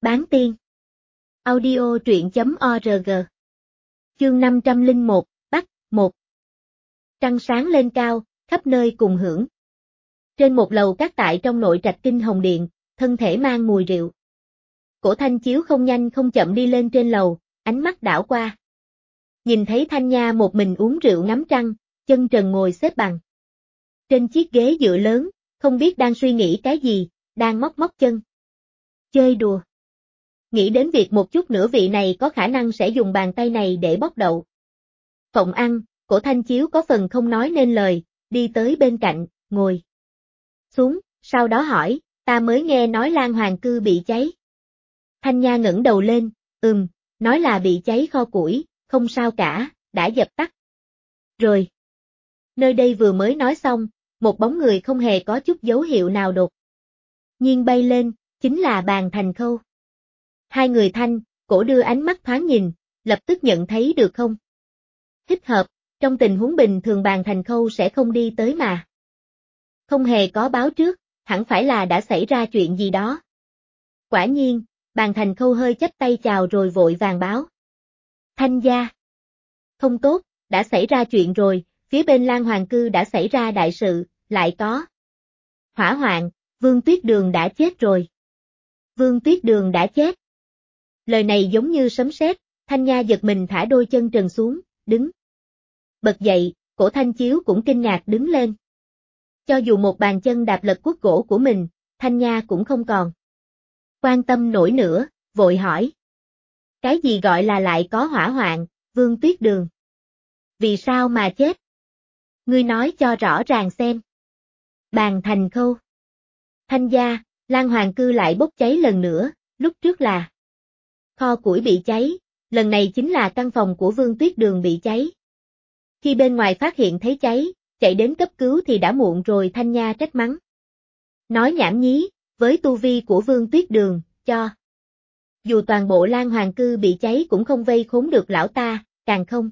Bán tiên. Audio truyện.org. Chương 501, Bắc, 1. Trăng sáng lên cao, khắp nơi cùng hưởng. Trên một lầu các tại trong nội trạch Kinh Hồng Điện, thân thể mang mùi rượu. Cổ Thanh Chiếu không nhanh không chậm đi lên trên lầu, ánh mắt đảo qua. Nhìn thấy Thanh Nha một mình uống rượu ngắm trăng, chân trần ngồi xếp bằng. Trên chiếc ghế dựa lớn, không biết đang suy nghĩ cái gì, đang móc móc chân. Chơi đùa. Nghĩ đến việc một chút nữa vị này có khả năng sẽ dùng bàn tay này để bóc đậu. Phòng ăn, Cổ Thanh Chiếu có phần không nói nên lời, đi tới bên cạnh, ngồi xuống, sau đó hỏi, ta mới nghe nói Lan Hoàng Cư bị cháy. Thanh Nha ngẩng đầu lên, nói là bị cháy kho củi, không sao cả, đã dập tắt. Rồi. Nơi đây vừa mới nói xong, một bóng người không hề có chút dấu hiệu nào đột nhiên bay lên, chính là Bàn Thành Khâu. Hai người Thanh, Cổ đưa ánh mắt thoáng nhìn, lập tức nhận thấy được không? Thích hợp, trong tình huống bình thường Bàn Thành Khâu sẽ không đi tới mà. Không hề có báo trước, hẳn phải là đã xảy ra chuyện gì đó. Quả nhiên, Bàn Thành Khâu hơi chắp tay chào rồi vội vàng báo. Thanh gia. Không tốt, đã xảy ra chuyện rồi, phía bên Lan Hoàng Cư đã xảy ra đại sự, lại có hỏa hoạn, Vương Tuyết Đường đã chết rồi. Vương Tuyết Đường đã chết. Lời này giống như sấm sét, Thanh Nha giật mình thả đôi chân trần xuống, đứng bật dậy, Cổ Thanh Chiếu cũng kinh ngạc đứng lên. Cho dù một bàn chân đạp lật cuốc gỗ của mình, Thanh Nha cũng không còn quan tâm nổi nữa, vội hỏi. Cái gì gọi là lại có hỏa hoạn, Vương Tuyết Đường? Vì sao mà chết? Ngươi nói cho rõ ràng xem. Bàn Thành Khâu. Thanh gia, Lan Hoàng Cư lại bốc cháy lần nữa, lúc trước là kho củi bị cháy, lần này chính là căn phòng của Vương Tuyết Đường bị cháy. Khi bên ngoài phát hiện thấy cháy, chạy đến cấp cứu thì đã muộn rồi, Thanh Nha trách mắng. Nói nhảm nhí, với tu vi của Vương Tuyết Đường, cho dù toàn bộ Lan Hoàng Cư bị cháy cũng không vây khốn được lão ta, càng không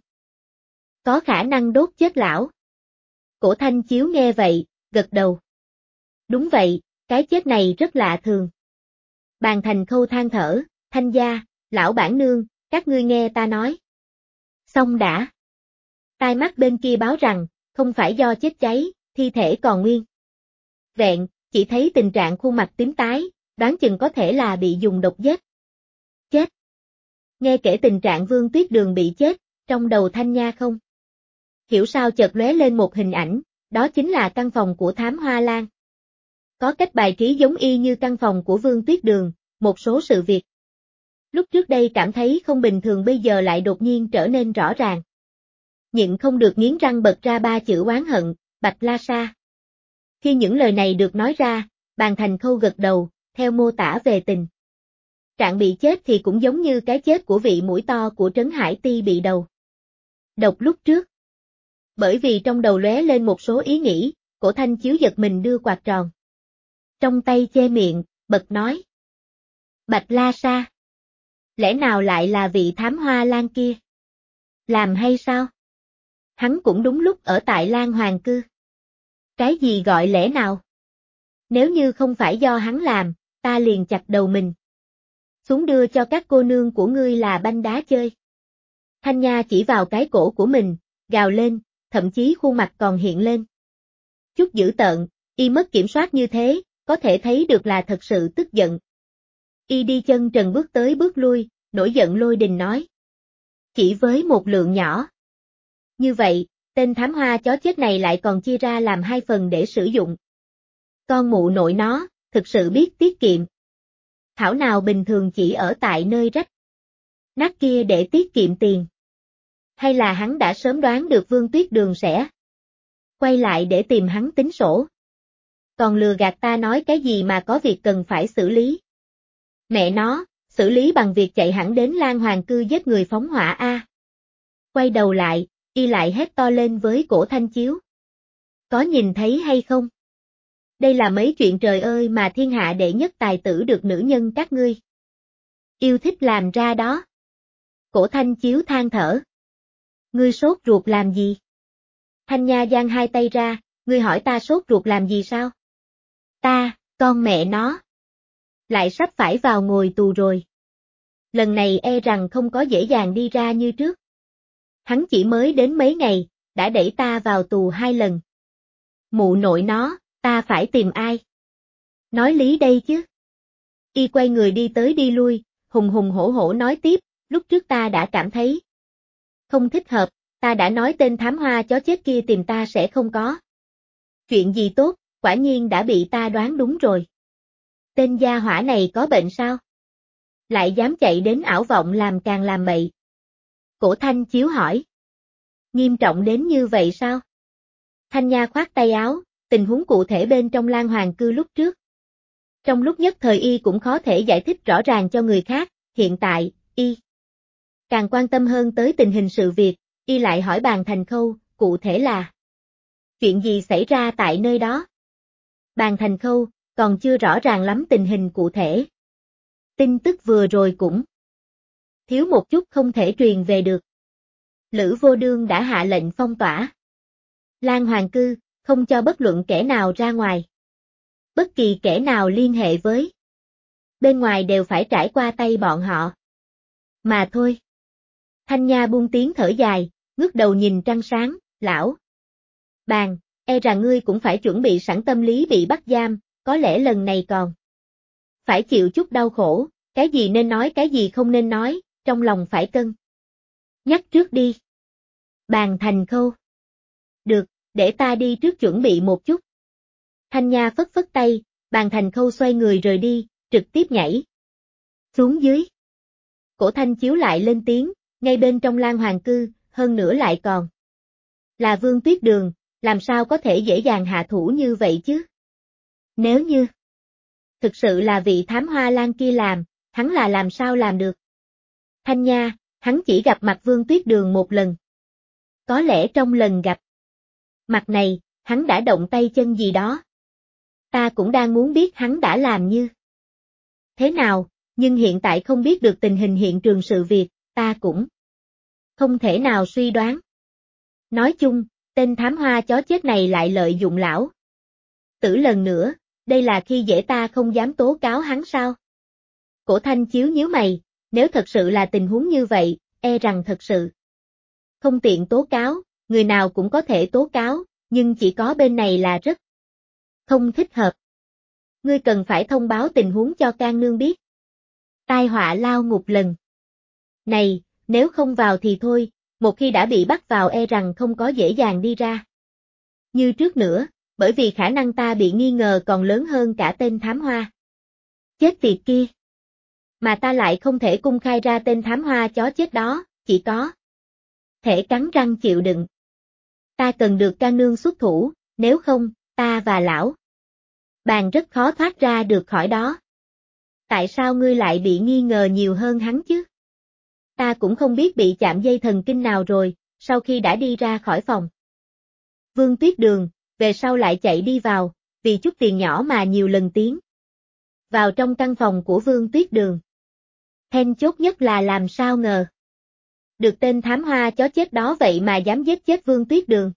có khả năng đốt chết lão. Cổ Thanh Chiếu nghe vậy, gật đầu. Đúng vậy, cái chết này rất lạ thường. Bàn Thành Khâu than thở, Thanh gia, lão bản nương, các ngươi nghe ta nói. Xong đã. Tai mắt bên kia báo rằng, không phải do chết cháy, thi thể còn nguyên vẹn, chỉ thấy tình trạng khuôn mặt tím tái, đoán chừng có thể là bị dùng độc giết. Chết. Nghe kể tình trạng Vương Tuyết Đường bị chết, trong đầu Thanh Nha không hiểu sao chợt lóe lên một hình ảnh, đó chính là căn phòng của Thám Hoa Lan. Có cách bài trí giống y như căn phòng của Vương Tuyết Đường, một số sự việc lúc trước đây cảm thấy không bình thường bây giờ lại đột nhiên trở nên rõ ràng. Nhịn không được nghiến răng bật ra ba chữ oán hận, Bạch La Sa. Khi những lời này được nói ra, Bàn Thành Khâu gật đầu, theo mô tả về tình trạng bị chết thì cũng giống như cái chết của vị mũi to của Trấn Hải Ti bị đầu độc lúc trước. Bởi vì trong đầu lóe lên một số ý nghĩ, Cổ Thanh Chiếu giật mình đưa quạt tròn trong tay che miệng, bật nói. Bạch La Sa. Lẽ nào lại là vị Thám Hoa Lan kia? Làm hay sao? Hắn cũng đúng lúc ở tại Lan Hoàng Cư. Cái gì gọi lẽ nào? Nếu như không phải do hắn làm, ta liền chặt đầu mình xuống đưa cho các cô nương của ngươi là banh đá chơi. Thanh Nha chỉ vào cái cổ của mình, gào lên, thậm chí khuôn mặt còn hiện lên chút dữ tợn, y mất kiểm soát như thế, có thể thấy được là thật sự tức giận. Y đi chân trần bước tới bước lui, nổi giận lôi đình nói. Chỉ với một lượng nhỏ như vậy, tên thám hoa chó chết này lại còn chia ra làm hai phần để sử dụng. Con mụ nội nó, thực sự biết tiết kiệm. Thảo nào bình thường chỉ ở tại nơi rách nát kia để tiết kiệm tiền. Hay là hắn đã sớm đoán được Vương Tuyết Đường sẽ quay lại để tìm hắn tính sổ. Còn lừa gạt ta nói cái gì mà có việc cần phải xử lý. Mẹ nó, xử lý bằng việc chạy hẳn đến Lan Hoàng Cư giết người phóng hỏa a. Quay đầu lại, y lại hét to lên với Cổ Thanh Chiếu. Có nhìn thấy hay không? Đây là mấy chuyện trời ơi mà thiên hạ đệ nhất tài tử được nữ nhân các ngươi yêu thích làm ra đó. Cổ Thanh Chiếu than thở. Ngươi sốt ruột làm gì? Thanh Nha giang hai tay ra, ngươi hỏi ta sốt ruột làm gì sao? Ta, con mẹ nó. lại sắp phải vào ngồi tù rồi. Lần này e rằng không có dễ dàng đi ra như trước. Hắn chỉ mới đến mấy ngày, đã đẩy ta vào tù 2 lần. Mụ nội nó, ta phải tìm ai? Nói lý đây chứ. Y quay người đi tới đi lui, hùng hùng hổ hổ nói tiếp, lúc trước ta đã cảm thấy không thích hợp, ta đã nói tên thám hoa chó chết kia tìm ta sẽ không có chuyện gì tốt, quả nhiên đã bị ta đoán đúng rồi. Tên gia hỏa này có bệnh sao? Lại dám chạy đến ảo vọng làm càng làm bậy. Cổ Thanh Chiếu hỏi. Nghiêm trọng đến như vậy sao? Thanh Nha khoát tay áo, tình huống cụ thể bên trong Lan Hoàng cư lúc trước. Trong lúc nhất thời y cũng khó thể giải thích rõ ràng cho người khác, hiện tại, y càng quan tâm hơn tới tình hình sự việc, y lại hỏi Bàn Thành Khâu, cụ thể là chuyện gì xảy ra tại nơi đó? Bàn Thành Khâu, còn chưa rõ ràng lắm tình hình cụ thể. Tin tức vừa rồi cũng thiếu một chút không thể truyền về được. Lữ Vô Đương đã hạ lệnh phong tỏa Lan Hoàng cư, không cho bất luận kẻ nào ra ngoài. Bất kỳ kẻ nào liên hệ với bên ngoài đều phải trải qua tay bọn họ. Mà thôi. Thanh Nha buông tiếng thở dài, ngước đầu nhìn trăng sáng, lão Bàn, e rằng ngươi cũng phải chuẩn bị sẵn tâm lý bị bắt giam, có lẽ lần này còn phải chịu chút đau khổ, cái gì nên nói cái gì không nên nói, trong lòng phải cân nhắc trước đi. Bàn Thành Khâu. Được, để ta đi trước chuẩn bị một chút. Thanh Nha phất phất tay, Bàn Thành Khâu xoay người rời đi, trực tiếp nhảy xuống dưới. Cổ Thanh Chiếu lại lên tiếng, ngay bên trong Lan Hoàng cư, hơn nữa lại còn là Vương Tuyết Đường, làm sao có thể dễ dàng hạ thủ như vậy chứ? Nếu như thực sự là vị thám hoa Lan kia làm, hắn là làm sao làm được? Thanh Nha, hắn chỉ gặp mặt Vương Tuyết Đường một lần. Có lẽ trong lần gặp mặt này, hắn đã động tay chân gì đó. Ta cũng đang muốn biết hắn đã làm như thế nào, nhưng hiện tại không biết được tình hình hiện trường sự việc, ta cũng không thể nào suy đoán. Nói chung, tên thám hoa chó chết này lại lợi dụng lão tử lần nữa, đây là khi dễ ta không dám tố cáo hắn sao? Cổ Thanh Chiếu nhíu mày, nếu thật sự là tình huống như vậy, e rằng thật sự không tiện tố cáo, người nào cũng có thể tố cáo, nhưng chỉ có bên này là rất không thích hợp. Ngươi cần phải thông báo tình huống cho Can Nương biết. Tai họa lao ngục lần này, nếu không vào thì thôi, một khi đã bị bắt vào e rằng không có dễ dàng đi ra như trước nữa, bởi vì khả năng ta bị nghi ngờ còn lớn hơn cả tên thám hoa chết tiệt kia. Mà ta lại không thể cung khai ra tên thám hoa chó chết đó, chỉ có thể cắn răng chịu đựng. Ta cần được Can Nương xuất thủ, nếu không, ta và lão Bàn rất khó thoát ra được khỏi đó. Tại sao ngươi lại bị nghi ngờ nhiều hơn hắn chứ? Ta cũng không biết bị chạm dây thần kinh nào rồi, sau khi đã đi ra khỏi phòng Vương Tuyết Đường, về sau lại chạy đi vào, vì chút tiền nhỏ mà nhiều lần tiến vào trong căn phòng của Vương Tuyết Đường. Then chốt nhất là làm sao ngờ được tên thám hoa chó chết đó vậy mà dám giết chết Vương Tuyết Đường.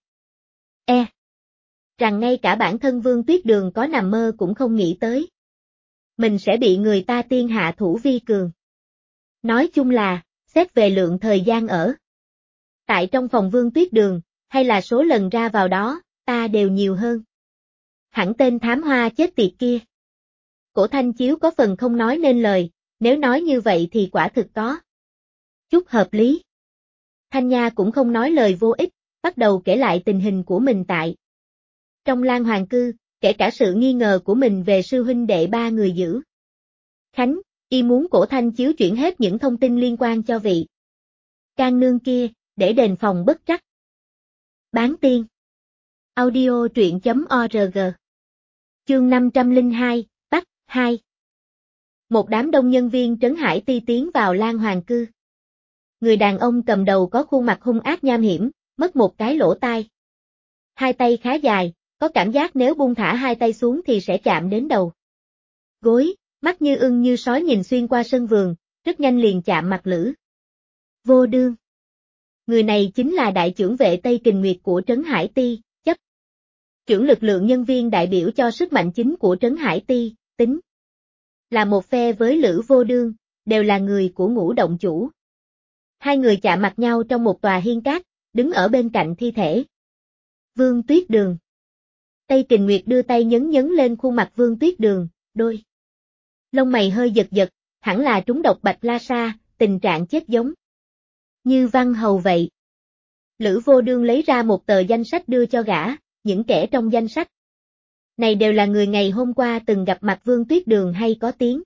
Rằng ngay cả bản thân Vương Tuyết Đường có nằm mơ cũng không nghĩ tới. Mình sẽ bị người ta tiên hạ thủ vi cường. Nói chung là, xét về lượng thời gian ở tại trong phòng Vương Tuyết Đường, hay là số lần ra vào đó, ta đều nhiều hơn hẳn tên thám hoa chết tiệt kia. Cổ Thanh Chiếu có phần không nói nên lời, nếu nói như vậy thì quả thực có chút hợp lý. Thanh Nha cũng không nói lời vô ích, bắt đầu kể lại tình hình của mình tại trong Lan Hoàng cư, kể cả sự nghi ngờ của mình về sư huynh đệ 3 người giữ Khánh, y muốn Cổ Thanh Chiếu chuyển hết những thông tin liên quan cho vị Can Nương kia, để đền phòng bất trắc. Bán tiên. Audio truyện.org. Chương 502, Bắt 2. Một đám đông nhân viên Trấn Hải Ti tiến vào Lan Hoàng cư. Người đàn ông cầm đầu có khuôn mặt hung ác nham hiểm, mất một cái lỗ tai. Hai tay khá dài, có cảm giác nếu buông thả hai tay xuống thì sẽ chạm đến đầu gối, mắt như ưng như sói nhìn xuyên qua sân vườn, rất nhanh liền chạm mặt Lữ Vô Đương. Người này chính là đại trưởng vệ Tây Kình Nguyệt của Trấn Hải Ti, chấp trưởng lực lượng nhân viên đại biểu cho sức mạnh chính của Trấn Hải Ti, tính là một phe với Lữ Vô Đương, đều là người của Ngũ động chủ. Hai người chạm mặt nhau trong một tòa hiên cát, đứng ở bên cạnh thi thể. Vương Tuyết Đường. Tây Kình Nguyệt đưa tay nhấn nhấn lên khuôn mặt Vương Tuyết Đường, đôi lông mày hơi giật giật, hẳn là trúng độc Bạch La Sa, tình trạng chết giống như Văn Hầu vậy. Lữ Vô Đương lấy ra một tờ danh sách đưa cho gã, những kẻ trong danh sách này đều là người ngày hôm qua từng gặp mặt Vương Tuyết Đường hay có tiếng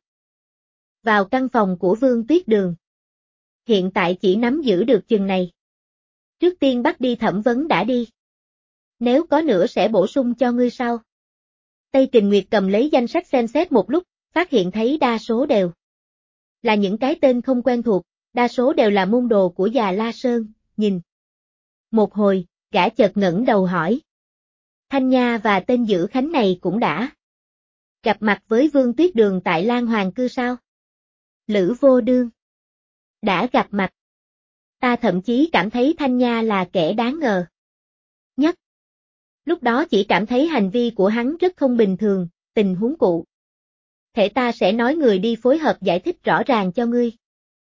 vào căn phòng của Vương Tuyết Đường. Hiện tại chỉ nắm giữ được chừng này. Trước tiên bắt đi thẩm vấn đã đi. Nếu có nữa sẽ bổ sung cho ngươi sau. Tây Kình Nguyệt cầm lấy danh sách xem xét một lúc, phát hiện thấy đa số đều là những cái tên không quen thuộc, đa số đều là môn đồ của già La Sơn, nhìn. Một hồi, gã chợt ngẩng đầu hỏi. Thanh Nha và tên Dữ Khánh này cũng đã gặp mặt với Vương Tuyết Đường tại Lan Hoàng Cư sao? Lữ Vô Đương. Đã gặp mặt. Ta thậm chí cảm thấy Thanh Nha là kẻ đáng ngờ nhất. Lúc đó chỉ cảm thấy hành vi của hắn rất không bình thường, tình huống cụ thể ta sẽ nói người đi phối hợp giải thích rõ ràng cho ngươi.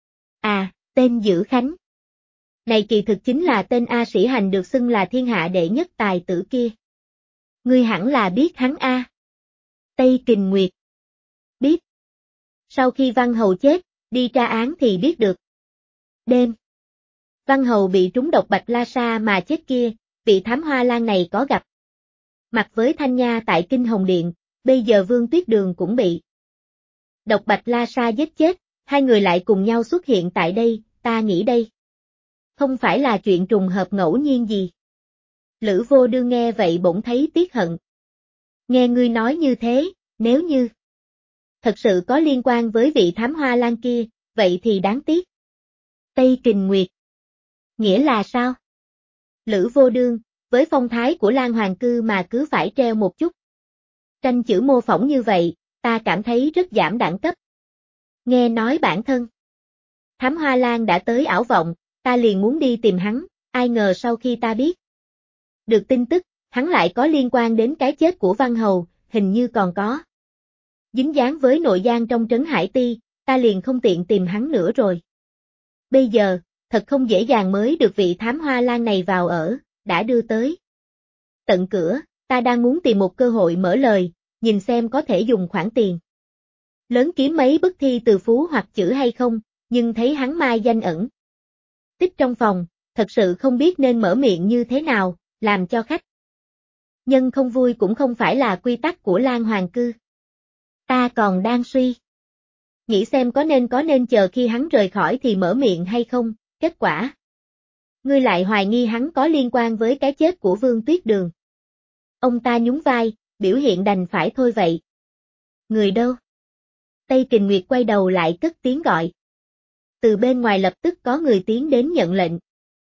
À, tên Dữ Khánh. Này kỳ thực chính là tên A Sĩ Hành được xưng là thiên hạ đệ nhất tài tử kia. Ngươi hẳn là biết hắn A. Tây Kình Nguyệt. Biết. Sau khi Văn Hầu chết, đi tra án thì biết được. Đêm. Văn Hầu bị trúng độc Bạch La Sa mà chết kia, vị thám hoa lan này có gặp mặt với Thanh Nha tại Kinh Hồng Điện, bây giờ Vương Tuyết Đường cũng bị độc Bạch La Sa giết chết, hai người lại cùng nhau xuất hiện tại đây, ta nghĩ đây không phải là chuyện trùng hợp ngẫu nhiên gì. Lữ Vô Đương nghe vậy bỗng thấy tiếc hận. Nghe ngươi nói như thế, nếu như thật sự có liên quan với vị thám hoa lan kia, vậy thì đáng tiếc. Tây Kình Nguyệt. Nghĩa là sao? Lữ Vô Đương, với phong thái của Lan Hoàng Cư mà cứ phải treo một chút tranh chữ mô phỏng như vậy, ta cảm thấy rất giảm đẳng cấp. Nghe nói bản thân thám hoa lan đã tới ảo vọng, ta liền muốn đi tìm hắn, ai ngờ sau khi ta biết được tin tức, hắn lại có liên quan đến cái chết của Văn Hầu, hình như còn có dính dáng với nội gian trong trấn Hải Ti, ta liền không tiện tìm hắn nữa rồi. Bây giờ, thật không dễ dàng mới được vị thám hoa lan này vào ở, đã đưa tới tận cửa, ta đang muốn tìm một cơ hội mở lời, nhìn xem có thể dùng khoản tiền lớn kiếm mấy bức thi từ phú hoặc chữ hay không, nhưng thấy hắn mai danh ẩn tích trong phòng, thật sự không biết nên mở miệng như thế nào, làm cho khách nhân không vui cũng không phải là quy tắc của Lan Hoàng Cư. Ta còn đang suy nghĩ xem có nên chờ khi hắn rời khỏi thì mở miệng hay không, kết quả ngươi lại hoài nghi hắn có liên quan với cái chết của Vương Tuyết Đường. Ông ta nhún vai, biểu hiện đành phải thôi vậy. Người đâu? Tây Kình Nguyệt quay đầu lại cất tiếng gọi. Từ bên ngoài lập tức có người tiến đến nhận lệnh.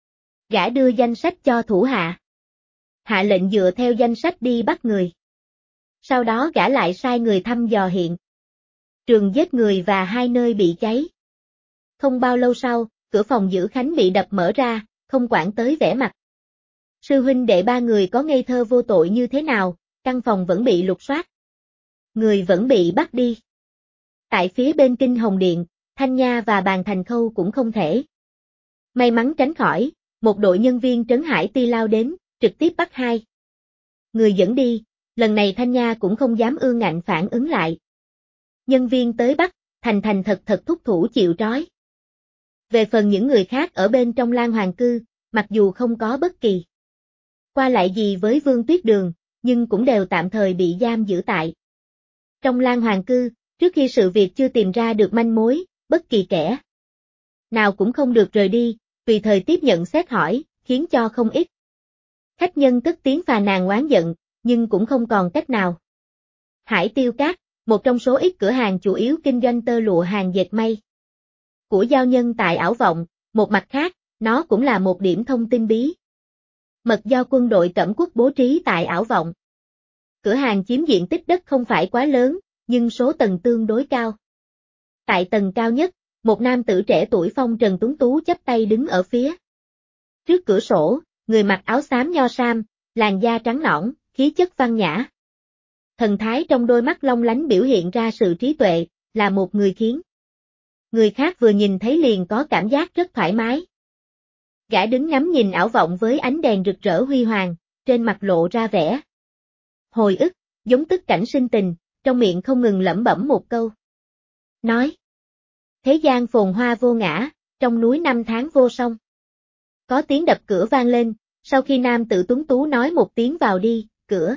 Gã đưa danh sách cho thủ hạ. Hạ lệnh dựa theo danh sách đi bắt người. Sau đó gã lại sai người thăm dò hiện trường giết người và hai nơi bị cháy. Không bao lâu sau, cửa phòng Dữ Khánh bị đập mở ra, không quản tới vẻ mặt sư huynh đệ ba người có ngây thơ vô tội như thế nào, căn phòng vẫn bị lục soát. Người vẫn bị bắt đi. Tại phía bên Kinh Hồng Điện, Thanh Nha và Bàn Thành Khâu cũng không thể may mắn tránh khỏi, một đội nhân viên trấn Hải Ti lao đến, trực tiếp bắt hai người dẫn đi, lần này Thanh Nha cũng không dám ương ngạnh phản ứng lại. Nhân viên tới bắt, thành thật thúc thủ chịu trói. Về phần những người khác ở bên trong Lan Hoàng Cư, mặc dù không có bất kỳ qua lại gì với Vương Tuyết Đường, nhưng cũng đều tạm thời bị giam giữ tại trong Lan Hoàng Cư, trước khi sự việc chưa tìm ra được manh mối, bất kỳ kẻ nào cũng không được rời đi, tùy thời tiếp nhận xét hỏi, khiến cho không ít khách nhân cất tiếng phàn nàn oán giận, nhưng cũng không còn cách nào. Hải Tiêu Cát, một trong số ít cửa hàng chủ yếu kinh doanh tơ lụa hàng dệt may của giao nhân tại Ảo Vọng, một mặt khác, nó cũng là một điểm thông tin bí mật do quân đội Cẩm Quốc bố trí tại Ảo Vọng. Cửa hàng chiếm diện tích đất không phải quá lớn, nhưng số tầng tương đối cao. Tại tầng cao nhất, một nam tử trẻ tuổi phong trần tuấn tú chắp tay đứng ở phía trước cửa sổ, người mặc áo xám nho sam, làn da trắng nõn, khí chất văn nhã. Thần thái trong đôi mắt long lánh biểu hiện ra sự trí tuệ, là một người khiến người khác vừa nhìn thấy liền có cảm giác rất thoải mái. Gã đứng ngắm nhìn ảo vọng với ánh đèn rực rỡ huy hoàng, trên mặt lộ ra vẻ hồi ức, giống tức cảnh sinh tình, trong miệng không ngừng lẩm bẩm một câu. Nói, thế gian phồn hoa vô ngã, trong núi năm tháng vô song. Có tiếng đập cửa vang lên, sau khi nam tử tuấn tú nói một tiếng vào đi, cửa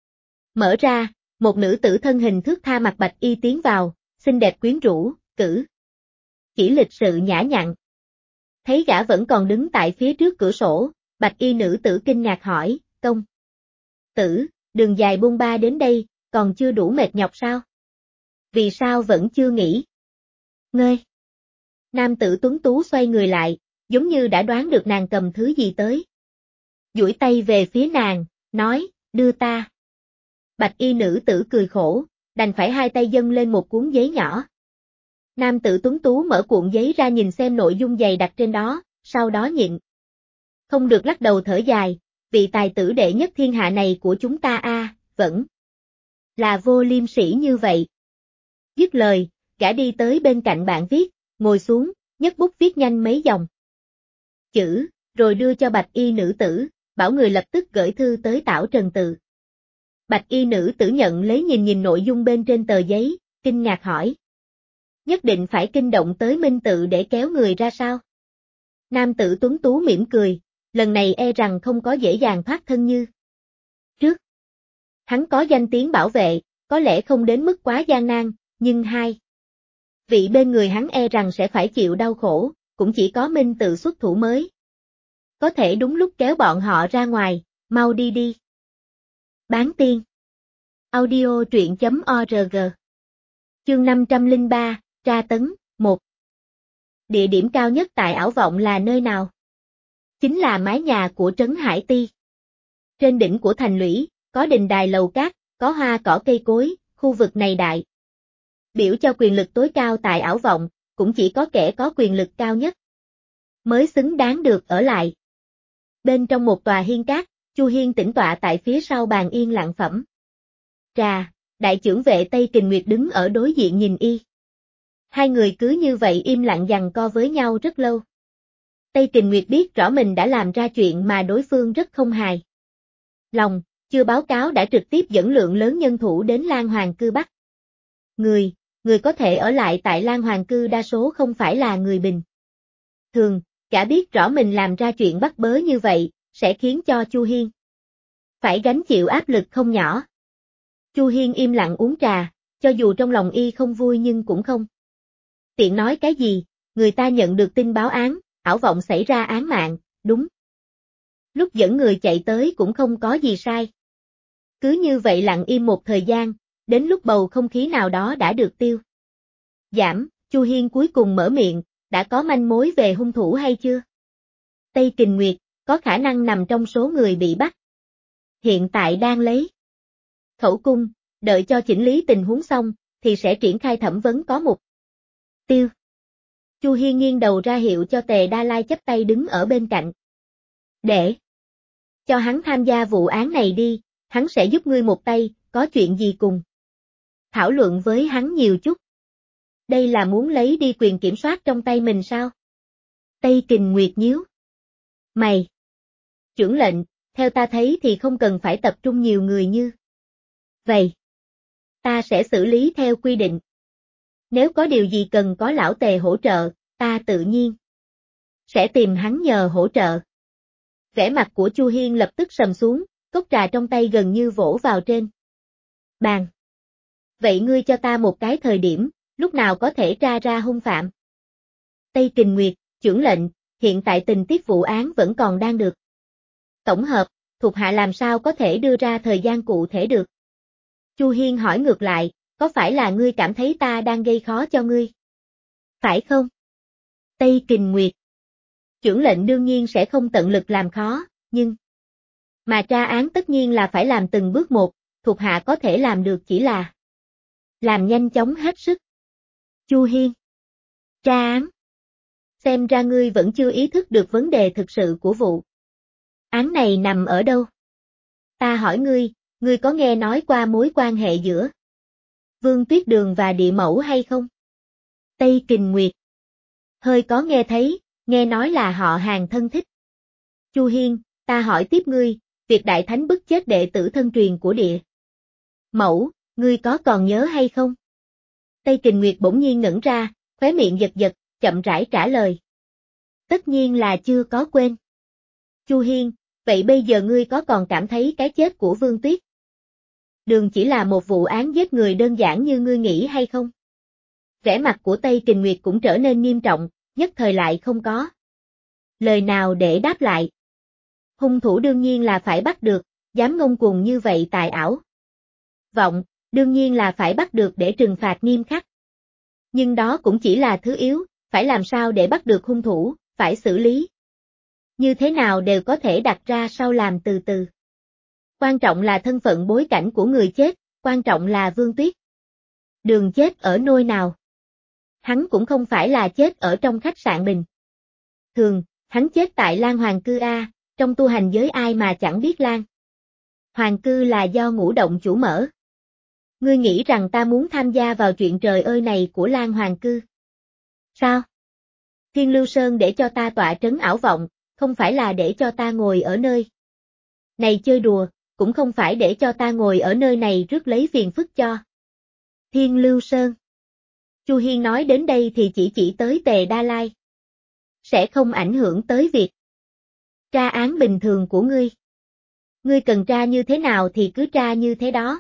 mở ra, một nữ tử thân hình thướt tha mặc bạch y tiến vào, xinh đẹp quyến rũ, cử chỉ lịch sự nhã nhặn. Thấy gã vẫn còn đứng tại phía trước cửa sổ, bạch y nữ tử kinh ngạc hỏi, công tử, đường dài buôn ba đến đây, còn chưa đủ mệt nhọc sao? Vì sao vẫn chưa nghỉ? Ngơi. Nam tử tuấn tú xoay người lại, giống như đã đoán được nàng cầm thứ gì tới. Duỗi tay về phía nàng, nói, đưa ta. Bạch y nữ tử cười khổ, đành phải hai tay dâng lên một cuốn giấy nhỏ. Nam tử tuấn tú mở cuộn giấy ra nhìn xem nội dung dày đặt trên đó, sau đó nhịn không được lắc đầu thở dài, vị tài tử đệ nhất thiên hạ này của chúng ta vẫn là vô liêm sỉ như vậy. Dứt lời, gã đi tới bên cạnh bạn viết, ngồi xuống, nhấc bút viết nhanh mấy dòng chữ, rồi đưa cho bạch y nữ tử, bảo người lập tức gửi thư tới Tảo Trần Tự. Bạch y nữ tử nhận lấy nhìn nhìn nội dung bên trên tờ giấy, kinh ngạc hỏi. Nhất định phải kinh động tới Minh Tự để kéo người ra sao? Nam tử tuấn tú mỉm cười, lần này e rằng không có dễ dàng thoát thân như trước. Hắn có danh tiếng bảo vệ, có lẽ không đến mức quá gian nan, nhưng hai vị bên người hắn e rằng sẽ phải chịu đau khổ, cũng chỉ có Minh Tự xuất thủ mới có thể đúng lúc kéo bọn họ ra ngoài, mau đi đi. Bán tiên. Audio truyện.org. Chương 503, tra tấn, 1. Địa điểm cao nhất tại ảo vọng là nơi nào? Chính là mái nhà của Trấn Hải Ti. Trên đỉnh của thành lũy, có đình đài lầu cát, có hoa cỏ cây cối, khu vực này đại biểu cho quyền lực tối cao tại ảo vọng, cũng chỉ có kẻ có quyền lực cao nhất mới xứng đáng được ở lại. Bên trong một tòa hiên cát, Chu Hiên tĩnh tọa tại phía sau bàn yên lặng phẩm trà, đại chưởng vệ Tây Kình Nguyệt đứng ở đối diện nhìn y. Hai người cứ như vậy im lặng giằng co với nhau rất lâu. Tây Kình Nguyệt biết rõ mình đã làm ra chuyện mà đối phương rất không hài lòng, chưa báo cáo đã trực tiếp dẫn lượng lớn nhân thủ đến Lan Hoàng Cư Bắc. Người có thể ở lại tại Lan Hoàng Cư đa số không phải là người bình thường, cả biết rõ mình làm ra chuyện bắt bớ như vậy, sẽ khiến cho Chu Hiên phải gánh chịu áp lực không nhỏ. Chu Hiên im lặng uống trà, cho dù trong lòng y không vui nhưng cũng không tiện nói cái gì, người ta nhận được tin báo án, ảo vọng xảy ra án mạng, đúng lúc dẫn người chạy tới cũng không có gì sai. Cứ như vậy lặng im một thời gian, đến lúc bầu không khí nào đó đã được tiêu giảm, Chu Hiên cuối cùng mở miệng, đã có manh mối về hung thủ hay chưa? Tây Kình Nguyệt, có khả năng nằm trong số người bị bắt. Hiện tại đang lấy khẩu cung, đợi cho chỉnh lý tình huống xong, thì sẽ triển khai thẩm vấn có mục tiêu. Chu Hiên nghiêng đầu ra hiệu cho Tề Đa Lai chắp tay đứng ở bên cạnh. Để cho hắn tham gia vụ án này đi, hắn sẽ giúp ngươi một tay, có chuyện gì cùng thảo luận với hắn nhiều chút. Đây là muốn lấy đi quyền kiểm soát trong tay mình sao? Tây Kình Nguyệt nhíu mày. Chưởng lệnh, theo ta thấy thì không cần phải tập trung nhiều người như vậy. Ta sẽ xử lý theo quy định. Nếu có điều gì cần có lão Tề hỗ trợ, ta tự nhiên sẽ tìm hắn nhờ hỗ trợ. Vẻ mặt của Chu Hiên lập tức sầm xuống, cốc trà trong tay gần như vỗ vào trên bàn. Vậy ngươi cho ta một cái thời điểm, lúc nào có thể tra ra hung phạm? Tây Kình Nguyệt, chưởng lệnh, hiện tại tình tiết vụ án vẫn còn đang được tổng hợp, thuộc hạ làm sao có thể đưa ra thời gian cụ thể được? Chu Hiên hỏi ngược lại, có phải là ngươi cảm thấy ta đang gây khó cho ngươi? Phải không? Tây Kình Nguyệt, chưởng lệnh đương nhiên sẽ không tận lực làm khó, nhưng mà tra án tất nhiên là phải làm từng bước một, thuộc hạ có thể làm được chỉ là làm nhanh chóng hết sức. Chu Hiên, tra án. Xem ra ngươi vẫn chưa ý thức được vấn đề thực sự của vụ án này nằm ở đâu. Ta hỏi ngươi, ngươi có nghe nói qua mối quan hệ giữa Vương Tuyết Đường và Địa Mẫu hay không? Tây Kình Nguyệt. Hơi có nghe thấy, nghe nói là họ hàng thân thích. Chu Hiên, ta hỏi tiếp ngươi, việc Đại Thánh bức chết đệ tử thân truyền của Địa Mẫu, ngươi có còn nhớ hay không? Tây Kình Nguyệt bỗng nhiên ngẩn ra, khóe miệng giật giật, chậm rãi trả lời. Tất nhiên là chưa có quên. Chu Hiên, vậy bây giờ ngươi có còn cảm thấy cái chết của Vương Tuyết Đường chỉ là một vụ án giết người đơn giản như ngươi nghĩ hay không? Vẻ mặt của Tây Kình Nguyệt cũng trở nên nghiêm trọng, nhất thời lại không có lời nào để đáp lại. Hung thủ đương nhiên là phải bắt được, dám ngông cuồng như vậy tài ảo vọng, đương nhiên là phải bắt được để trừng phạt nghiêm khắc. Nhưng đó cũng chỉ là thứ yếu, phải làm sao để bắt được hung thủ, phải xử lý như thế nào đều có thể đặt ra sau làm từ từ. Quan trọng là thân phận bối cảnh của người chết, quan trọng là Vương Tuyết Đường chết ở nơi nào. Hắn cũng không phải là chết ở trong khách sạn bình thường, hắn chết tại Lan Hoàng Cư A, trong tu hành giới ai mà chẳng biết Lan Hoàng Cư là do Ngũ Động chủ mở. Ngươi nghĩ rằng ta muốn tham gia vào chuyện trời ơi này của Lan Hoàng Cư? Sao? Thiên Lưu Sơn để cho ta tọa trấn ảo vọng, không phải là để cho ta ngồi ở nơi này chơi đùa, cũng không phải để cho ta ngồi ở nơi này rước lấy phiền phức cho Thiên Lưu Sơn. Chu Hiên nói đến đây thì chỉ tới Tề Đa Lai. Sẽ không ảnh hưởng tới việc tra án bình thường của ngươi. Ngươi cần tra như thế nào thì cứ tra như thế đó.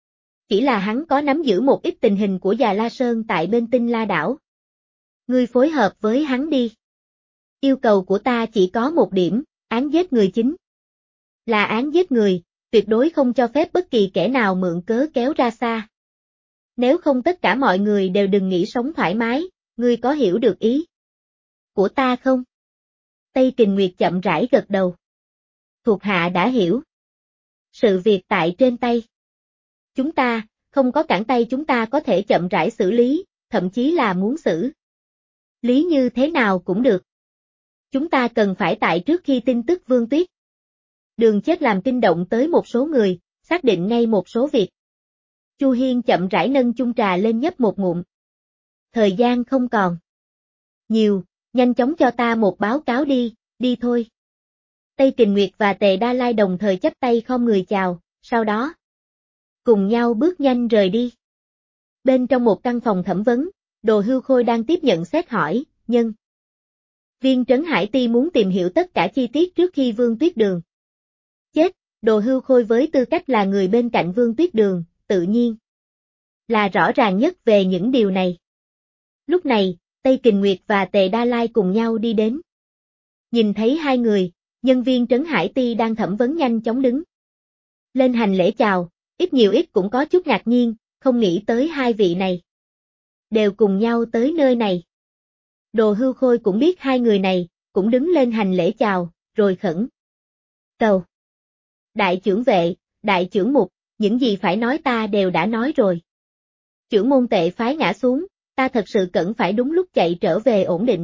Chỉ là hắn có nắm giữ một ít tình hình của Già La Sơn tại bên Tinh La Đảo. Ngươi phối hợp với hắn đi. Yêu cầu của ta chỉ có một điểm, án giết người chính là án giết người, tuyệt đối không cho phép bất kỳ kẻ nào mượn cớ kéo ra xa. Nếu không tất cả mọi người đều đừng nghĩ sống thoải mái, ngươi có hiểu được ý của ta không? Tây Kình Nguyệt chậm rãi gật đầu. Thuộc hạ đã hiểu. Sự việc tại trên tay chúng ta, không có cản tay chúng ta có thể chậm rãi xử lý, thậm chí là muốn xử lý như thế nào cũng được. Chúng ta cần phải tại trước khi tin tức Vương Tuyết Đường chết làm kinh động tới một số người, xác định ngay một số việc. Chu Hiên chậm rãi nâng chung trà lên nhấp một ngụm. Thời gian không còn nhiều, nhanh chóng cho ta một báo cáo đi, đi thôi. Tây Kình Nguyệt và Tề Đa Lai đồng thời chắp tay khom người chào, sau đó cùng nhau bước nhanh rời đi. Bên trong một căn phòng thẩm vấn, Đồ Hưu Khôi đang tiếp nhận xét hỏi, nhân viên Trấn Hải Ti muốn tìm hiểu tất cả chi tiết trước khi Vương Tuyết Đường chết. Đồ Hưu Khôi với tư cách là người bên cạnh Vương Tuyết Đường, tự nhiên là rõ ràng nhất về những điều này. Lúc này, Tây Kình Nguyệt và Tề Đa Lai cùng nhau đi đến. Nhìn thấy hai người, nhân viên Trấn Hải Ti đang thẩm vấn nhanh chóng đứng lên hành lễ chào, ít nhiều ít cũng có chút ngạc nhiên, không nghĩ tới hai vị này đều cùng nhau tới nơi này. Đồ Hưu Khôi cũng biết hai người này, cũng đứng lên hành lễ chào, rồi khẩn cầu. Đại trưởng vệ, đại trưởng mục, những gì phải nói ta đều đã nói rồi. Chưởng môn Tệ phái ngã xuống, ta thật sự cần phải đúng lúc chạy trở về ổn định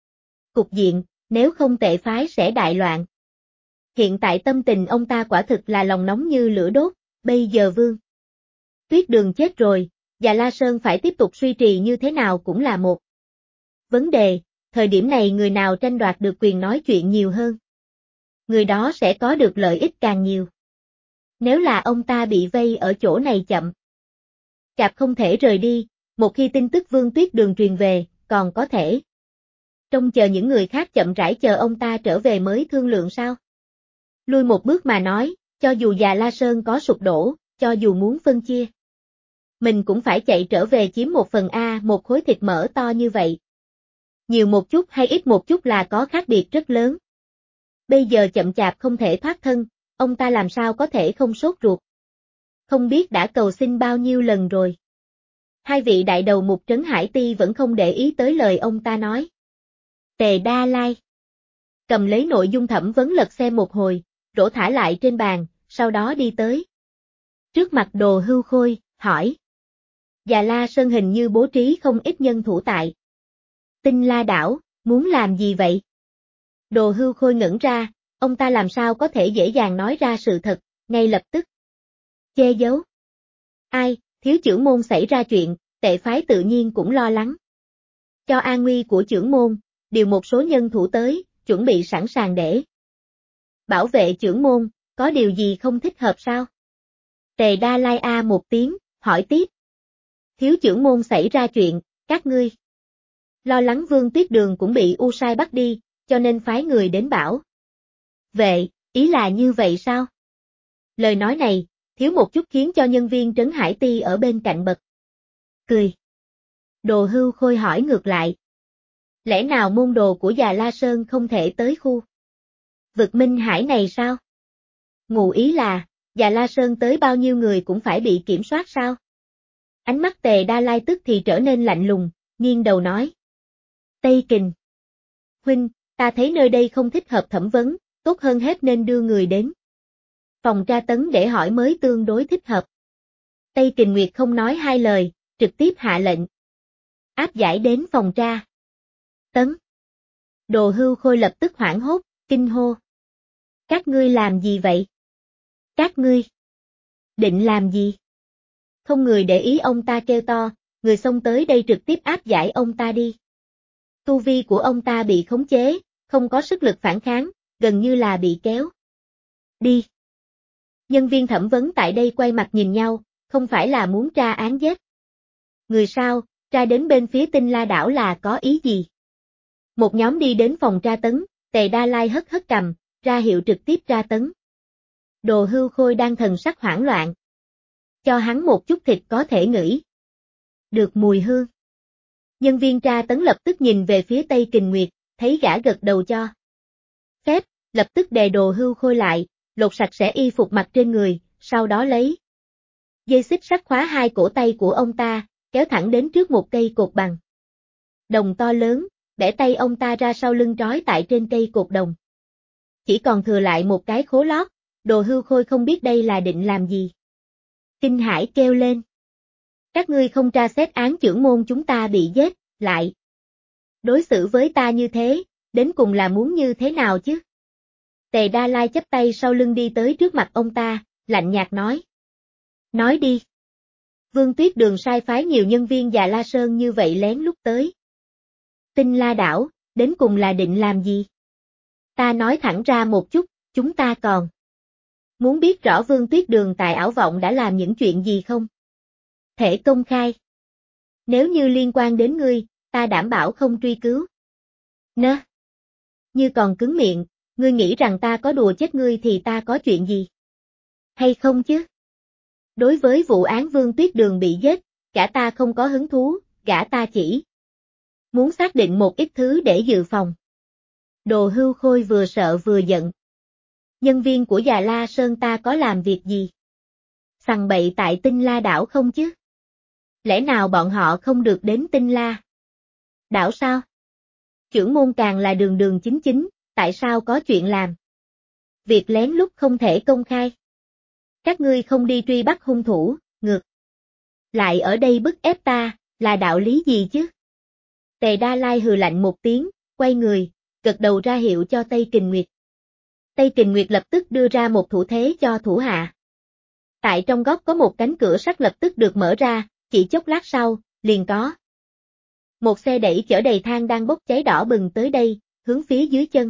cục diện, nếu không Tệ phái sẽ đại loạn. Hiện tại tâm tình ông ta quả thực là lòng nóng như lửa đốt, bây giờ Vương Tuyết Đường chết rồi, và La Sơn phải tiếp tục suy trì như thế nào cũng là một vấn đề, thời điểm này người nào tranh đoạt được quyền nói chuyện nhiều hơn, người đó sẽ có được lợi ích càng nhiều. Nếu là ông ta bị vây ở chỗ này chậm chạp không thể rời đi, một khi tin tức Vương Tuyết Đường truyền về, còn có thể trông chờ những người khác chậm rãi chờ ông ta trở về mới thương lượng sao? Lui một bước mà nói, cho dù Già La Sơn có sụp đổ, cho dù muốn phân chia, mình cũng phải chạy trở về chiếm một phần A, một khối thịt mỡ to như vậy. Nhiều một chút hay ít một chút là có khác biệt rất lớn. Bây giờ chậm chạp không thể thoát thân, ông ta làm sao có thể không sốt ruột. Không biết đã cầu xin bao nhiêu lần rồi. Hai vị đại đầu mục Trấn Hải Ti vẫn không để ý tới lời ông ta nói. Tề Đa Lai cầm lấy nội dung thẩm vấn lật xem một hồi, rổ thả lại trên bàn, sau đó đi tới trước mặt Đồ Hưu Khôi, hỏi. Già La Sơn hình như bố trí không ít nhân thủ tại Tinh La Đảo, muốn làm gì vậy? Đồ Hưu Khôi ngẩn ra, ông ta làm sao có thể dễ dàng nói ra sự thật, ngay lập tức che giấu. Ai, thiếu chưởng môn xảy ra chuyện, Tệ phái tự nhiên cũng lo lắng. Cho an nguy của chưởng môn, điều một số nhân thủ tới, chuẩn bị sẵn sàng để bảo vệ chưởng môn, có điều gì không thích hợp sao? Tề Đa Lai a một tiếng, hỏi tiếp. Thiếu chưởng môn xảy ra chuyện, các ngươi lo lắng Vương Tuyết Đường cũng bị U Sai bắt đi, cho nên phái người đến bảo vệ, ý là như vậy sao? Lời nói này, thiếu một chút khiến cho nhân viên Trấn Hải Ti ở bên cạnh bật cười. Đồ Hưu Khôi hỏi ngược lại. Lẽ nào môn đồ của Già La Sơn không thể tới khu vực Minh Hải này sao? Ngụ ý là, Già La Sơn tới bao nhiêu người cũng phải bị kiểm soát sao? Ánh mắt Tề Đa Lai tức thì trở nên lạnh lùng, nghiêng đầu nói. Tây Kình. Huynh, ta thấy nơi đây không thích hợp thẩm vấn, tốt hơn hết nên đưa người đến phòng tra tấn để hỏi mới tương đối thích hợp. Tây Kình Nguyệt không nói hai lời, trực tiếp hạ lệnh. Áp giải đến phòng tra tấn. Đồ Hưu Khôi lập tức hoảng hốt, kinh hô. Các ngươi làm gì vậy? Các ngươi định làm gì? Không người để ý ông ta kêu to, người xông tới đây trực tiếp áp giải ông ta đi. Tu vi của ông ta bị khống chế, không có sức lực phản kháng, gần như là bị kéo đi. Nhân viên thẩm vấn tại đây quay mặt nhìn nhau, không phải là muốn tra án giết người sao, tra đến bên phía Tinh La đảo là có ý gì? Một nhóm đi đến phòng tra tấn, Tề Đa Lai hất hất cằm, ra hiệu trực tiếp tra tấn. Đồ Hưu Khôi đang thần sắc hoảng loạn. Cho hắn một chút thịt có thể ngửi được mùi hương. Nhân viên tra tấn lập tức nhìn về phía Tây Kình Nguyệt, thấy gã gật đầu cho phép, lập tức đè Đồ Hưu Khôi lại, lột sạch sẽ y phục mặc trên người, sau đó lấy dây xích sắt khóa hai cổ tay của ông ta, kéo thẳng đến trước một cây cột bằng đồng to lớn, bẻ tay ông ta ra sau lưng trói tại trên cây cột đồng. Chỉ còn thừa lại một cái khố lót, Đồ Hưu Khôi không biết đây là định làm gì. Kinh hãi kêu lên. Các ngươi không tra xét án chưởng môn chúng ta bị giết, lại đối xử với ta như thế, đến cùng là muốn như thế nào chứ? Tề Đa Lai chắp tay sau lưng đi tới trước mặt ông ta, lạnh nhạt nói. Nói đi. Vương Tuyết Đường sai phái nhiều nhân viên Già La Sơn như vậy lén lút tới Tinh La đảo, đến cùng là định làm gì? Ta nói thẳng ra một chút, chúng ta còn muốn biết rõ Vương Tuyết Đường tại Ảo Vọng đã làm những chuyện gì không? Thể công khai. Nếu như liên quan đến ngươi, ta đảm bảo không truy cứu. Nơ. Như còn cứng miệng, ngươi nghĩ rằng ta có đùa chết ngươi thì ta có chuyện gì? Hay không chứ? Đối với vụ án Vương Tuyết Đường bị giết, gã ta không có hứng thú, gã ta chỉ muốn xác định một ít thứ để dự phòng. Đồ Hưu Khôi vừa sợ vừa giận. Nhân viên của Già La Sơn ta có làm việc gì? Sằng bậy tại Tinh La đảo không chứ? Lẽ nào bọn họ không được đến Tinh La đảo sao? Chưởng môn càng là đường đường chính chính, tại sao có chuyện làm? Việc lén lút không thể công khai. Các ngươi không đi truy bắt hung thủ, ngược lại ở đây bức ép ta, là đạo lý gì chứ? Tề Đa Lai hừ lạnh một tiếng, quay người, gật đầu ra hiệu cho Tây Kình Nguyệt. Tây Kình Nguyệt lập tức đưa ra một thủ thế cho thủ hạ. Tại trong góc có một cánh cửa sắt lập tức được mở ra, chỉ chốc lát sau, liền có một xe đẩy chở đầy than đang bốc cháy đỏ bừng tới đây, hướng phía dưới chân.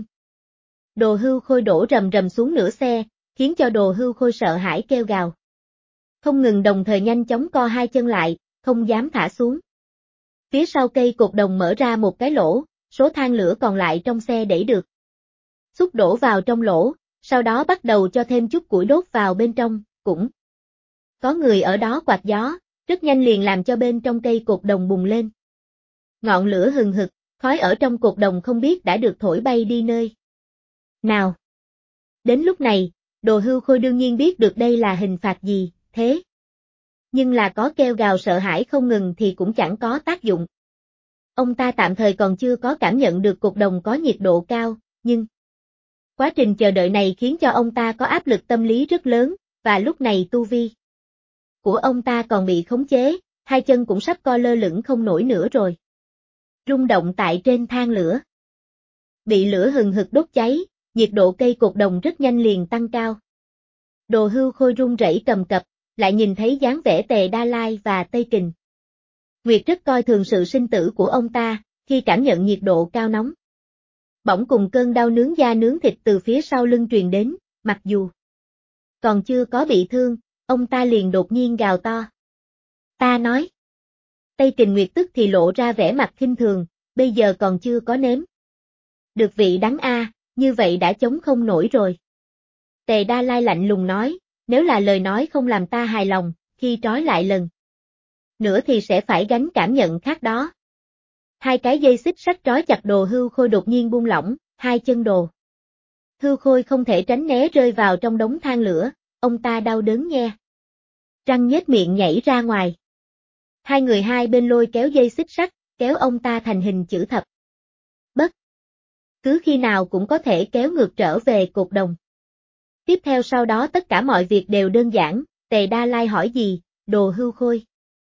Đồ Hưu Khôi đổ rầm rầm xuống nửa xe, khiến cho Đồ Hưu Khôi sợ hãi kêu gào. Không ngừng đồng thời nhanh chóng co hai chân lại, không dám thả xuống. Phía sau cây cột đồng mở ra một cái lỗ, số than lửa còn lại trong xe đẩy được xúc đổ vào trong lỗ, sau đó bắt đầu cho thêm chút củi đốt vào bên trong, cũng có người ở đó quạt gió, rất nhanh liền làm cho bên trong cây cột đồng bùng lên. Ngọn lửa hừng hực, khói ở trong cột đồng không biết đã được thổi bay đi nơi nào. Đến lúc này, Đồ Hưu Khôi đương nhiên biết được đây là hình phạt gì, thế nhưng là có kêu gào sợ hãi không ngừng thì cũng chẳng có tác dụng. Ông ta tạm thời còn chưa có cảm nhận được cột đồng có nhiệt độ cao, nhưng quá trình chờ đợi này khiến cho ông ta có áp lực tâm lý rất lớn, và lúc này tu vi của ông ta còn bị khống chế, hai chân cũng sắp co lơ lửng không nổi nữa rồi. Rung động tại trên than lửa. Bị lửa hừng hực đốt cháy, nhiệt độ cây cột đồng rất nhanh liền tăng cao. Đồ Hưu Khôi run rẩy cầm cập, lại nhìn thấy dáng vẻ Tề Đa Lai và Tây Kình. Nguyệt rất coi thường sự sinh tử của ông ta, khi cảm nhận nhiệt độ cao nóng. Bỗng cùng cơn đau nướng da nướng thịt từ phía sau lưng truyền đến, mặc dù còn chưa có bị thương, ông ta liền đột nhiên gào to. Ta nói. Tây Kình Nguyệt tức thì lộ ra vẻ mặt khinh thường, bây giờ còn chưa có nếm. Được vị đắng a, như vậy đã chống không nổi rồi. Tề Đa Lai lạnh lùng nói, nếu là lời nói không làm ta hài lòng, khi trói lại lần nữa thì sẽ phải gánh cảm nhận khác đó. Hai cái dây xích sắt trói chặt Đồ Hưu Khôi đột nhiên buông lỏng, hai chân Đồ Hưu Khôi không thể tránh né rơi vào trong đống than lửa, ông ta đau đớn nghe. Răng nhếch miệng nhảy ra ngoài. Hai người hai bên lôi kéo dây xích sắt, kéo ông ta thành hình chữ thập. Bất cứ khi nào cũng có thể kéo ngược trở về cột đồng. Tiếp theo sau đó tất cả mọi việc đều đơn giản, Tề Đa Lai hỏi gì, Đồ Hưu Khôi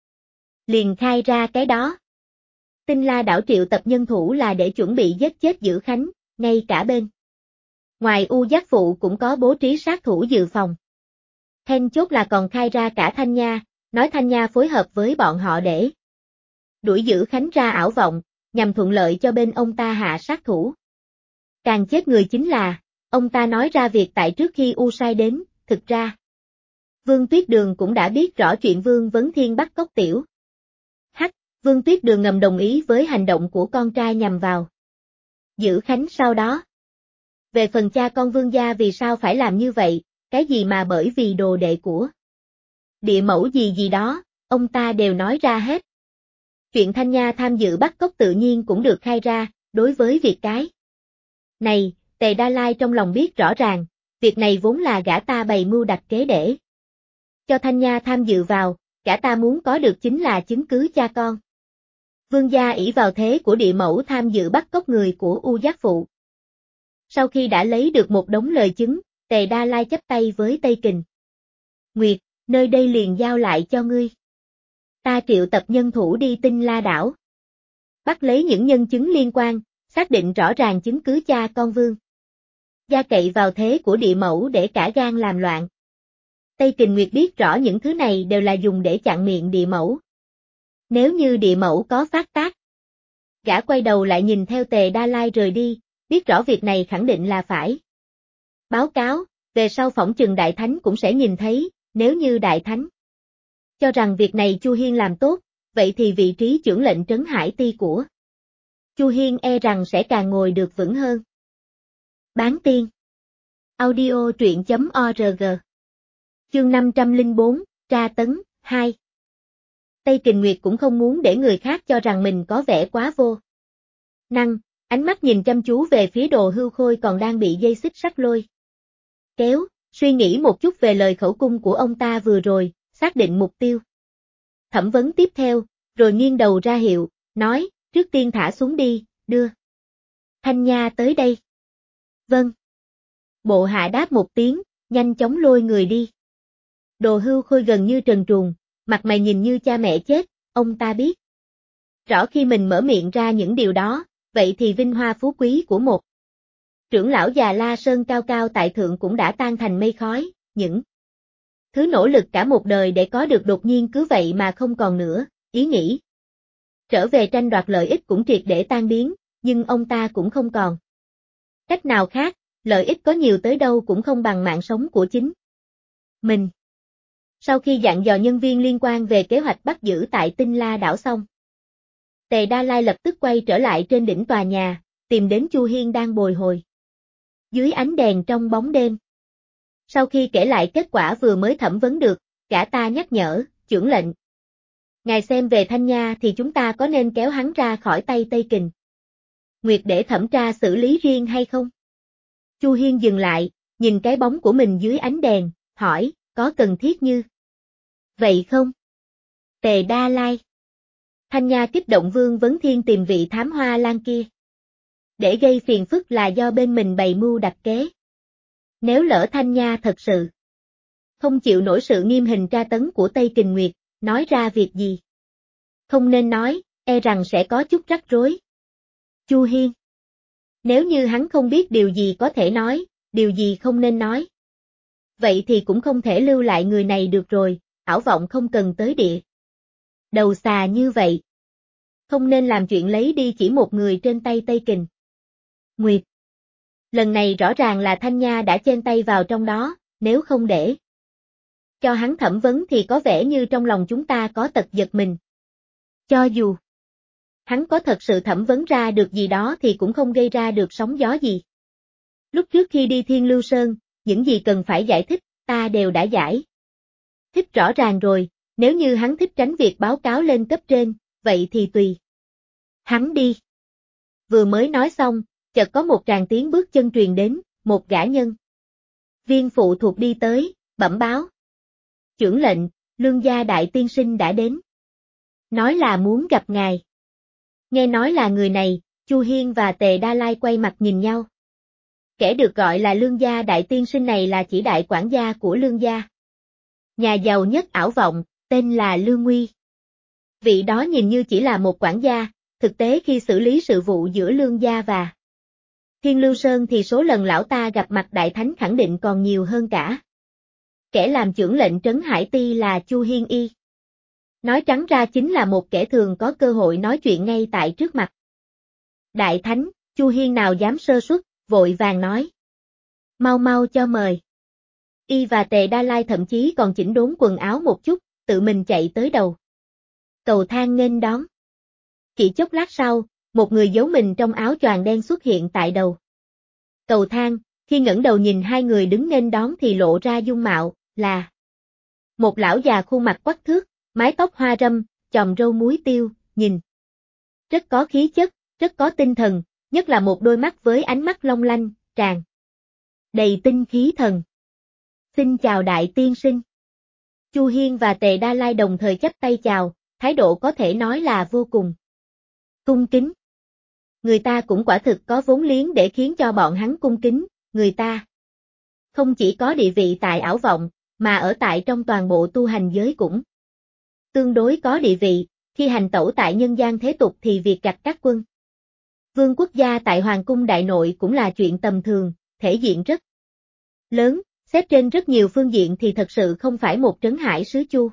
liền khai ra cái đó. Tinh La đảo triệu tập nhân thủ là để chuẩn bị giết chết Dữ Khánh, ngay cả bên ngoài U Giác Phụ cũng có bố trí sát thủ dự phòng. Then chốt là còn khai ra cả Thanh Nha, nói Thanh Nha phối hợp với bọn họ để đuổi Dữ Khánh ra ảo vọng, nhằm thuận lợi cho bên ông ta hạ sát thủ. Càng chết người chính là, ông ta nói ra việc tại trước khi U Sai đến, thực ra Vương Tuyết Đường cũng đã biết rõ chuyện Vương Vấn Thiên bắt cóc Tiểu Hắc, Vương Tuyết Đường ngầm đồng ý với hành động của con trai nhằm vào Dữ Khánh sau đó. Về phần cha con Vương gia vì sao phải làm như vậy, cái gì mà bởi vì đồ đệ của địa mẫu gì gì đó, ông ta đều nói ra hết. Chuyện Thanh Nha tham dự bắt cóc tự nhiên cũng được khai ra, đối với việc cái này, Tề Đa Lai trong lòng biết rõ ràng, việc này vốn là gã ta bày mưu đặt kế để cho Thanh Nha tham dự vào, gã ta muốn có được chính là chứng cứ cha con. Vương gia ỷ vào thế của địa mẫu tham dự bắt cóc người của U Giác Phụ. Sau khi đã lấy được một đống lời chứng, Tề Đa Lai chắp tay với Tây Kình. Nguyệt, nơi đây liền giao lại cho ngươi. Ta triệu tập nhân thủ đi Tinh La đảo. Bắt lấy những nhân chứng liên quan, xác định rõ ràng chứng cứ cha con Vương gia cậy vào thế của địa mẫu để cả gan làm loạn. Tây Kình Nguyệt biết rõ những thứ này đều là dùng để chặn miệng địa mẫu. Nếu như địa mẫu có phát tác, gã quay đầu lại nhìn theo Tề Đa Lai rời đi, biết rõ việc này khẳng định là phải báo cáo, về sau phỏng chừng Đại Thánh cũng sẽ nhìn thấy, nếu như Đại Thánh cho rằng việc này Chu Hiên làm tốt, vậy thì vị trí chưởng lệnh trấn Hải Ti của Chu Hiên e rằng sẽ càng ngồi được vững hơn. Bán tiên audio truyện.org Chương 504, tra tấn, 2 Tây Kình Nguyệt cũng không muốn để người khác cho rằng mình có vẻ quá vô năng, ánh mắt nhìn chăm chú về phía Đồ Hưu Khôi còn đang bị dây xích sắt lôi kéo, suy nghĩ một chút về lời khẩu cung của ông ta vừa rồi, xác định mục tiêu thẩm vấn tiếp theo, rồi nghiêng đầu ra hiệu, nói, trước tiên thả xuống đi, đưa Thanh Nha tới đây. Vâng. Bộ hạ đáp một tiếng, nhanh chóng lôi người đi. Đồ Hưu Khôi gần như trần truồng, mặt mày nhìn như cha mẹ chết, ông ta biết rõ khi mình mở miệng ra những điều đó, vậy thì vinh hoa phú quý của một trưởng lão già La Sơn cao cao tại thượng cũng đã tan thành mây khói, những thứ nỗ lực cả một đời để có được đột nhiên cứ vậy mà không còn nữa, ý nghĩ trở về tranh đoạt lợi ích cũng triệt để tan biến, nhưng ông ta cũng không còn cách nào khác, lợi ích có nhiều tới đâu cũng không bằng mạng sống của chính mình. Sau khi dặn dò nhân viên liên quan về kế hoạch bắt giữ tại Tinh La đảo xong, Tề Đa Lai lập tức quay trở lại trên đỉnh tòa nhà, tìm đến Chu Hiên đang bồi hồi dưới ánh đèn trong bóng đêm. Sau khi kể lại kết quả vừa mới thẩm vấn được, gã ta nhắc nhở, chưởng lệnh. Ngài xem về Thanh Nha thì chúng ta có nên kéo hắn ra khỏi tay Tây Kình Nguyệt để thẩm tra xử lý riêng hay không? Chu Hiên dừng lại, nhìn cái bóng của mình dưới ánh đèn, hỏi, có cần thiết như vậy không? Tề Đa Lai. Thanh Nha kích động Vương Vấn Thiên tìm vị thám hoa lan kia để gây phiền phức là do bên mình bày mưu đặt kế. Nếu lỡ Thanh Nha thật sự không chịu nổi sự nghiêm hình tra tấn của Tây Kình Nguyệt, nói ra việc gì không nên nói, e rằng sẽ có chút rắc rối. Chu Hiên. Nếu như hắn không biết điều gì có thể nói, điều gì không nên nói, vậy thì cũng không thể lưu lại người này được rồi, ảo vọng không cần tới địa. Đầu xà như vậy. Không nên làm chuyện lấy đi chỉ một người trên tay Tây Kình. Nguyệt. Lần này rõ ràng là Thanh Nha đã chen tay vào trong đó, nếu không để cho hắn thẩm vấn thì có vẻ như trong lòng chúng ta có tật giật mình. Cho dù hắn có thật sự thẩm vấn ra được gì đó thì cũng không gây ra được sóng gió gì. Lúc trước khi đi Thiên Lưu Sơn, những gì cần phải giải thích, ta đều đã giải thích rõ ràng rồi, nếu như hắn thích tránh việc báo cáo lên cấp trên, vậy thì tùy hắn đi. Vừa mới nói xong, chợt có một tràng tiếng bước chân truyền đến, một gã nhân viên phụ thuộc đi tới, bẩm báo. Chưởng lệnh, Lương gia đại tiên sinh đã đến. Nói là muốn gặp ngài. Nghe nói là người này, Chu Hiên và Tề Đa Lai quay mặt nhìn nhau. Kẻ được gọi là Lương gia đại tiên sinh này là chỉ đại quản gia của Lương gia. Nhà giàu nhất ảo vọng, tên là Lương Nguy. Vị đó nhìn như chỉ là một quản gia, thực tế khi xử lý sự vụ giữa Lương gia và Thiên Lưu Sơn thì số lần lão ta gặp mặt đại thánh khẳng định còn nhiều hơn cả. Kẻ làm chưởng lệnh trấn Hải Ti là Chu Hiên Y. Nói trắng ra chính là một kẻ thường có cơ hội nói chuyện ngay tại trước mặt. Đại thánh, Chu Hiên nào dám sơ suất, vội vàng nói. Mau mau cho mời. Y và Tề Đa Lai thậm chí còn chỉnh đốn quần áo một chút, tự mình chạy tới đầu cầu thang nghênh đón. Chỉ chốc lát sau, một người giấu mình trong áo choàng đen xuất hiện tại đầu cầu thang, khi ngẩng đầu nhìn hai người đứng nghênh đón thì lộ ra dung mạo, là một lão già khuôn mặt quắc thước, mái tóc hoa râm, chòm râu muối tiêu, nhìn rất có khí chất, rất có tinh thần, nhất là một đôi mắt với ánh mắt long lanh, tràn đầy tinh khí thần. Xin chào đại tiên sinh. Chu Hiên và Tề Đa Lai đồng thời chắp tay chào, thái độ có thể nói là vô cùng cung kính. Người ta cũng quả thực có vốn liếng để khiến cho bọn hắn cung kính, người ta không chỉ có địa vị tại ảo vọng, mà ở tại trong toàn bộ tu hành giới cũng tương đối có địa vị, khi hành tẩu tại nhân gian thế tục thì việc gặp các quân vương quốc gia tại Hoàng cung đại nội cũng là chuyện tầm thường, thể diện rất lớn, xét trên rất nhiều phương diện thì thật sự không phải một trấn hải sứ Chu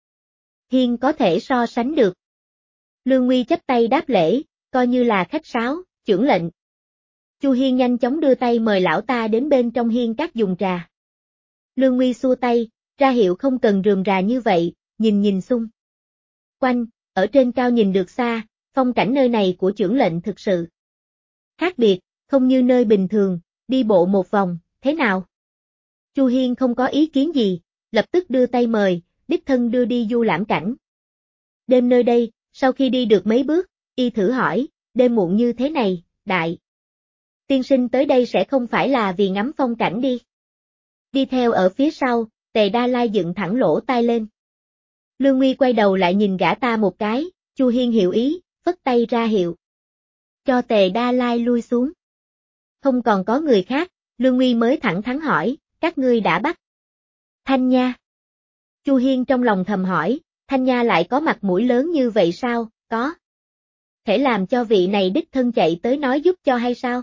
Hiên có thể so sánh được. Lương Nguy chắp tay đáp lễ, coi như là khách sáo, chưởng lệnh. Chu Hiên nhanh chóng đưa tay mời lão ta đến bên trong hiên các dùng trà. Lương Nguy xua tay, ra hiệu không cần rườm rà như vậy, nhìn xung quanh, ở trên cao nhìn được xa, phong cảnh nơi này của chưởng lệnh thực sự khác biệt, không như nơi bình thường, đi bộ một vòng, thế nào? Chu Hiên không có ý kiến gì, lập tức đưa tay mời, đích thân đưa đi du lãm cảnh. Đêm nơi đây, sau khi đi được mấy bước, y thử hỏi, đêm muộn như thế này, đại tiên sinh tới đây sẽ không phải là vì ngắm phong cảnh đi. Đi theo ở phía sau, Tề Đa Lai dựng thẳng lỗ tai lên. Lương Nguy quay đầu lại nhìn gã ta một cái, Chu Hiên hiểu ý, phất tay ra hiệu cho Tề Đa Lai lui xuống. Không còn có người khác, Lương Nguy mới thẳng thắn hỏi, các ngươi đã bắt Thanh Nha. Chu Hiên trong lòng thầm hỏi, Thanh Nha lại có mặt mũi lớn như vậy sao, có thể làm cho vị này đích thân chạy tới nói giúp cho hay sao?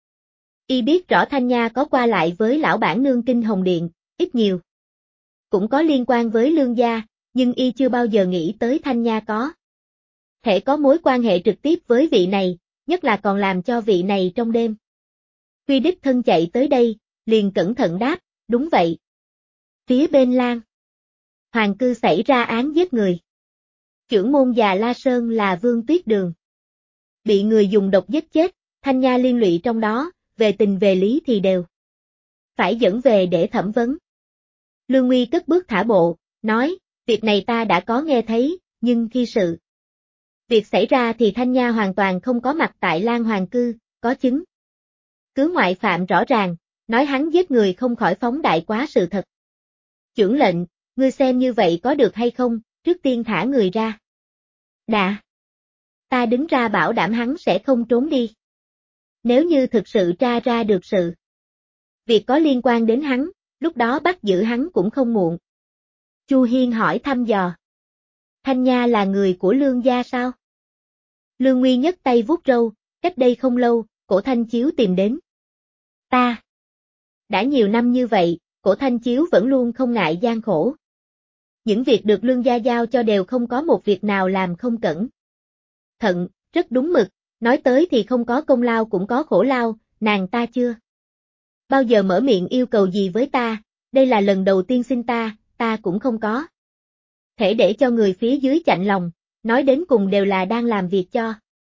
Y biết rõ Thanh Nha có qua lại với lão bản nương Kinh Hồng Điện, ít nhiều cũng có liên quan với Lương gia, nhưng y chưa bao giờ nghĩ tới Thanh Nha có thể có mối quan hệ trực tiếp với vị này, nhất là còn làm cho vị này trong đêm khuya đích thân chạy tới đây, liền cẩn thận đáp, đúng vậy. Phía bên Lan Hoàng cư xảy ra án giết người. Chưởng môn già La Sơn là Vương Tuyết Đường. Bị người dùng độc giết chết, Thanh Nha liên lụy trong đó, về tình về lý thì đều phải dẫn về để thẩm vấn. Lương Nguy cất bước thả bộ, nói, việc này ta đã có nghe thấy, nhưng khi sự việc xảy ra thì Thanh Nha hoàn toàn không có mặt tại Lan Hoàng cư, có chứng cứ ngoại phạm rõ ràng, nói hắn giết người không khỏi phóng đại quá sự thật. Chưởng lệnh, ngươi xem như vậy có được hay không, trước tiên thả người ra. Đã. Ta đứng ra bảo đảm hắn sẽ không trốn đi. Nếu như thực sự tra ra được sự việc có liên quan đến hắn, lúc đó bắt giữ hắn cũng không muộn. Chu Hiên hỏi thăm dò. Thanh Nha là người của Lương gia sao? Lương Nguy nhấc tay vuốt râu, cách đây không lâu, Cổ Thanh Chiếu tìm đến ta. Đã nhiều năm như vậy, Cổ Thanh Chiếu vẫn luôn không ngại gian khổ. những việc được Lương gia giao cho đều không có một việc nào làm không cẩn thận, rất đúng mực, nói tới thì không có công lao cũng có khổ lao, nàng ta chưa bao giờ mở miệng yêu cầu gì với ta, đây là lần đầu tiên xin ta cũng không có thể để cho người phía dưới chạnh lòng, nói đến cùng đều là đang làm việc cho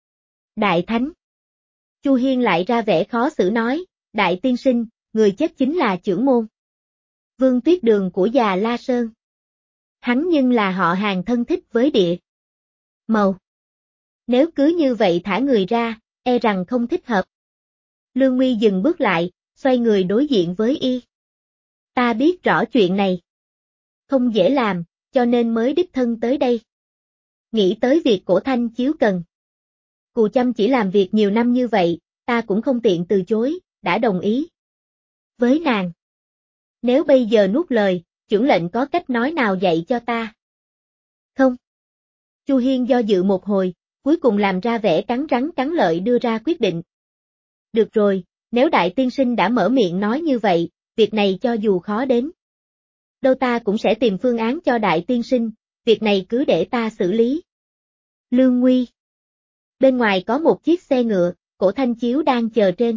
Đại Thánh. Chu Hiên lại ra vẻ khó xử nói, Đại tiên sinh, người chết chính là trưởng môn Vương Tuyết Đường của già La Sơn. Hắn nhưng là họ hàng thân thích với địa màu. Nếu cứ như vậy thả người ra, e rằng không thích hợp. Lương Nguy dừng bước lại, xoay người đối diện với y. Ta biết rõ chuyện này. Không dễ làm, cho nên mới đích thân tới đây. Nghĩ tới việc Cổ Thanh Chiếu cần cù chăm chỉ làm việc nhiều năm như vậy, ta cũng không tiện từ chối, đã đồng ý với nàng. Nếu bây giờ nuốt lời, chưởng lệnh có cách nói nào dạy cho ta? Không. Chu Hiên do dự một hồi, cuối cùng làm ra vẻ cắn rắn cắn lợi đưa ra quyết định. Được rồi, nếu đại tiên sinh đã mở miệng nói như vậy, việc này cho dù khó đến đâu ta cũng sẽ tìm phương án cho đại tiên sinh, việc này cứ để ta xử lý. Lương Nguy. Bên ngoài có một chiếc xe ngựa, Cổ Thanh Chiếu đang chờ trên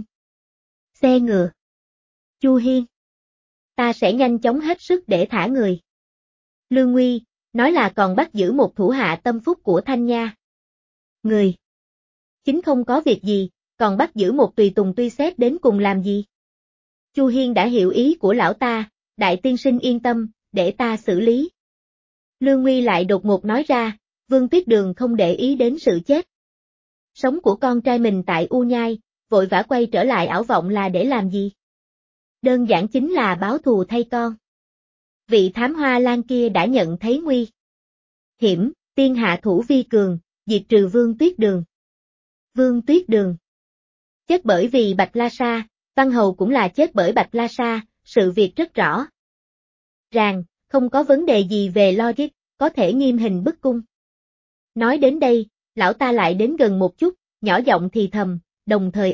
xe ngựa. Chu Hiên. Ta sẽ nhanh chóng hết sức để thả người. Lương Nguy, nói là còn bắt giữ một thủ hạ tâm phúc của Thanh Nha. Người. Chính không có việc gì, còn bắt giữ một tùy tùng tuy xét đến cùng làm gì? Chu Hiên đã hiểu ý của lão ta, đại tiên sinh yên tâm, để ta xử lý. Lương Nguy lại đột ngột nói ra, Vương Tuyết Đường không để ý đến sự chết sống của con trai mình tại U Nhai, vội vã quay trở lại ảo vọng là để làm gì? Đơn giản chính là báo thù thay con. Vị thám hoa lan kia đã nhận thấy nguy hiểm, tiên hạ thủ vi cường, diệt trừ Vương Tuyết Đường. Vương Tuyết Đường chết bởi vì Bạch La Sa, Văn Hầu cũng là chết bởi Bạch La Sa, sự việc rất rõ ràng, không có vấn đề gì về logic, có thể nghiêm hình bức cung. Nói đến đây, lão ta lại đến gần một chút, nhỏ giọng thì thầm, đồng thời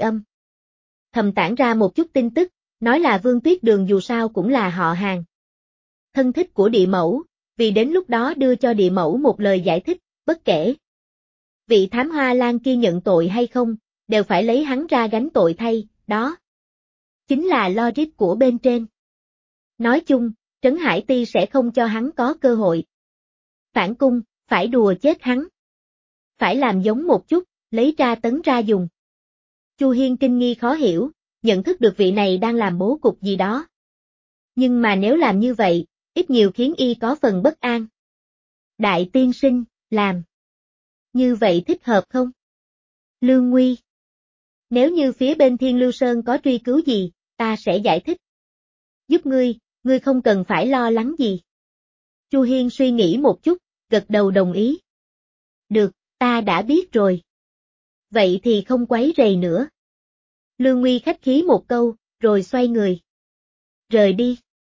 thầm tản ra một chút tin tức, nói là Vương Tuyết Đường dù sao cũng là họ hàng thân thích của địa mẫu, vì đến lúc đó đưa cho địa mẫu một lời giải thích, bất kể vị thám hoa lan kia nhận tội hay không, đều phải lấy hắn ra gánh tội thay, đó chính là logic của bên trên. Nói chung, Trấn Hải Ti sẽ không cho hắn có cơ hội phản cung, phải đùa chết hắn. Phải làm giống một chút, lấy ra tấn ra dùng. Chu Hiên kinh nghi khó hiểu, nhận thức được vị này đang làm bố cục gì đó. Nhưng mà nếu làm như vậy, ít nhiều khiến y có phần bất an. Đại tiên sinh, làm như vậy thích hợp không? Lương Nguy. Nếu như phía bên Thiên Lưu Sơn có truy cứu gì, ta sẽ giải thích. Giúp ngươi không cần phải lo lắng gì. Chu Hiên suy nghĩ một chút, gật đầu đồng ý. Được, ta đã biết rồi. Vậy thì không quấy rầy nữa. Lương Nguy khách khí một câu, rồi xoay người. Rời đi.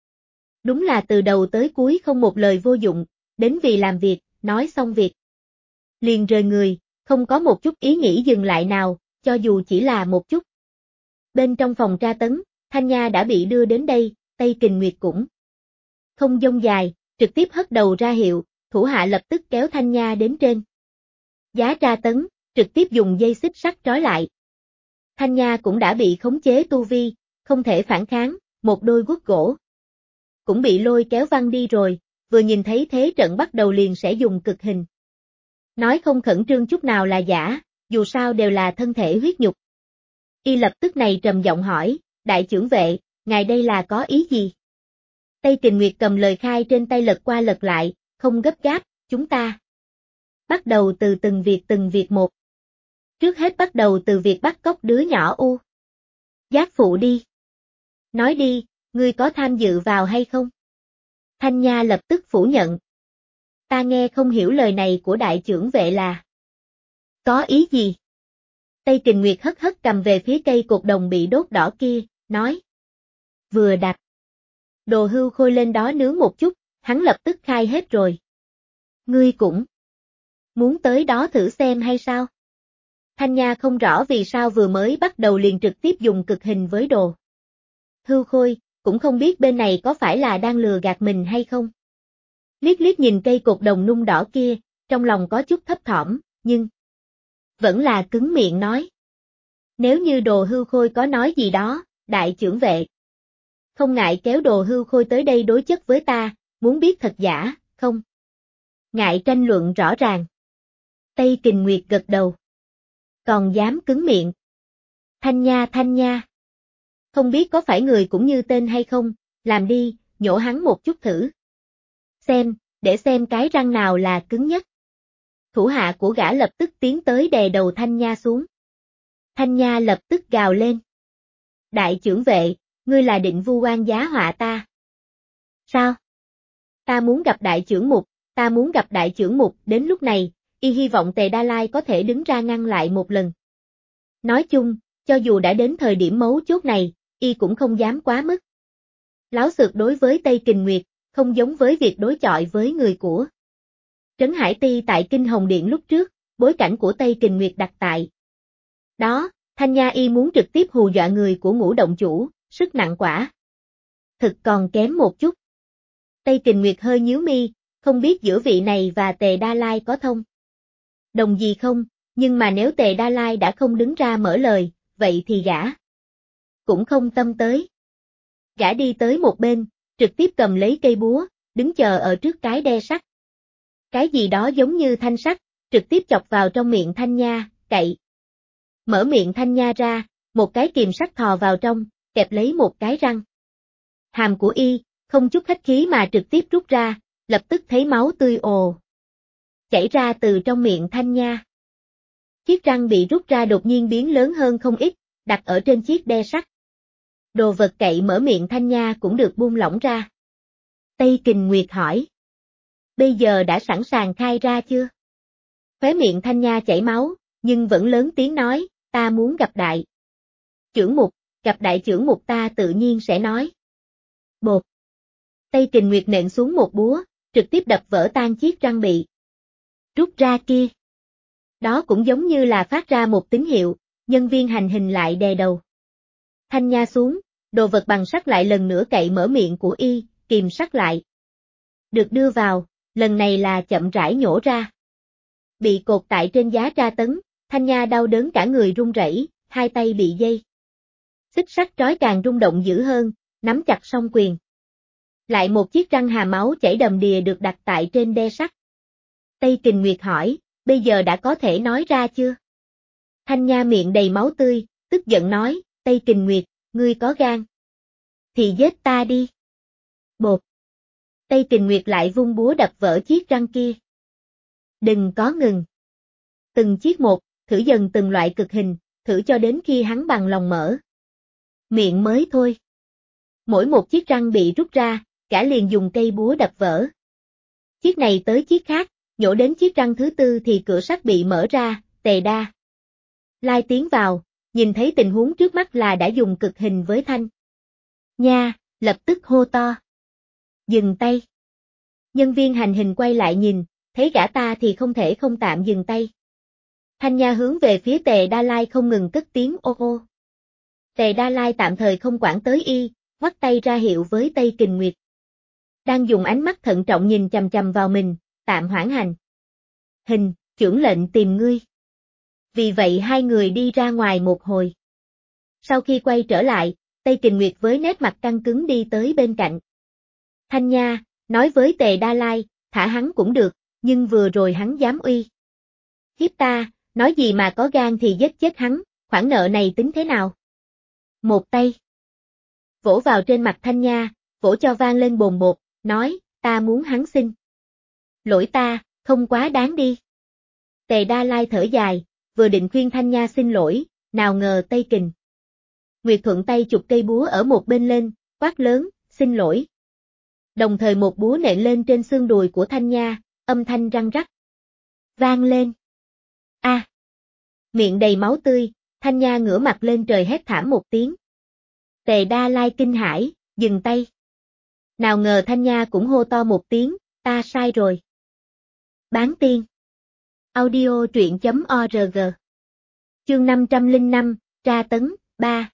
Đúng là từ đầu tới cuối không một lời vô dụng, đến vì làm việc, nói xong việc. Liền rời người, không có một chút ý nghĩ dừng lại nào, cho dù chỉ là một chút. Bên trong phòng tra tấn, Thanh Nha đã bị đưa đến đây, Tây Kình Nguyệt cũng không dông dài, trực tiếp hất đầu ra hiệu, thủ hạ lập tức kéo Thanh Nha đến trên giá tra tấn, trực tiếp dùng dây xích sắt trói lại. Thanh Nha cũng đã bị khống chế tu vi, không thể phản kháng, một đôi guốc gỗ cũng bị lôi kéo văng đi rồi, vừa nhìn thấy thế trận bắt đầu liền sẽ dùng cực hình. Nói không khẩn trương chút nào là giả, dù sao đều là thân thể huyết nhục. Y lập tức này trầm giọng hỏi, đại trưởng vệ, ngài đây là có ý gì? Tây Kình Nguyệt cầm lời khai trên tay lật qua lật lại, không gấp gáp, chúng ta bắt đầu từ từng việc một. Trước hết bắt đầu từ việc bắt cóc đứa nhỏ U. Giác phụ đi. Nói đi, ngươi có tham dự vào hay không? Thanh Nha lập tức phủ nhận. Ta nghe không hiểu lời này của đại trưởng vệ là có ý gì? Tây Kình Nguyệt hất hất cầm về phía cây cột đồng bị đốt đỏ kia, nói. Vừa đặt đồ hưu khôi lên đó nướng một chút, hắn lập tức khai hết rồi. Ngươi cũng muốn tới đó thử xem hay sao? Thanh Nha không rõ vì sao vừa mới bắt đầu liền trực tiếp dùng cực hình với đồ hưu khôi, cũng không biết bên này có phải là đang lừa gạt mình hay không. Liếc liếc nhìn cây cột đồng nung đỏ kia, trong lòng có chút thấp thỏm, nhưng vẫn là cứng miệng nói. Nếu như Đồ Hưu Khôi có nói gì đó, đại trưởng vệ. Không ngại kéo Đồ Hưu Khôi tới đây đối chất với ta, muốn biết thật giả, không? Ngại tranh luận rõ ràng. Tây Kình Nguyệt gật đầu. Còn dám cứng miệng. Thanh Nha. Không biết có phải người cũng như tên hay không, làm đi, nhổ hắn một chút thử. Để xem cái răng nào là cứng nhất. Thủ hạ của gã lập tức tiến tới đè đầu Thanh Nha xuống. Thanh Nha lập tức gào lên. Đại trưởng vệ, ngươi là định vu oan giá họa ta. Sao? Ta muốn gặp đại trưởng mục, đến lúc này, y hy vọng Tề Đa Lai có thể đứng ra ngăn lại một lần. Nói chung, cho dù đã đến thời điểm mấu chốt này, y cũng không dám quá mức. Láo xược đối với Tây Kình Nguyệt, không giống với việc đối chọi với người của Trấn Hải Ti tại Kinh Hồng Điện lúc trước, bối cảnh của Tây Kình Nguyệt đặt tại. Đó, Thanh Nha y muốn trực tiếp hù dọa người của Ngũ động chủ, sức nặng quả. Thực còn kém một chút. Tây Kình Nguyệt hơi nhíu mi, không biết giữa vị này và Tề Đa Lai có thông đồng gì không, nhưng mà nếu Tề Đa Lai đã không đứng ra mở lời, vậy thì gã cũng không tâm tới. Gã đi tới một bên, trực tiếp cầm lấy cây búa, đứng chờ ở trước cái đe sắt. Cái gì đó giống như thanh sắt, trực tiếp chọc vào trong miệng Thanh Nha, cậy. Mở miệng Thanh Nha ra, một cái kìm sắt thò vào trong, kẹp lấy một cái răng. Hàm của y, không chút khách khí mà trực tiếp rút ra, lập tức thấy máu tươi ồ chảy ra từ trong miệng Thanh Nha. Chiếc răng bị rút ra đột nhiên biến lớn hơn không ít, đặt ở trên chiếc đe sắt. Đồ vật cậy mở miệng Thanh Nha cũng được buông lỏng ra. Tây Kình Nguyệt hỏi. Bây giờ đã sẵn sàng khai ra chưa? Khóe miệng Thanh Nha chảy máu, nhưng vẫn lớn tiếng nói, ta muốn gặp đại trưởng mục, gặp đại trưởng mục ta tự nhiên sẽ nói. Bột. Tây Kình Nguyệt nện xuống một búa, trực tiếp đập vỡ tan chiếc răng bị rút ra kia. Đó cũng giống như là phát ra một tín hiệu, nhân viên hành hình lại đè đầu Thanh Nha xuống, đồ vật bằng sắt lại lần nữa cậy mở miệng của y, kìm sắt lại. Được đưa vào, lần này là chậm rãi nhổ ra. Bị cột tại trên giá tra tấn, Thanh Nha đau đớn cả người run rẩy, hai tay bị dây xích sắt trói càng rung động dữ hơn, nắm chặt song quyền. Lại một chiếc răng hà máu chảy đầm đìa được đặt tại trên đe sắt. Tây Kình Nguyệt hỏi, bây giờ đã có thể nói ra chưa? Thanh Nha miệng đầy máu tươi, tức giận nói, Tây Kình Nguyệt, ngươi có gan thì giết ta đi. Bột. Tây Kình Nguyệt lại vung búa đập vỡ chiếc răng kia. Đừng có ngừng. Từng chiếc một, thử dần từng loại cực hình, thử cho đến khi hắn bằng lòng mở miệng mới thôi. Mỗi một chiếc răng bị rút ra, cả liền dùng cây búa đập vỡ. Chiếc này tới chiếc khác, nhổ đến chiếc răng thứ tư thì cửa sắt bị mở ra, Tề Đa Lai tiến vào, nhìn thấy tình huống trước mắt là đã dùng cực hình với Thanh Nha, lập tức hô to. Dừng tay. Nhân viên hành hình quay lại nhìn, thấy gã ta thì không thể không tạm dừng tay. Thanh Nha hướng về phía Tề Đa Lai không ngừng cất tiếng ô ô. Tề Đa Lai tạm thời không quản tới y, ngoắt tay ra hiệu với Tây Kình Nguyệt. Đang dùng ánh mắt thận trọng nhìn chằm chằm vào mình, tạm hoãn hành. Trưởng lệnh tìm ngươi. Vì vậy hai người đi ra ngoài một hồi. Sau khi quay trở lại, Tây Kình Nguyệt với nét mặt căng cứng đi tới bên cạnh Thanh Nha, nói với Tề Đa Lai, thả hắn cũng được, nhưng vừa rồi hắn dám uy hiếp ta, nói gì mà có gan thì giết chết hắn, khoản nợ này tính thế nào? Một tay vỗ vào trên mặt Thanh Nha, vỗ cho vang lên bồn bột, nói, ta muốn hắn xin lỗi ta, không quá đáng đi. Tề Đa Lai thở dài, vừa định khuyên Thanh Nha xin lỗi, nào ngờ Tây Kình Nguyệt thuận tay chụp cây búa ở một bên lên, quát lớn, xin lỗi. Đồng thời một búa nện lên trên xương đùi của Thanh Nha, âm thanh răng rắc vang lên. A! Miệng đầy máu tươi, Thanh Nha ngửa mặt lên trời hét thảm một tiếng. Tề Đa Lai kinh hãi, dừng tay. Nào ngờ Thanh Nha cũng hô to một tiếng, ta sai rồi. Bán tiên. Audio truyện.org. Chương 505, tra tấn, 3.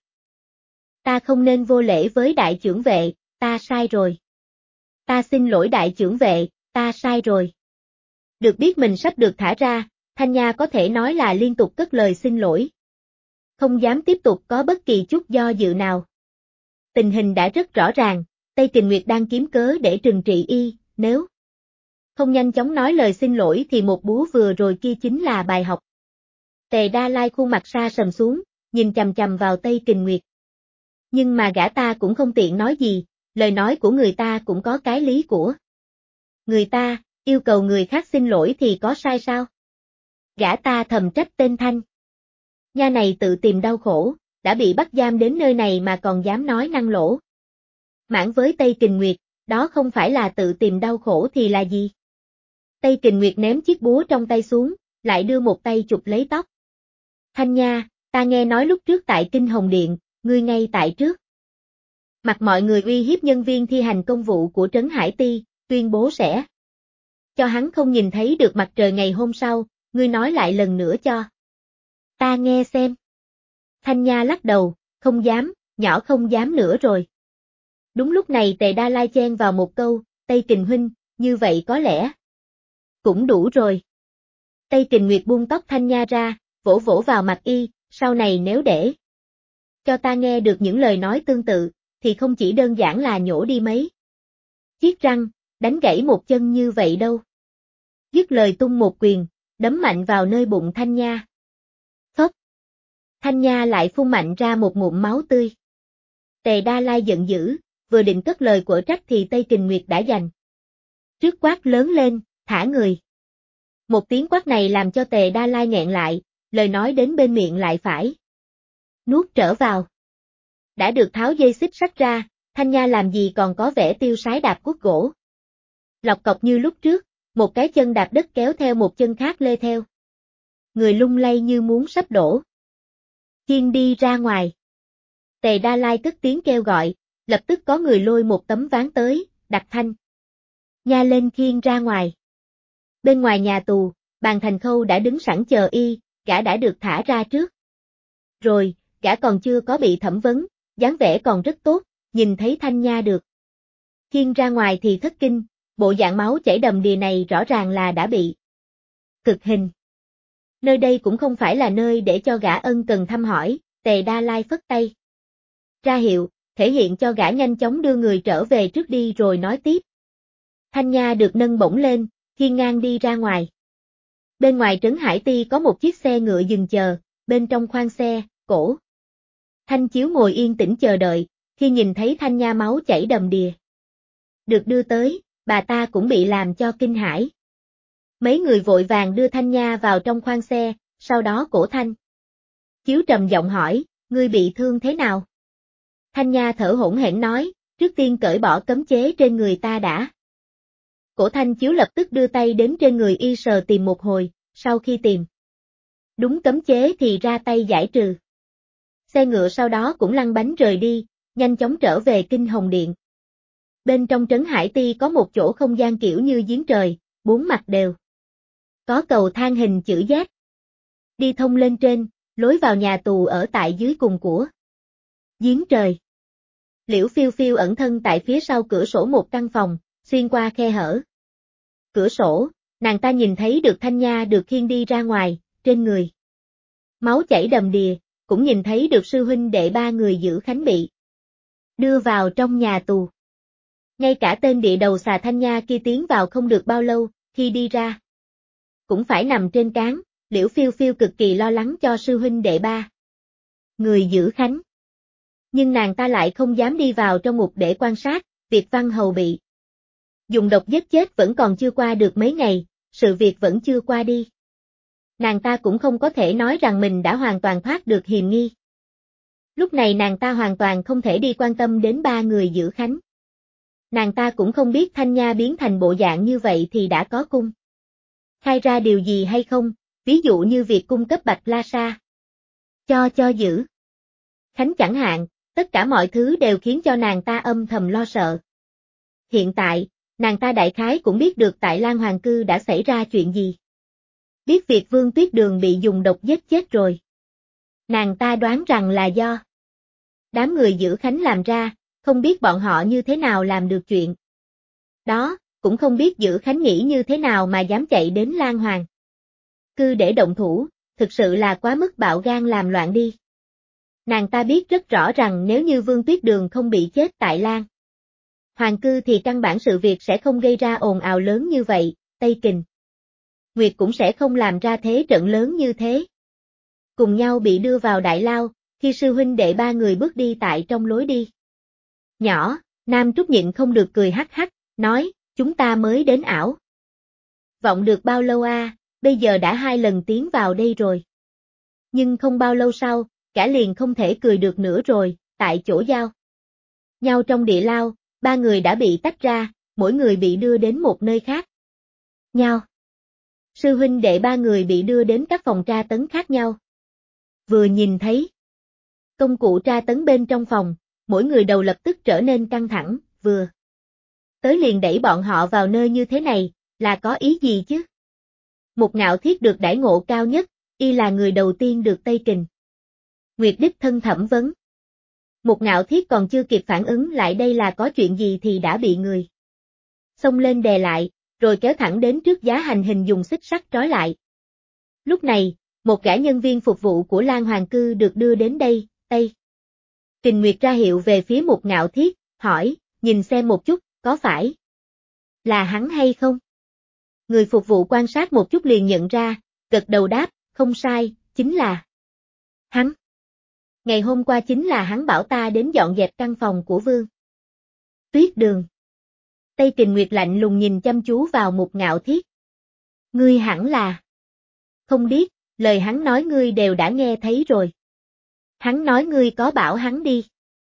Ta không nên vô lễ với đại trưởng vệ, ta sai rồi. Ta xin lỗi đại trưởng vệ, ta sai rồi. Được biết mình sắp được thả ra, Thanh Nha có thể nói là liên tục cất lời xin lỗi. Không dám tiếp tục có bất kỳ chút do dự nào. Tình hình đã rất rõ ràng, Tây Kình Nguyệt đang kiếm cớ để trừng trị y, nếu không nhanh chóng nói lời xin lỗi thì một búa vừa rồi kia chính là bài học. Tề Đa Lai khuôn mặt sa sầm xuống, nhìn chằm chằm vào Tây Kình Nguyệt. Nhưng mà gã ta cũng không tiện nói gì, lời nói của người ta cũng có cái lý của. Người ta, yêu cầu người khác xin lỗi thì có sai sao? Gã ta thầm trách tên Thanh Nha này tự tìm đau khổ, đã bị bắt giam đến nơi này mà còn dám nói năng lỗ. Mãn với Tây Kình Nguyệt, đó không phải là tự tìm đau khổ thì là gì? Tây Kình Nguyệt ném chiếc búa trong tay xuống, lại đưa một tay chụp lấy tóc. Thanh Nha, ta nghe nói lúc trước tại Kinh Hồng Điện, ngươi ngay tại trước mặt mọi người uy hiếp nhân viên thi hành công vụ của Trấn Hải Ti, tuyên bố sẽ cho hắn không nhìn thấy được mặt trời ngày hôm sau, ngươi nói lại lần nữa cho ta nghe xem. Thanh Nha lắc đầu, không dám, nhỏ không dám nữa rồi. Đúng lúc này Tề Đa Lai chen vào một câu, Tây Kình huynh, như vậy có lẽ cũng đủ rồi. Tây Kình Nguyệt buông tóc Thanh Nha ra, vỗ vỗ vào mặt y, sau này nếu để cho ta nghe được những lời nói tương tự, thì không chỉ đơn giản là nhổ đi mấy chiếc răng, đánh gãy một chân như vậy đâu. Dứt lời tung một quyền, đấm mạnh vào nơi bụng Thanh Nha. Phốc! Thanh Nha lại phun mạnh ra một ngụm máu tươi. Tề Đa Lai giận dữ, vừa định cất lời quở trách thì Tây Kình Nguyệt đã giành trước quát lớn lên, thả người. Một tiếng quát này làm cho Tề Đa Lai nghẹn lại, lời nói đến bên miệng lại phải nuốt trở vào. Đã được tháo dây xích sắt ra, Thanh Nha làm gì còn có vẻ tiêu sái đạp cuốc gỗ. Lọc cọc như lúc trước, một cái chân đạp đất kéo theo một chân khác lê theo. Người lung lay như muốn sắp đổ. Khiêng đi ra ngoài. Tề Đa Lai cất tiếng kêu gọi, lập tức có người lôi một tấm ván tới, đặt Thanh Nha lên khiêng ra ngoài. Bên ngoài nhà tù, Bàn Thành Khâu đã đứng sẵn chờ y, gã đã được thả ra trước. Rồi, gã còn chưa có bị thẩm vấn, dáng vẻ còn rất tốt, nhìn thấy Thanh Nha được khiêng ra ngoài thì thất kinh, bộ dạng máu chảy đầm đìa này rõ ràng là đã bị cực hình. Nơi đây cũng không phải là nơi để cho gã ân cần thăm hỏi, Tề Đa Lai phất tay ra hiệu, thể hiện cho gã nhanh chóng đưa người trở về trước đi rồi nói tiếp. Thanh Nha được nâng bổng lên, khiêng ngang đi ra ngoài. Bên ngoài Trấn Hải Ti có một chiếc xe ngựa dừng chờ, bên trong khoang xe, cổ Thanh Chiếu ngồi yên tĩnh chờ đợi, khi nhìn thấy Thanh Nha máu chảy đầm đìa được đưa tới, bà ta cũng bị làm cho kinh hãi. Mấy người vội vàng đưa Thanh Nha vào trong khoang xe, sau đó cổ Thanh Chiếu trầm giọng hỏi, ngươi bị thương thế nào? Thanh Nha thở hổn hển nói, trước tiên cởi bỏ cấm chế trên người ta đã. Cổ Thanh Chiếu lập tức đưa tay đến trên người y sờ tìm một hồi, sau khi tìm đúng cấm chế thì ra tay giải trừ. Xe ngựa sau đó cũng lăn bánh rời đi, nhanh chóng trở về Kinh Hồng Điện. Bên trong Trấn Hải Ti có một chỗ không gian kiểu như giếng trời, bốn mặt đều có cầu thang hình chữ Z. Đi thông lên trên, lối vào nhà tù ở tại dưới cùng của giếng trời. Liễu Phiêu Phiêu ẩn thân tại phía sau cửa sổ một căn phòng, xuyên qua khe hở cửa sổ, nàng ta nhìn thấy được Thanh Nha được khiêng đi ra ngoài, trên người máu chảy đầm đìa, cũng nhìn thấy được sư huynh đệ ba người giữ Khánh bị đưa vào trong nhà tù. Ngay cả tên địa đầu xà Thanh Nha kia tiến vào không được bao lâu, khi đi ra cũng phải nằm trên cáng, Liễu Phiêu Phiêu cực kỳ lo lắng cho sư huynh đệ ba người giữ Khánh. Nhưng nàng ta lại không dám đi vào trong ngục để quan sát, việc Văn Hầu bị dùng độc giết chết vẫn còn chưa qua được mấy ngày, sự việc vẫn chưa qua đi. Nàng ta cũng không có thể nói rằng mình đã hoàn toàn thoát được hiềm nghi. Lúc này nàng ta hoàn toàn không thể đi quan tâm đến ba người giữ Khánh. Nàng ta cũng không biết Thanh Nha biến thành bộ dạng như vậy thì đã có cung khai ra điều gì hay không, ví dụ như việc cung cấp Bạch La Sa cho giữ Khánh chẳng hạn, tất cả mọi thứ đều khiến cho nàng ta âm thầm lo sợ. Hiện tại, nàng ta đại khái cũng biết được tại Lan Hoàng Cư đã xảy ra chuyện gì. Biết việc Vương Tuyết Đường bị dùng độc giết chết rồi. Nàng ta đoán rằng là do đám người giữ Khánh làm ra, không biết bọn họ như thế nào làm được chuyện đó, cũng không biết Dữ Khánh nghĩ như thế nào mà dám chạy đến Lan Hoàng Cư để động thủ, thực sự là quá mức bạo gan làm loạn đi. Nàng ta biết rất rõ rằng nếu như Vương Tuyết Đường không bị chết tại Lan Hoàng Cư thì căn bản sự việc sẽ không gây ra ồn ào lớn như vậy, Tây Kình Nguyệt cũng sẽ không làm ra thế trận lớn như thế. Cùng nhau bị đưa vào đại lao, khi sư huynh đệ ba người bước đi tại trong lối đi. Nhỏ, Nam Trúc nhịn không được cười hắc hắc, nói, chúng ta mới đến ảo. Vọng được bao lâu a? Bây giờ đã 2 lần tiến vào đây rồi. Nhưng không bao lâu sau, cả liền không thể cười được nữa rồi, tại chỗ giao nhau trong địa lao, ba người đã bị tách ra, mỗi người bị đưa đến một nơi khác nhau. Sư huynh đệ ba người bị đưa đến các phòng tra tấn khác nhau. Vừa nhìn thấy công cụ tra tấn bên trong phòng, mỗi người đầu lập tức trở nên căng thẳng, vừa tới liền đẩy bọn họ vào nơi như thế này, là có ý gì chứ? Một Ngạo Thiết được đãi ngộ cao nhất, y là người đầu tiên được Tây Kình Nguyệt đích thân thẩm vấn. Một Ngạo Thiết còn chưa kịp phản ứng lại đây là có chuyện gì thì đã bị người xông lên đè lại, rồi kéo thẳng đến trước giá hành hình dùng xích sắt trói lại. Lúc này, một gã nhân viên phục vụ của Lan Hoàng Cư được đưa đến đây, Tây Kình Nguyệt ra hiệu về phía Một Ngạo Thiết, hỏi, nhìn xem một chút, có phải là hắn hay không? Người phục vụ quan sát một chút liền nhận ra, gật đầu đáp, không sai, chính là hắn. Ngày hôm qua chính là hắn bảo ta đến dọn dẹp căn phòng của Vương Tuyết Đường. Tây Kình Nguyệt lạnh lùng nhìn chăm chú vào Một Ngạo Thiết. Ngươi hẳn là không biết, lời hắn nói ngươi đều đã nghe thấy rồi. Hắn nói ngươi có bảo hắn đi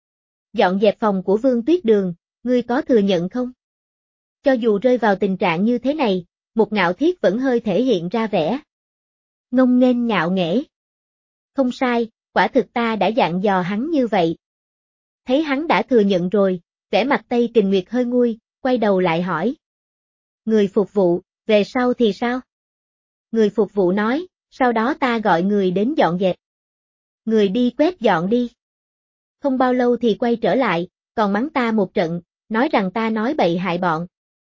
dọn dẹp phòng của Vương Tuyết Đường, ngươi có thừa nhận không? Cho dù rơi vào tình trạng như thế này, Một Ngạo Thiết vẫn hơi thể hiện ra vẻ ngông nghênh ngạo nghễ. Không sai, quả thực ta đã dặn dò hắn như vậy. Thấy hắn đã thừa nhận rồi, vẻ mặt Tây Kình Nguyệt hơi nguôi, quay đầu lại hỏi. Người phục vụ, về sau thì sao? Người phục vụ nói, sau đó ta gọi người đến dọn dẹp. Người đi quét dọn đi. Không bao lâu thì quay trở lại, còn mắng ta một trận, nói rằng ta nói bậy hại bọn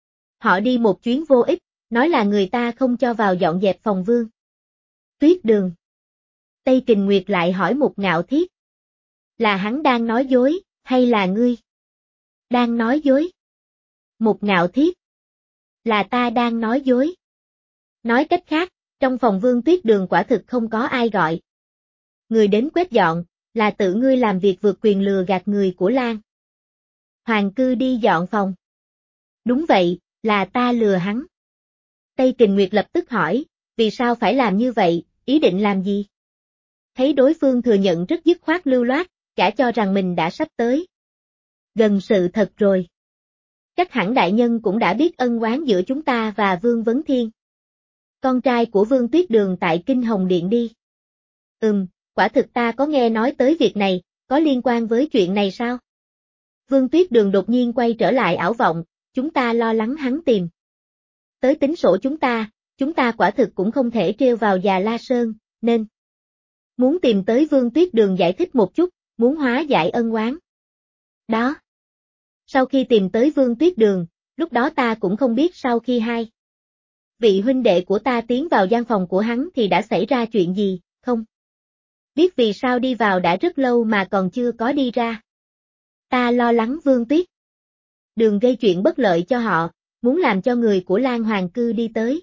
họ đi một chuyến vô ích, nói là người ta không cho vào dọn dẹp phòng Vương Tuyết Đường. Tây Kình Nguyệt lại hỏi Một Ngạo Thiết. Là hắn đang nói dối, hay là ngươi đang nói dối? Một Ngạo Thiết. Là ta đang nói dối. Nói cách khác, trong phòng Vương Tuyết Đường quả thực không có ai gọi người đến quét dọn, là tự ngươi làm việc vượt quyền lừa gạt người của Lan Hoàng Cư đi dọn phòng. Đúng vậy, là ta lừa hắn. Tây Kình Nguyệt lập tức hỏi, vì sao phải làm như vậy, ý định làm gì? Thấy đối phương thừa nhận rất dứt khoát lưu loát, cả cho rằng mình đã sắp tới gần sự thật rồi. Chắc hẳn đại nhân cũng đã biết ân oán giữa chúng ta và Vương Vấn Thiên, con trai của Vương Tuyết Đường tại Kinh Hồng Điện đi. Quả thực ta có nghe nói tới việc này, có liên quan với chuyện này sao? Vương Tuyết Đường đột nhiên quay trở lại ảo vọng, chúng ta lo lắng hắn tìm tới tính sổ chúng ta quả thực cũng không thể treo vào Già La Sơn, nên muốn tìm tới Vương Tuyết Đường giải thích một chút, muốn hóa giải ân oán. Đó. Sau khi tìm tới Vương Tuyết Đường, lúc đó ta cũng không biết sau khi hai vị huynh đệ của ta tiến vào gian phòng của hắn thì đã xảy ra chuyện gì, không biết vì sao đi vào đã rất lâu mà còn chưa có đi ra. Ta lo lắng Vương Tuyết Đường gây chuyện bất lợi cho họ, muốn làm cho người của Lan Hoàng Cư đi tới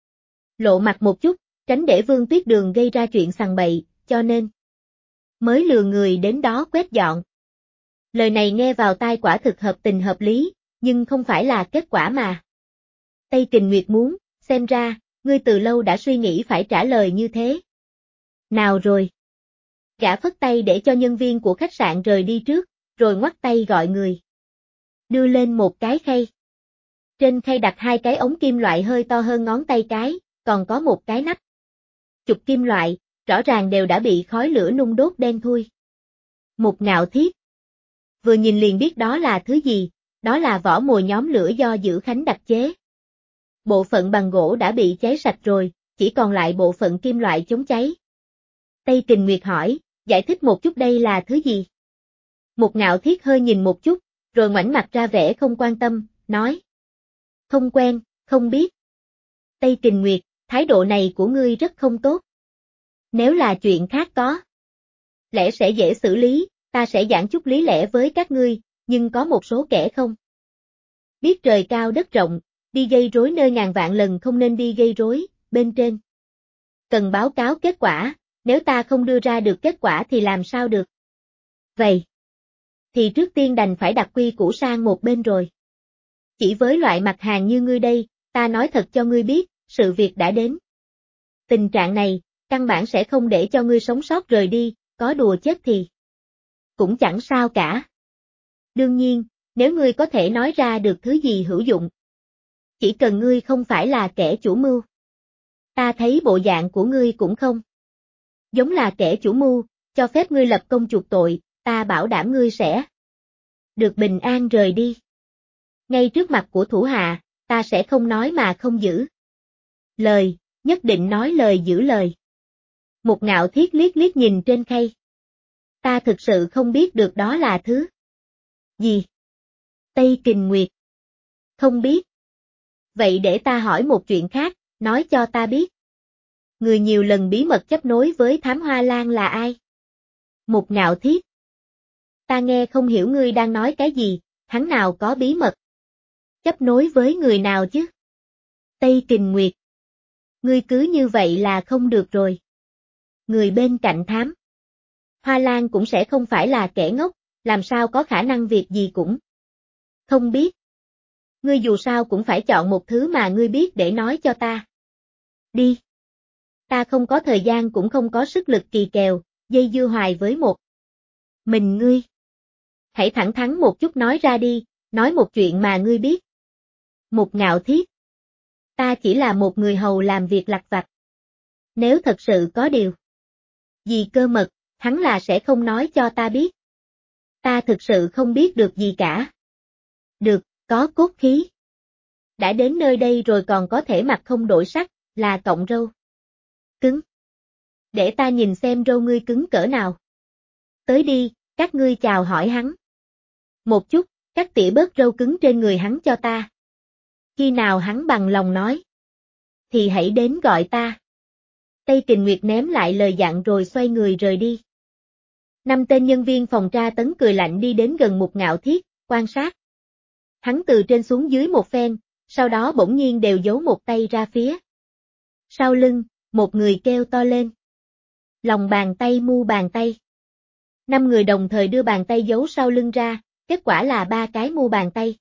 lộ mặt một chút, tránh để Vương Tuyết Đường gây ra chuyện sằng bậy, cho nên mới lừa người đến đó quét dọn. Lời này nghe vào tai quả thực hợp tình hợp lý, nhưng không phải là kết quả mà Tây Kình Nguyệt muốn, xem ra, ngươi từ lâu đã suy nghĩ phải trả lời như thế. Nào rồi. Gã phất tay để cho nhân viên của khách sạn rời đi trước, rồi ngoắt tay gọi người đưa lên một cái khay. Trên khay đặt 2 cái ống kim loại hơi to hơn ngón tay cái, còn có một cái nắp chụp kim loại, rõ ràng đều đã bị khói lửa nung đốt đen thui. Một Ngạo Thiết vừa nhìn liền biết đó là thứ gì, đó là vỏ mồi nhóm lửa do Dữ Khánh đặc chế. Bộ phận bằng gỗ đã bị cháy sạch rồi, chỉ còn lại bộ phận kim loại chống cháy. Tây Kình Nguyệt hỏi, giải thích một chút đây là thứ gì? Một Ngạo Thiết hơi nhìn một chút, rồi ngoảnh mặt ra vẻ không quan tâm, nói. Không quen, không biết. Tây Kình Nguyệt, thái độ này của ngươi rất không tốt. Nếu là chuyện khác có lẽ sẽ dễ xử lý, ta sẽ giảng chút lý lẽ với các ngươi, nhưng có một số kẻ không biết trời cao đất rộng, đi gây rối nơi ngàn vạn lần không nên đi gây rối, bên trên cần báo cáo kết quả, nếu ta không đưa ra được kết quả thì làm sao được. Vậy thì trước tiên đành phải đặt quy củ sang một bên rồi. Chỉ với loại mặt hàng như ngươi đây, ta nói thật cho ngươi biết, sự việc đã đến tình trạng này, căn bản sẽ không để cho ngươi sống sót rời đi, có đùa chết thì cũng chẳng sao cả. Đương nhiên, nếu ngươi có thể nói ra được thứ gì hữu dụng, chỉ cần ngươi không phải là kẻ chủ mưu. Ta thấy bộ dạng của ngươi cũng không giống là kẻ chủ mưu, cho phép ngươi lập công chuộc tội, ta bảo đảm ngươi sẽ được bình an rời đi. Ngay trước mặt của thủ hạ, ta sẽ không nói mà không giữ lời, nhất định nói lời giữ lời. Một Ngạo Thiết liếc liếc nhìn trên khay. Ta thực sự không biết được đó là thứ gì. Tây Kình Nguyệt. Không biết. Vậy để ta hỏi một chuyện khác, nói cho ta biết. Người nhiều lần bí mật chấp nối với Thám Hoa Lan là ai? Một Ngạo Thiết. Ta nghe không hiểu ngươi đang nói cái gì, hắn nào có bí mật chấp nối với người nào chứ? Tây Kình Nguyệt. Ngươi cứ như vậy là không được rồi. Người bên cạnh Thám Hoa Lan cũng sẽ không phải là kẻ ngốc, làm sao có khả năng việc gì cũng không biết. Ngươi dù sao cũng phải chọn một thứ mà ngươi biết để nói cho ta. Đi. Ta không có thời gian cũng không có sức lực kỳ kèo, dây dưa hoài với một mình ngươi. Hãy thẳng thắn một chút nói ra đi, nói một chuyện mà ngươi biết. Một Ngạo Thiết. Ta chỉ là một người hầu làm việc lặt vặt. Nếu thật sự có điều gì cơ mật, hắn là sẽ không nói cho ta biết. Ta thực sự không biết được gì cả. Được, có cốt khí. Đã đến nơi đây rồi còn có thể mặt không đổi sắc, là cọng râu cứng. Để ta nhìn xem râu ngươi cứng cỡ nào. Tới đi, các ngươi chào hỏi hắn. Một chút, cắt tỉa bớt râu cứng trên người hắn cho ta. Khi nào hắn bằng lòng nói, thì hãy đến gọi ta. Tây Kình Nguyệt ném lại lời dặn rồi xoay người rời đi. 5 tên nhân viên phòng tra tấn cười lạnh đi đến gần Một Ngạo Thiết, quan sát. Hắn từ trên xuống dưới một phen, sau đó bỗng nhiên đều giấu một tay ra phía sau lưng, một người kêu to lên. Lòng bàn tay mu bàn tay. 5 người đồng thời đưa bàn tay giấu sau lưng ra, kết quả là 3 cái mu bàn tay.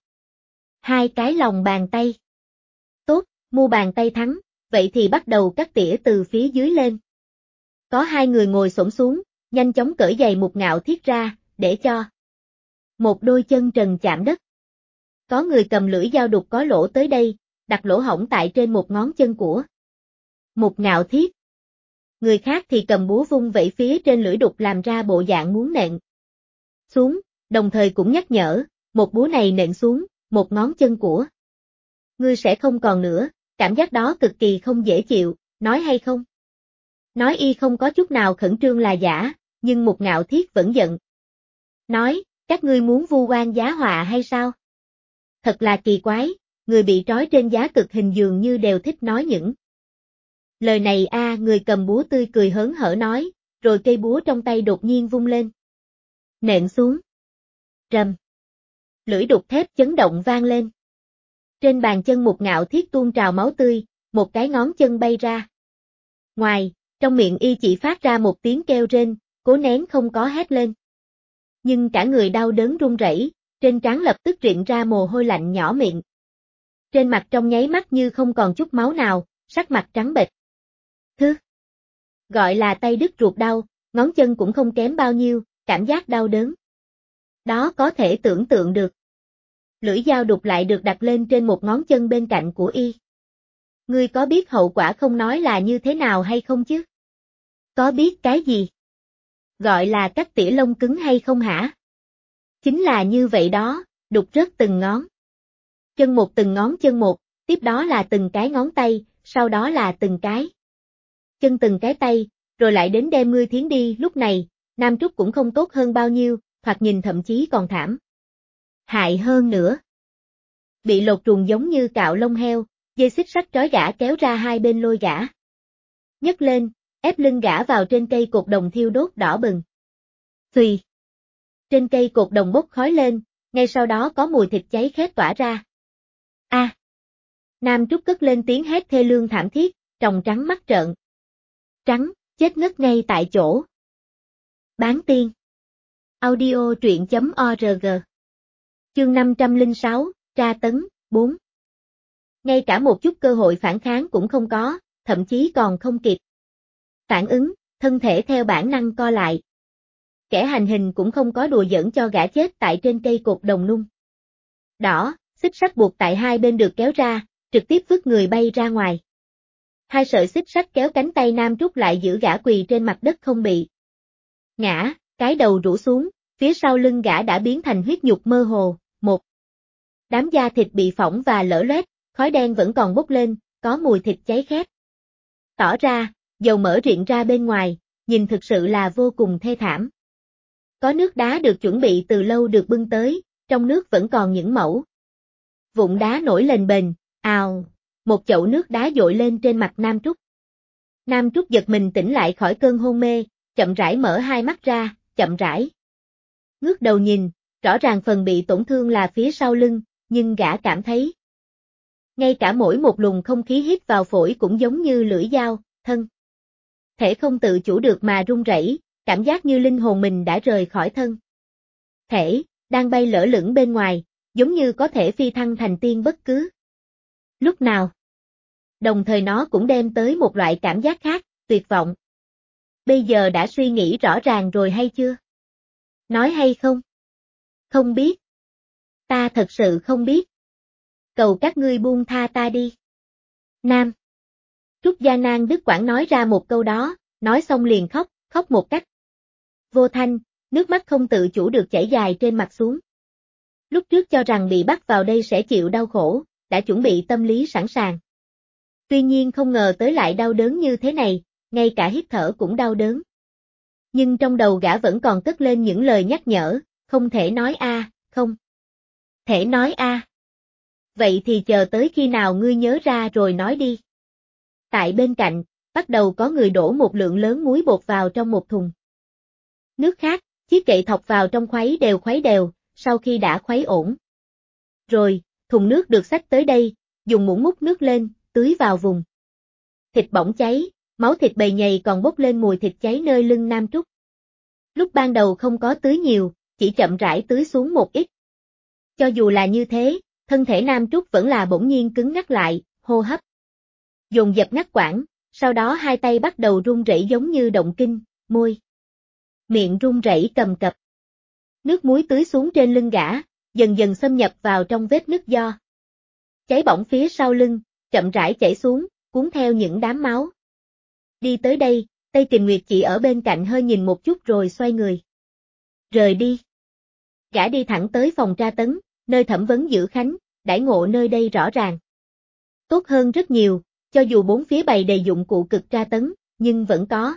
2 cái lòng bàn tay. Tốt, mu bàn tay thắng, vậy thì bắt đầu cắt tỉa từ phía dưới lên. Có 2 người ngồi xổm xuống, nhanh chóng cởi giày Một Ngạo Thiết ra, để cho một đôi chân trần chạm đất. Có người cầm lưỡi dao đục có lỗ tới đây, đặt lỗ hổng tại trên một ngón chân của Một Ngạo Thiết. Người khác thì cầm búa vung vẩy phía trên lưỡi đục làm ra bộ dạng muốn nện xuống, đồng thời cũng nhắc nhở, một búa này nện xuống, một ngón chân của ngươi sẽ không còn nữa, cảm giác đó cực kỳ không dễ chịu, nói hay không? Nói y không có chút nào khẩn trương là giả, nhưng Một Ngạo Thiết vẫn giận. Nói, các ngươi muốn vu oan giá họa hay sao? Thật là kỳ quái, người bị trói trên giá cực hình dường như đều thích nói những lời này a. Người cầm búa tươi cười hớn hở nói, rồi cây búa trong tay đột nhiên vung lên. Nện xuống. Rầm. Lưỡi đục thép chấn động vang lên. Trên bàn chân Một Ngạo Thiết tuôn trào máu tươi, một cái ngón chân bay ra. Ngoài, trong miệng y chỉ phát ra một tiếng kêu rên, cố nén không có hét lên. Nhưng cả người đau đớn run rẩy, trên trán lập tức rịn ra mồ hôi lạnh nhỏ miệng. Trên mặt trong nháy mắt như không còn chút máu nào, sắc mặt trắng bệch. Thứ gọi là tay đứt ruột đau, ngón chân cũng không kém bao nhiêu, cảm giác đau đớn đó có thể tưởng tượng được. Lưỡi dao đục lại được đặt lên trên một ngón chân bên cạnh của y. Ngươi có biết hậu quả không nói là như thế nào hay không chứ? Có biết cái gì gọi là cắt tỉa lông cứng hay không hả? Chính là như vậy đó, đục rớt từng ngón chân một, từng ngón chân một, tiếp đó là từng cái ngón tay, sau đó là từng cái chân, từng cái tay, rồi lại đến đem ngươi thiến đi. Lúc này, Nam Trúc cũng không tốt hơn bao nhiêu, thoạt nhìn thậm chí còn thảm hại hơn nữa. bị lột truồng giống như cạo lông heo, dây xích sắt trói gã kéo ra hai bên lôi gã. Nhấc lên, ép lưng gã vào trên cây cột đồng thiêu đốt đỏ bừng. Xùy. Trên cây cột đồng bốc khói lên, ngay sau đó có mùi thịt cháy khét tỏa ra. A! Nam Trúc cất lên tiếng hét thê lương thảm thiết, tròng trắng mắt trợn. Trắng, chết ngất ngay tại chỗ. Bán tiên. Audio truyện.org. Chương 506, tra tấn, 4. Ngay cả một chút cơ hội phản kháng cũng không có, thậm chí còn không kịp. Phản ứng, thân thể theo bản năng co lại. Kẻ hành hình cũng không có đùa giỡn cho gã chết tại trên cây cột đồng nung. Đỏ, xích sắt buộc tại hai bên được kéo ra, trực tiếp vứt người bay ra ngoài. Hai sợi xích sắt kéo cánh tay Nam Trúc lại giữ gã quỳ trên mặt đất không bị ngã, cái đầu rũ xuống, phía sau lưng gã đã biến thành huyết nhục mơ hồ. Một đám da thịt bị phỏng và lở loét, khói đen vẫn còn bốc lên, có mùi thịt cháy khét. Tỏ ra, dầu mỡ rịn ra bên ngoài, nhìn thực sự là vô cùng thê thảm. Có nước đá được chuẩn bị từ lâu được bưng tới, trong nước vẫn còn những mẩu vụn đá nổi lên bềnh, ào, một chậu nước đá dội lên trên mặt Nam Trúc. Nam Trúc giật mình tỉnh lại khỏi cơn hôn mê, chậm rãi mở hai mắt ra, chậm rãi ngước đầu nhìn, rõ ràng phần bị tổn thương là phía sau lưng, nhưng gã cảm thấy ngay cả mỗi một luồng không khí hít vào phổi cũng giống như lưỡi dao, thân thể không tự chủ được mà run rẩy, cảm giác như linh hồn mình đã rời khỏi thân thể, đang bay lỡ lửng bên ngoài, giống như có thể phi thăng thành tiên bất cứ lúc nào. Đồng thời nó cũng đem tới một loại cảm giác khác, tuyệt vọng. Bây giờ đã suy nghĩ rõ ràng rồi hay chưa? Nói hay không? Không biết. Ta thật sự không biết. Cầu các ngươi buông tha ta đi. Nam Trúc gian nan đứt quãng nói ra một câu đó, nói xong liền khóc, khóc một cách vô thanh, nước mắt không tự chủ được chảy dài trên mặt xuống. Lúc trước cho rằng bị bắt vào đây sẽ chịu đau khổ, đã chuẩn bị tâm lý sẵn sàng. Tuy nhiên không ngờ tới lại đau đớn như thế này, ngay cả hít thở cũng đau đớn. Nhưng trong đầu gã vẫn còn cất lên những lời nhắc nhở, không thể nói a, không thể nói a. Vậy thì chờ tới khi nào ngươi nhớ ra rồi nói đi. Tại bên cạnh, bắt đầu có người đổ một lượng lớn muối bột vào trong một thùng nước khác, chiếc gậy thọc vào trong khuấy đều, sau khi đã khuấy ổn. Rồi, thùng nước được xách tới đây, dùng muỗng múc nước lên, tưới vào vùng thịt bỏng cháy, máu thịt bầy nhầy còn bốc lên mùi thịt cháy nơi lưng Nam Trúc. Lúc ban đầu không có tưới nhiều, chỉ chậm rãi tưới xuống một ít. Cho dù là như thế, thân thể Nam Trúc vẫn là bỗng nhiên cứng ngắc lại, hô hấp dồn dập ngắt quãng, sau đó hai tay bắt đầu run rẩy giống như động kinh, môi miệng run rẩy cầm cập. Nước muối tưới xuống trên lưng gã, dần dần xâm nhập vào trong vết nứt do cháy bỏng phía sau lưng, chậm rãi chảy xuống, cuốn theo những đám máu. Đi tới đây, Tây Kình Nguyệt chỉ ở bên cạnh hơi nhìn một chút rồi xoay người. Rời đi. Gã đi thẳng tới phòng tra tấn, nơi thẩm vấn Dữ Khánh, đãi ngộ nơi đây rõ ràng tốt hơn rất nhiều, cho dù bốn phía bày đầy dụng cụ cực tra tấn, nhưng vẫn có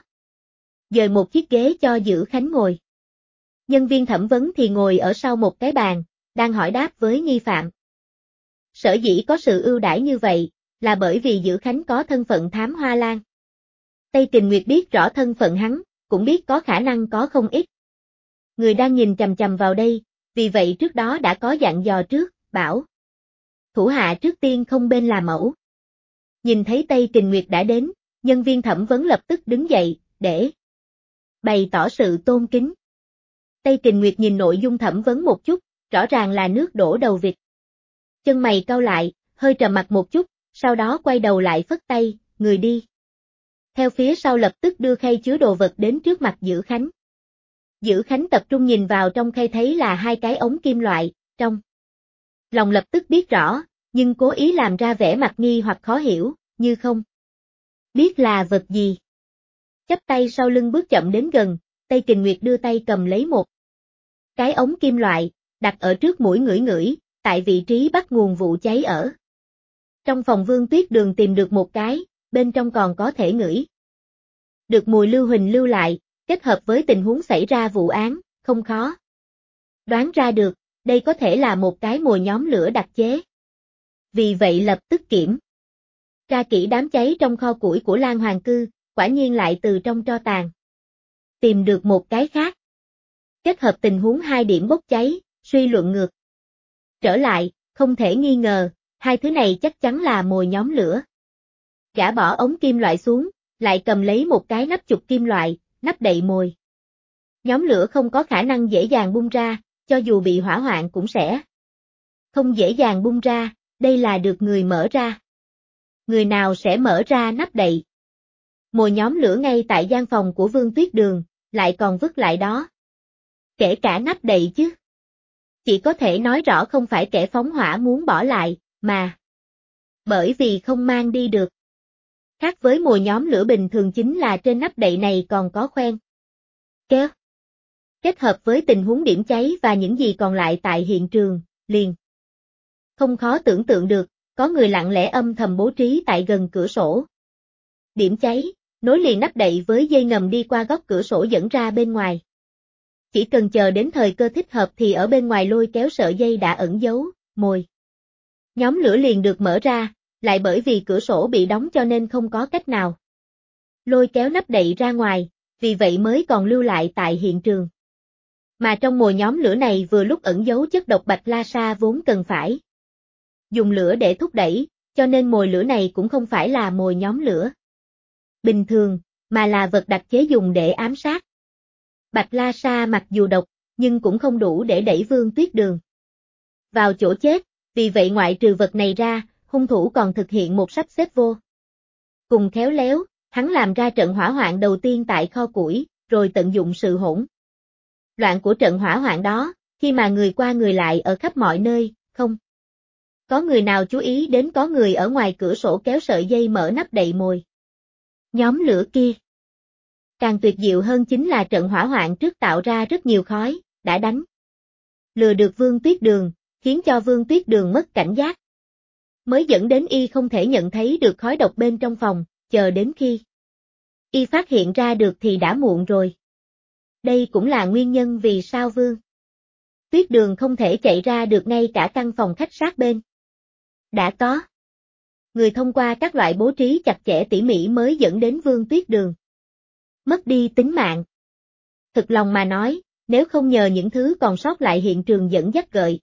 dời một chiếc ghế cho Dữ Khánh ngồi. Nhân viên thẩm vấn thì ngồi ở sau một cái bàn, đang hỏi đáp với nghi phạm. Sở dĩ có sự ưu đãi như vậy, là bởi vì Dữ Khánh có thân phận thám hoa lan. Tây Kình Nguyệt biết rõ thân phận hắn, cũng biết có khả năng có không ít người đang nhìn chằm chằm vào đây, vì vậy trước đó đã có dặn dò trước, bảo thủ hạ trước tiên không bên làm mẫu. Nhìn thấy Tây Kình Nguyệt đã đến, nhân viên thẩm vấn lập tức đứng dậy, để bày tỏ sự tôn kính. Tây Kình Nguyệt nhìn nội dung thẩm vấn một chút, rõ ràng là nước đổ đầu vịt. Chân mày cau lại, hơi trầm mặt một chút, sau đó quay đầu lại phất tay, người đi. Theo phía sau lập tức đưa khay chứa đồ vật đến trước mặt Dữ Khánh. Dữ Khánh tập trung nhìn vào trong khay thấy là hai cái ống kim loại, trong lòng lập tức biết rõ, nhưng cố ý làm ra vẻ mặt nghi hoặc khó hiểu, như không biết là vật gì. Chắp tay sau lưng bước chậm đến gần, Tây Kình Nguyệt đưa tay cầm lấy một cái ống kim loại, đặt ở trước mũi ngửi ngửi, tại vị trí bắt nguồn vụ cháy ở. Trong phòng Vương Tuyết Đường tìm được một cái, bên trong còn có thể ngửi được mùi lưu huỳnh lưu lại, kết hợp với tình huống xảy ra vụ án, không khó đoán ra được, đây có thể là một cái mồi nhóm lửa đặc chế. Vì vậy lập tức kiểm tra kỹ đám cháy trong kho củi của Lan Hoàng Cư, quả nhiên lại từ trong tro tàn tìm được một cái khác. Kết hợp tình huống hai điểm bốc cháy, suy luận ngược trở lại, không thể nghi ngờ, hai thứ này chắc chắn là mồi nhóm lửa. Gã bỏ ống kim loại xuống, lại cầm lấy một cái nắp chụp kim loại, nắp đậy mồi. Nhóm lửa không có khả năng dễ dàng bung ra, cho dù bị hỏa hoạn cũng sẽ không dễ dàng bung ra, đây là được người mở ra. Người nào sẽ mở ra nắp đậy? Mồi nhóm lửa ngay tại gian phòng của Vương Tuyết Đường, lại còn vứt lại đó. Kể cả nắp đậy chứ. Chỉ có thể nói rõ không phải kẻ phóng hỏa muốn bỏ lại, mà bởi vì không mang đi được. Khác với mồi nhóm lửa bình thường chính là trên nắp đậy này còn có khoen kéo. Kết hợp với tình huống điểm cháy và những gì còn lại tại hiện trường, liền không khó tưởng tượng được, có người lặng lẽ âm thầm bố trí tại gần cửa sổ. Điểm cháy, nối liền nắp đậy với dây ngầm đi qua góc cửa sổ dẫn ra bên ngoài. Chỉ cần chờ đến thời cơ thích hợp thì ở bên ngoài lôi kéo sợi dây đã ẩn giấu, mồi. Nhóm lửa liền được mở ra, lại bởi vì cửa sổ bị đóng cho nên không có cách nào lôi kéo nắp đậy ra ngoài, vì vậy mới còn lưu lại tại hiện trường. Mà trong mồi nhóm lửa này vừa lúc ẩn giấu chất độc Bạch La Sa vốn cần phải dùng lửa để thúc đẩy, cho nên mồi lửa này cũng không phải là mồi nhóm lửa bình thường, mà là vật đặc chế dùng để ám sát. Bạch La Sa mặc dù độc, nhưng cũng không đủ để đẩy Vương Tuyết Đường vào chỗ chết, vì vậy ngoại trừ vật này ra, hung thủ còn thực hiện một sắp xếp vô cùng khéo léo, hắn làm ra trận hỏa hoạn đầu tiên tại kho củi, rồi tận dụng sự hỗn loạn của trận hỏa hoạn đó, khi mà người qua người lại ở khắp mọi nơi, không có người nào chú ý đến có người ở ngoài cửa sổ kéo sợi dây mở nắp đậy mồi nhóm lửa kia. Càng tuyệt diệu hơn chính là trận hỏa hoạn trước tạo ra rất nhiều khói, đã đánh lừa được Vương Tuyết Đường, khiến cho Vương Tuyết Đường mất cảnh giác. Mới dẫn đến y không thể nhận thấy được khói độc bên trong phòng, chờ đến khi y phát hiện ra được thì đã muộn rồi. Đây cũng là nguyên nhân vì sao Vương Tuyết Đường không thể chạy ra được ngay cả căn phòng khách sát bên. Đã có người thông qua các loại bố trí chặt chẽ tỉ mỉ mới dẫn đến Vương Tuyết Đường mất đi tính mạng. Thực lòng mà nói, nếu không nhờ những thứ còn sót lại hiện trường dẫn dắt gợi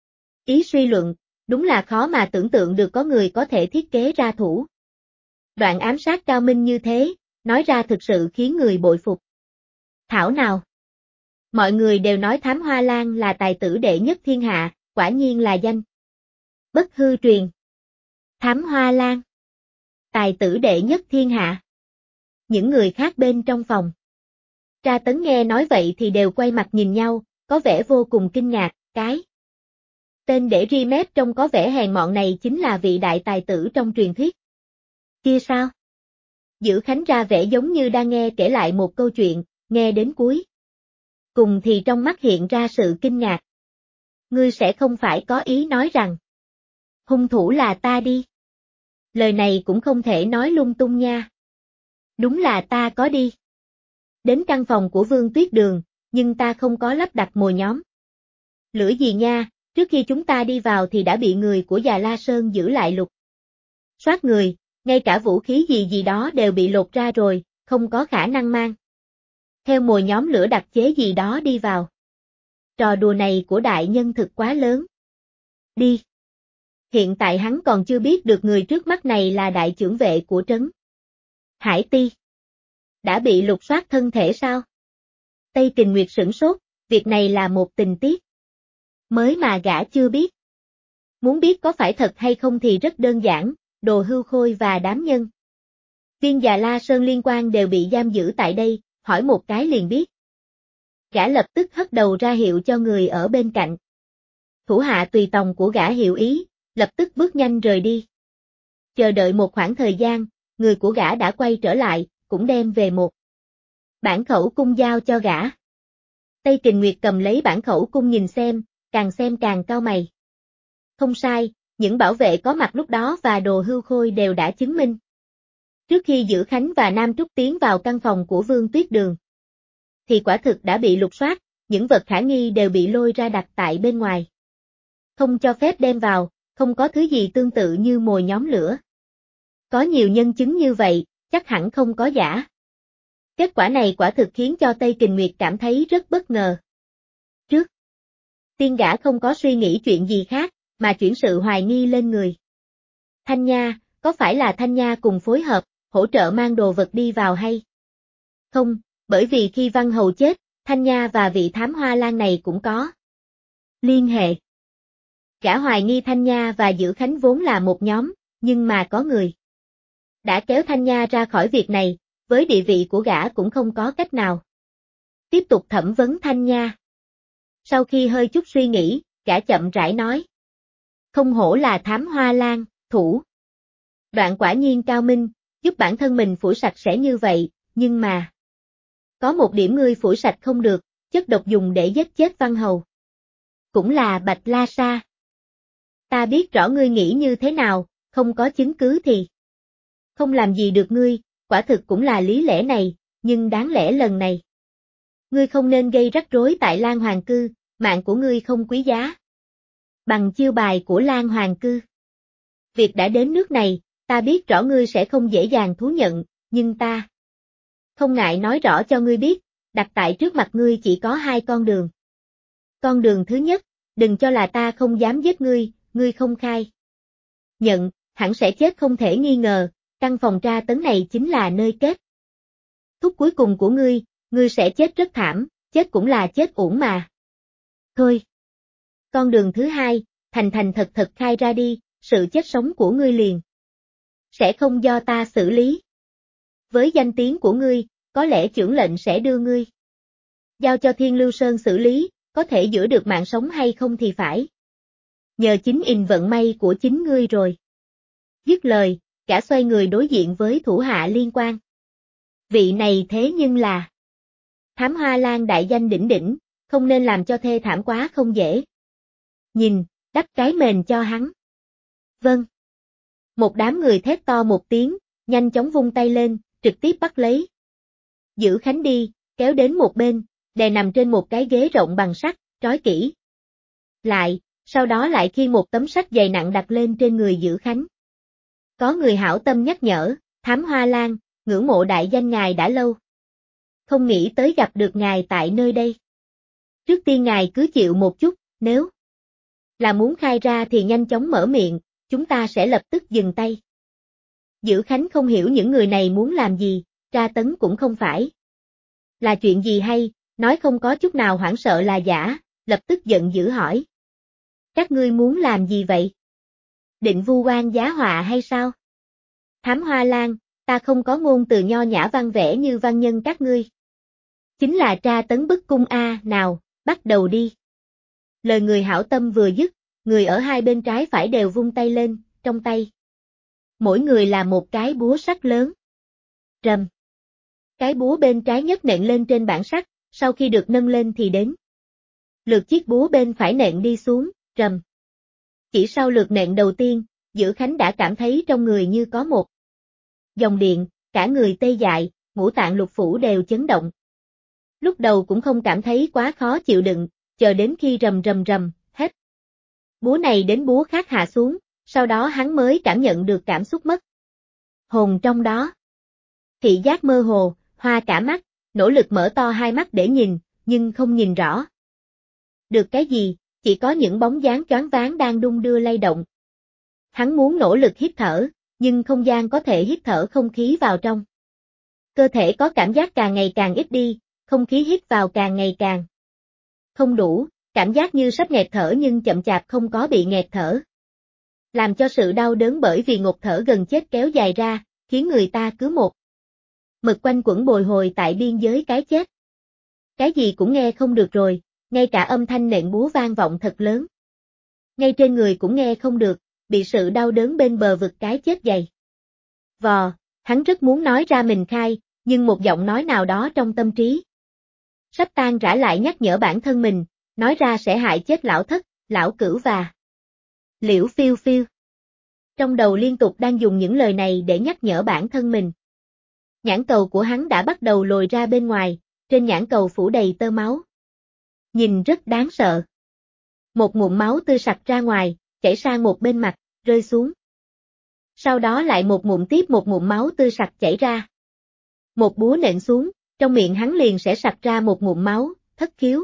ý suy luận, đúng là khó mà tưởng tượng được có người có thể thiết kế ra thủ đoạn ám sát cao minh như thế, nói ra thực sự khiến người bội phục. Thảo nào mọi người đều nói Thám Hoa Lan là tài tử đệ nhất thiên hạ, quả nhiên là danh bất hư truyền. Thám Hoa Lan, tài tử đệ nhất thiên hạ. Những người khác bên trong phòng tra tấn nghe nói vậy thì đều quay mặt nhìn nhau, có vẻ vô cùng kinh ngạc, cái tên để ri mép trông có vẻ hèn mọn này chính là vị đại tài tử trong truyền thuyết kia sao? Giữ Khánh ra vẻ giống như đang nghe kể lại một câu chuyện, nghe đến cuối cùng thì trong mắt hiện ra sự kinh ngạc. Ngươi sẽ không phải có ý nói rằng hung thủ là ta đi. Lời này cũng không thể nói lung tung nha. Đúng là ta có đi đến căn phòng của Vương Tuyết Đường, nhưng ta không có lắp đặt mồi nhóm lửa gì nha, trước khi chúng ta đi vào thì đã bị người của Già La Sơn giữ lại lục soát người, ngay cả vũ khí gì gì đó đều bị lột ra rồi, không có khả năng mang theo mồi nhóm lửa đặc chế gì đó đi vào. Trò đùa này của đại nhân thực quá lớn đi. Hiện tại hắn còn chưa biết được người trước mắt này là đại chưởng vệ của trấn Hải Ti. Đã bị lục soát thân thể sao? Tây Kình Nguyệt sửng sốt, việc này là một tình tiết mới mà gã chưa biết. Muốn biết có phải thật hay không thì rất đơn giản, Đồ Hưu Khôi và đám nhân viên Già La Sơn liên quan đều bị giam giữ tại đây, hỏi một cái liền biết. Gã lập tức hất đầu ra hiệu cho người ở bên cạnh. Thủ hạ tùy tòng của gã hiểu ý, lập tức bước nhanh rời đi. Chờ đợi một khoảng thời gian, người của gã đã quay trở lại, cũng đem về một bản khẩu cung giao cho gã. Tây Kình Nguyệt cầm lấy bản khẩu cung nhìn xem càng cau mày. Không sai, những bảo vệ có mặt lúc đó và Đồ Hưu Khôi đều đã chứng minh. Trước khi Giữ Khánh và Nam Trúc tiến vào căn phòng của Vương Tuyết Đường, thì quả thực đã bị lục soát, những vật khả nghi đều bị lôi ra đặt tại bên ngoài. Không cho phép đem vào, không có thứ gì tương tự như mồi nhóm lửa. Có nhiều nhân chứng như vậy, chắc hẳn không có giả. Kết quả này quả thực khiến cho Tây Kình Nguyệt cảm thấy rất bất ngờ. Trước tiên gã không có suy nghĩ chuyện gì khác, mà chuyển sự hoài nghi lên người. Thanh Nha, có phải là Thanh Nha cùng phối hợp, hỗ trợ mang đồ vật đi vào hay? Không, bởi vì khi Văn Hầu chết, Thanh Nha và vị thám hoa lan này cũng có liên hệ. Gã hoài nghi Thanh Nha và Dữ Khánh vốn là một nhóm, nhưng mà có người đã kéo Thanh Nha ra khỏi việc này, với địa vị của gã cũng không có cách nào tiếp tục thẩm vấn Thanh Nha. Sau khi hơi chút suy nghĩ, gã chậm rãi nói. Không hổ là thám hoa lan, thủ đoạn quả nhiên cao minh, giúp bản thân mình phủi sạch sẽ như vậy, nhưng mà có một điểm ngươi phủi sạch không được, chất độc dùng để giết chết Văn Hầu. Cũng là Bạch La Sa. Ta biết rõ ngươi nghĩ như thế nào, không có chứng cứ thì không làm gì được ngươi, quả thực cũng là lý lẽ này, nhưng đáng lẽ lần này ngươi không nên gây rắc rối tại Lan Hoàng Cư, mạng của ngươi không quý giá bằng chiêu bài của Lan Hoàng Cư. Việc đã đến nước này, ta biết rõ ngươi sẽ không dễ dàng thú nhận, nhưng ta không ngại nói rõ cho ngươi biết, đặt tại trước mặt ngươi chỉ có hai con đường. Con đường thứ nhất, đừng cho là ta không dám giết ngươi, ngươi không khai nhận, hẳn sẽ chết không thể nghi ngờ, căn phòng tra tấn này chính là nơi kết thúc cuối cùng của ngươi sẽ chết rất thảm, chết cũng là chết uổng mà. Thôi. Con đường thứ hai, thành thành thật thật khai ra đi, sự chết sống của ngươi liền sẽ không do ta xử lý. Với danh tiếng của ngươi, có lẽ chưởng lệnh sẽ đưa ngươi giao cho Thiên Lưu Sơn xử lý, có thể giữ được mạng sống hay không thì phải nhờ chính vận may của chính ngươi rồi. Dứt lời, gã xoay người đối diện với thủ hạ liên quan. Vị này thế nhưng là thám hoa lan đại danh đỉnh đỉnh, không nên làm cho thê thảm quá không dễ. Nhìn, đắp cái mền cho hắn. Vâng. Một đám người thét to một tiếng, nhanh chóng vung tay lên, trực tiếp bắt lấy Dữ Khánh đi, kéo đến một bên, đè nằm trên một cái ghế rộng bằng sắt, trói kỹ lại, sau đó lại khiêng một tấm sắt dày nặng đặt lên trên người Dữ Khánh. Có người hảo tâm nhắc nhở, thám hoa lan, ngưỡng mộ đại danh ngài đã lâu. Không nghĩ tới gặp được ngài tại nơi đây. Trước tiên ngài cứ chịu một chút, nếu là muốn khai ra thì nhanh chóng mở miệng, chúng ta sẽ lập tức dừng tay. Dữ Khánh không hiểu những người này muốn làm gì, tra tấn cũng không phải là chuyện gì hay, nói không có chút nào hoảng sợ là giả, lập tức giận dữ hỏi. Các ngươi muốn làm gì vậy? Định vu oan giá họa hay sao? Thám hoa lan, ta không có ngôn từ nho nhã văn vẻ như văn nhân các ngươi. Chính là tra tấn bức cung nào, bắt đầu đi. Lời người hảo tâm vừa dứt, người ở hai bên trái phải đều vung tay lên, trong tay mỗi người là một cái búa sắt lớn. Rầm. Cái búa bên trái nhất nện lên trên bảng sắt, sau khi được nâng lên thì đến lượt chiếc búa bên phải nện đi xuống, rầm. Chỉ sau lượt nện đầu tiên, Dữ Khánh đã cảm thấy trong người như có một dòng điện, cả người tê dại, ngũ tạng lục phủ đều chấn động. Lúc đầu cũng không cảm thấy quá khó chịu đựng, chờ đến khi rầm rầm rầm, hết búa này đến búa khác hạ xuống, sau đó hắn mới cảm nhận được cảm xúc mất hồn trong đó. Thị giác mơ hồ, hoa cả mắt, nỗ lực mở to hai mắt để nhìn, nhưng không nhìn rõ được cái gì, chỉ có những bóng dáng choáng váng đang đung đưa lay động. Hắn muốn nỗ lực hít thở, nhưng không gian có thể hít thở không khí vào trong. Cơ thể có cảm giác càng ngày càng ít đi, không khí hít vào càng ngày càng không đủ, cảm giác như sắp nghẹt thở nhưng chậm chạp không có bị nghẹt thở. Làm cho sự đau đớn bởi vì ngột thở gần chết kéo dài ra, khiến người ta cứ một mực quanh quẩn bồi hồi tại biên giới cái chết. Cái gì cũng nghe không được rồi, ngay cả âm thanh nện búa vang vọng thật lớn. Ngay trên người cũng nghe không được, bị sự đau đớn bên bờ vực cái chết dày vò, hắn rất muốn nói ra mình khai, nhưng một giọng nói nào đó trong tâm trí sắp tan rã lại nhắc nhở bản thân mình, nói ra sẽ hại chết lão thất, lão cửu và Liễu Phiêu Phiêu. Trong đầu liên tục đang dùng những lời này để nhắc nhở bản thân mình. Nhãn cầu của hắn đã bắt đầu lồi ra bên ngoài, trên nhãn cầu phủ đầy tơ máu. Nhìn rất đáng sợ. Một ngụm máu tươi sặc ra ngoài, chảy sang một bên mặt, rơi xuống. Sau đó lại một ngụm tiếp một ngụm máu tươi sặc chảy ra. Một búa nện xuống, trong miệng hắn liền sẽ sặc ra một ngụm máu, thất khiếu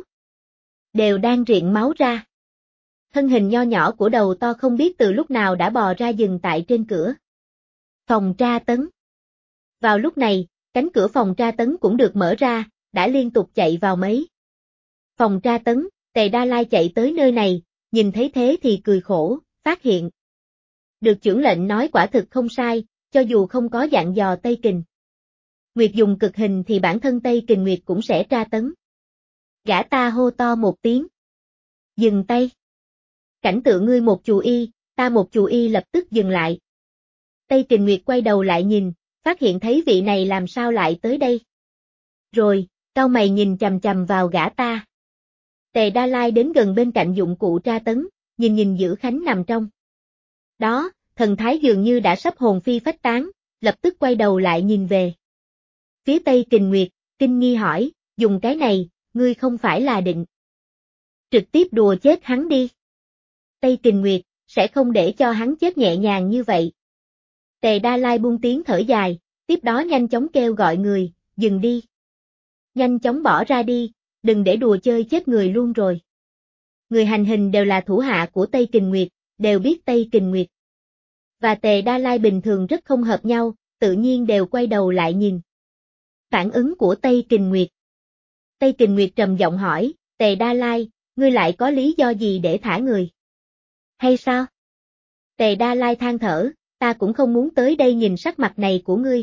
đều đang riện máu ra. Thân hình nho nhỏ của đầu to không biết từ lúc nào đã bò ra dừng tại trên cửa phòng tra tấn. Vào lúc này, cánh cửa phòng tra tấn cũng được mở ra, đã liên tục chạy vào mấy phòng tra tấn. Tề Đa Lai chạy tới nơi này, nhìn thấy thế thì cười khổ, phát hiện được chưởng lệnh nói quả thực không sai, cho dù không có dặn dò Tây Kình Nguyệt dùng cực hình thì bản thân Tây Kình Nguyệt cũng sẽ tra tấn. Gã ta hô to một tiếng. Dừng tay. Cảnh tượng ngươi một chù y, ta một chù y lập tức dừng lại. Tây Kình Nguyệt quay đầu lại nhìn, phát hiện thấy vị này làm sao lại tới đây. Rồi, cau mày nhìn chằm chằm vào gã ta. Tề Đa Lai đến gần bên cạnh dụng cụ tra tấn, nhìn Dữ Khánh nằm trong đó, thần thái dường như đã sắp hồn phi phách tán, lập tức quay đầu lại nhìn về phía Tây Kình Nguyệt, kinh nghi hỏi, dùng cái này, ngươi không phải là định trực tiếp đùa chết hắn đi. Tây Kình Nguyệt, sẽ không để cho hắn chết nhẹ nhàng như vậy. Tề Đa Lai buông tiếng thở dài, tiếp đó nhanh chóng kêu gọi người, dừng đi. Nhanh chóng bỏ ra đi, đừng để đùa chơi chết người luôn rồi. Người hành hình đều là thủ hạ của Tây Kình Nguyệt, đều biết Tây Kình Nguyệt và Tề Đa Lai bình thường rất không hợp nhau, tự nhiên đều quay đầu lại nhìn phản ứng của Tây Kình Nguyệt. Tây Kình Nguyệt trầm giọng hỏi, Tề Đa Lai, ngươi lại có lý do gì để thả người? Hay sao? Tề Đa Lai than thở, ta cũng không muốn tới đây nhìn sắc mặt này của ngươi.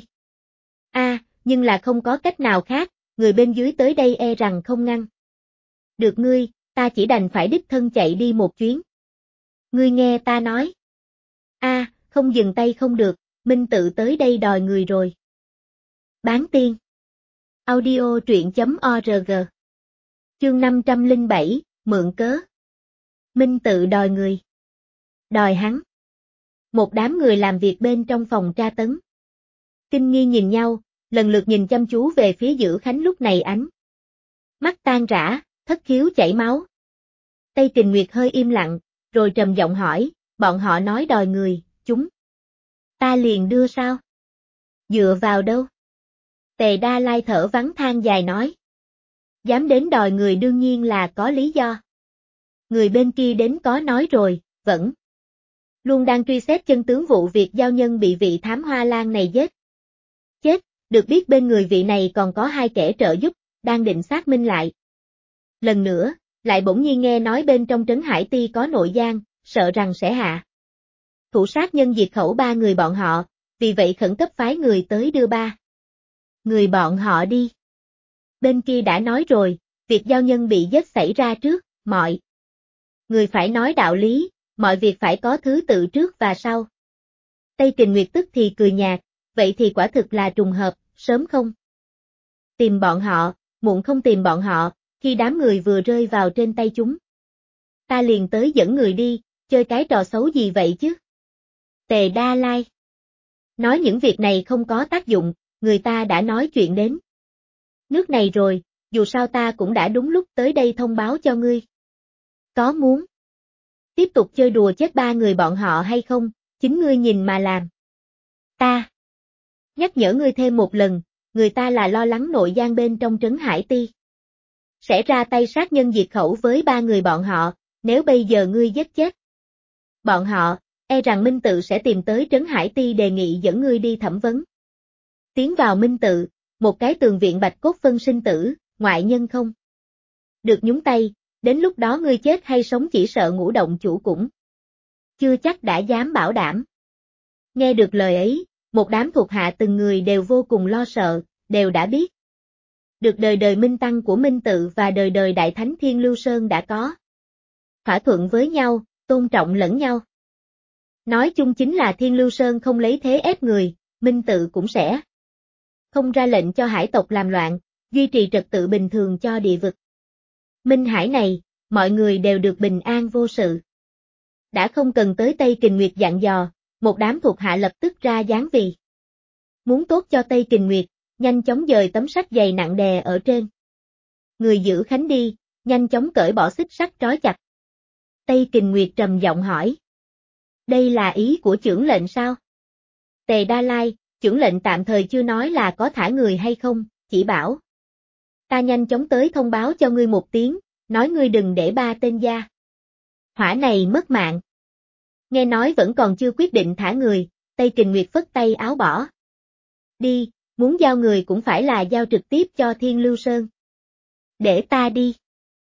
Nhưng là không có cách nào khác, người bên dưới tới đây e rằng không ngăn được ngươi, ta chỉ đành phải đích thân chạy đi một chuyến. Ngươi nghe ta nói. Không dừng tay không được, Minh tự tới đây đòi người rồi. Bán tiên. Audio truyện.org. Chương 507, mượn cớ. Minh tự đòi người. Đòi hắn. Một đám người làm việc bên trong phòng tra tấn kinh nghi nhìn nhau, lần lượt nhìn chăm chú về phía Dữ Khánh lúc này ánh mắt tan rã, thất khiếu chảy máu. Tây Kình Nguyệt hơi im lặng, rồi trầm giọng hỏi, bọn họ nói đòi người, chúng ta liền đưa sao? Dựa vào đâu? Tề Đa Lai thở vắng than dài nói. Dám đến đòi người đương nhiên là có lý do. Người bên kia đến có nói rồi, vẫn luôn đang truy xét chân tướng vụ việc giao nhân bị vị thám hoa lan này giết. Chết, được biết bên người vị này còn có hai kẻ trợ giúp, đang định xác minh lại. Lần nữa, lại bỗng nhiên nghe nói bên trong trấn Hải Ti có nội gian, sợ rằng sẽ hạ thủ sát nhân diệt khẩu ba người bọn họ, vì vậy khẩn cấp phái người tới đưa ba người bọn họ đi. Bên kia đã nói rồi, việc giao nhân bị giết xảy ra trước, mọi người phải nói đạo lý, mọi việc phải có thứ tự trước và sau. Tây Kình Nguyệt tức thì cười nhạt, vậy thì quả thực là trùng hợp, sớm không tìm bọn họ, muộn không tìm bọn họ, khi đám người vừa rơi vào trên tay chúng. Ta liền tới dẫn người đi, chơi cái trò xấu gì vậy chứ? Tề Đa Lai nói những việc này không có tác dụng, người ta đã nói chuyện đến nước này rồi, dù sao ta cũng đã đúng lúc tới đây thông báo cho ngươi. Có muốn tiếp tục chơi đùa chết ba người bọn họ hay không, chính ngươi nhìn mà làm. Ta nhắc nhở ngươi thêm một lần, người ta là lo lắng nội gian bên trong trấn Hải Ti sẽ ra tay sát nhân diệt khẩu với ba người bọn họ, nếu bây giờ ngươi giết chết bọn họ, e rằng Minh Tự sẽ tìm tới trấn Hải Ti đề nghị dẫn ngươi đi thẩm vấn. Tiến vào Minh Tự, một cái tường viện bạch cốt phân sinh tử, ngoại nhân không được nhúng tay, đến lúc đó ngươi chết hay sống chỉ sợ ngũ động chủ cũng chưa chắc đã dám bảo đảm. Nghe được lời ấy, một đám thuộc hạ từng người đều vô cùng lo sợ, đều đã biết được đời đời minh tăng của Minh Tự và đời đời đại thánh Thiên Lưu Sơn đã có thỏa thuận với nhau, tôn trọng lẫn nhau. Nói chung chính là Thiên Lưu Sơn không lấy thế ép người, Minh Tự cũng sẽ không ra lệnh cho hải tộc làm loạn, duy trì trật tự bình thường cho địa vực Minh Hải này, mọi người đều được bình an vô sự. Đã không cần tới Tây Kình Nguyệt dặn dò, một đám thuộc hạ lập tức ra dáng vì muốn tốt cho Tây Kình Nguyệt, nhanh chóng dời tấm sắt dày nặng đè ở trên người Dữ Khánh đi, nhanh chóng cởi bỏ xích sắt trói chặt. Tây Kình Nguyệt trầm giọng hỏi, Đây là ý của chưởng lệnh sao? Tề Đa Lai, chưởng lệnh tạm thời chưa nói là có thả người hay không, chỉ bảo. Ta nhanh chóng tới thông báo cho ngươi một tiếng, nói ngươi đừng để ba tên gia hỏa này mất mạng. Nghe nói vẫn còn chưa quyết định thả người, Tây Kình Nguyệt phất tay áo bỏ. Đi, muốn giao người cũng phải là giao trực tiếp cho Thiên Lưu Sơn. Để ta đi.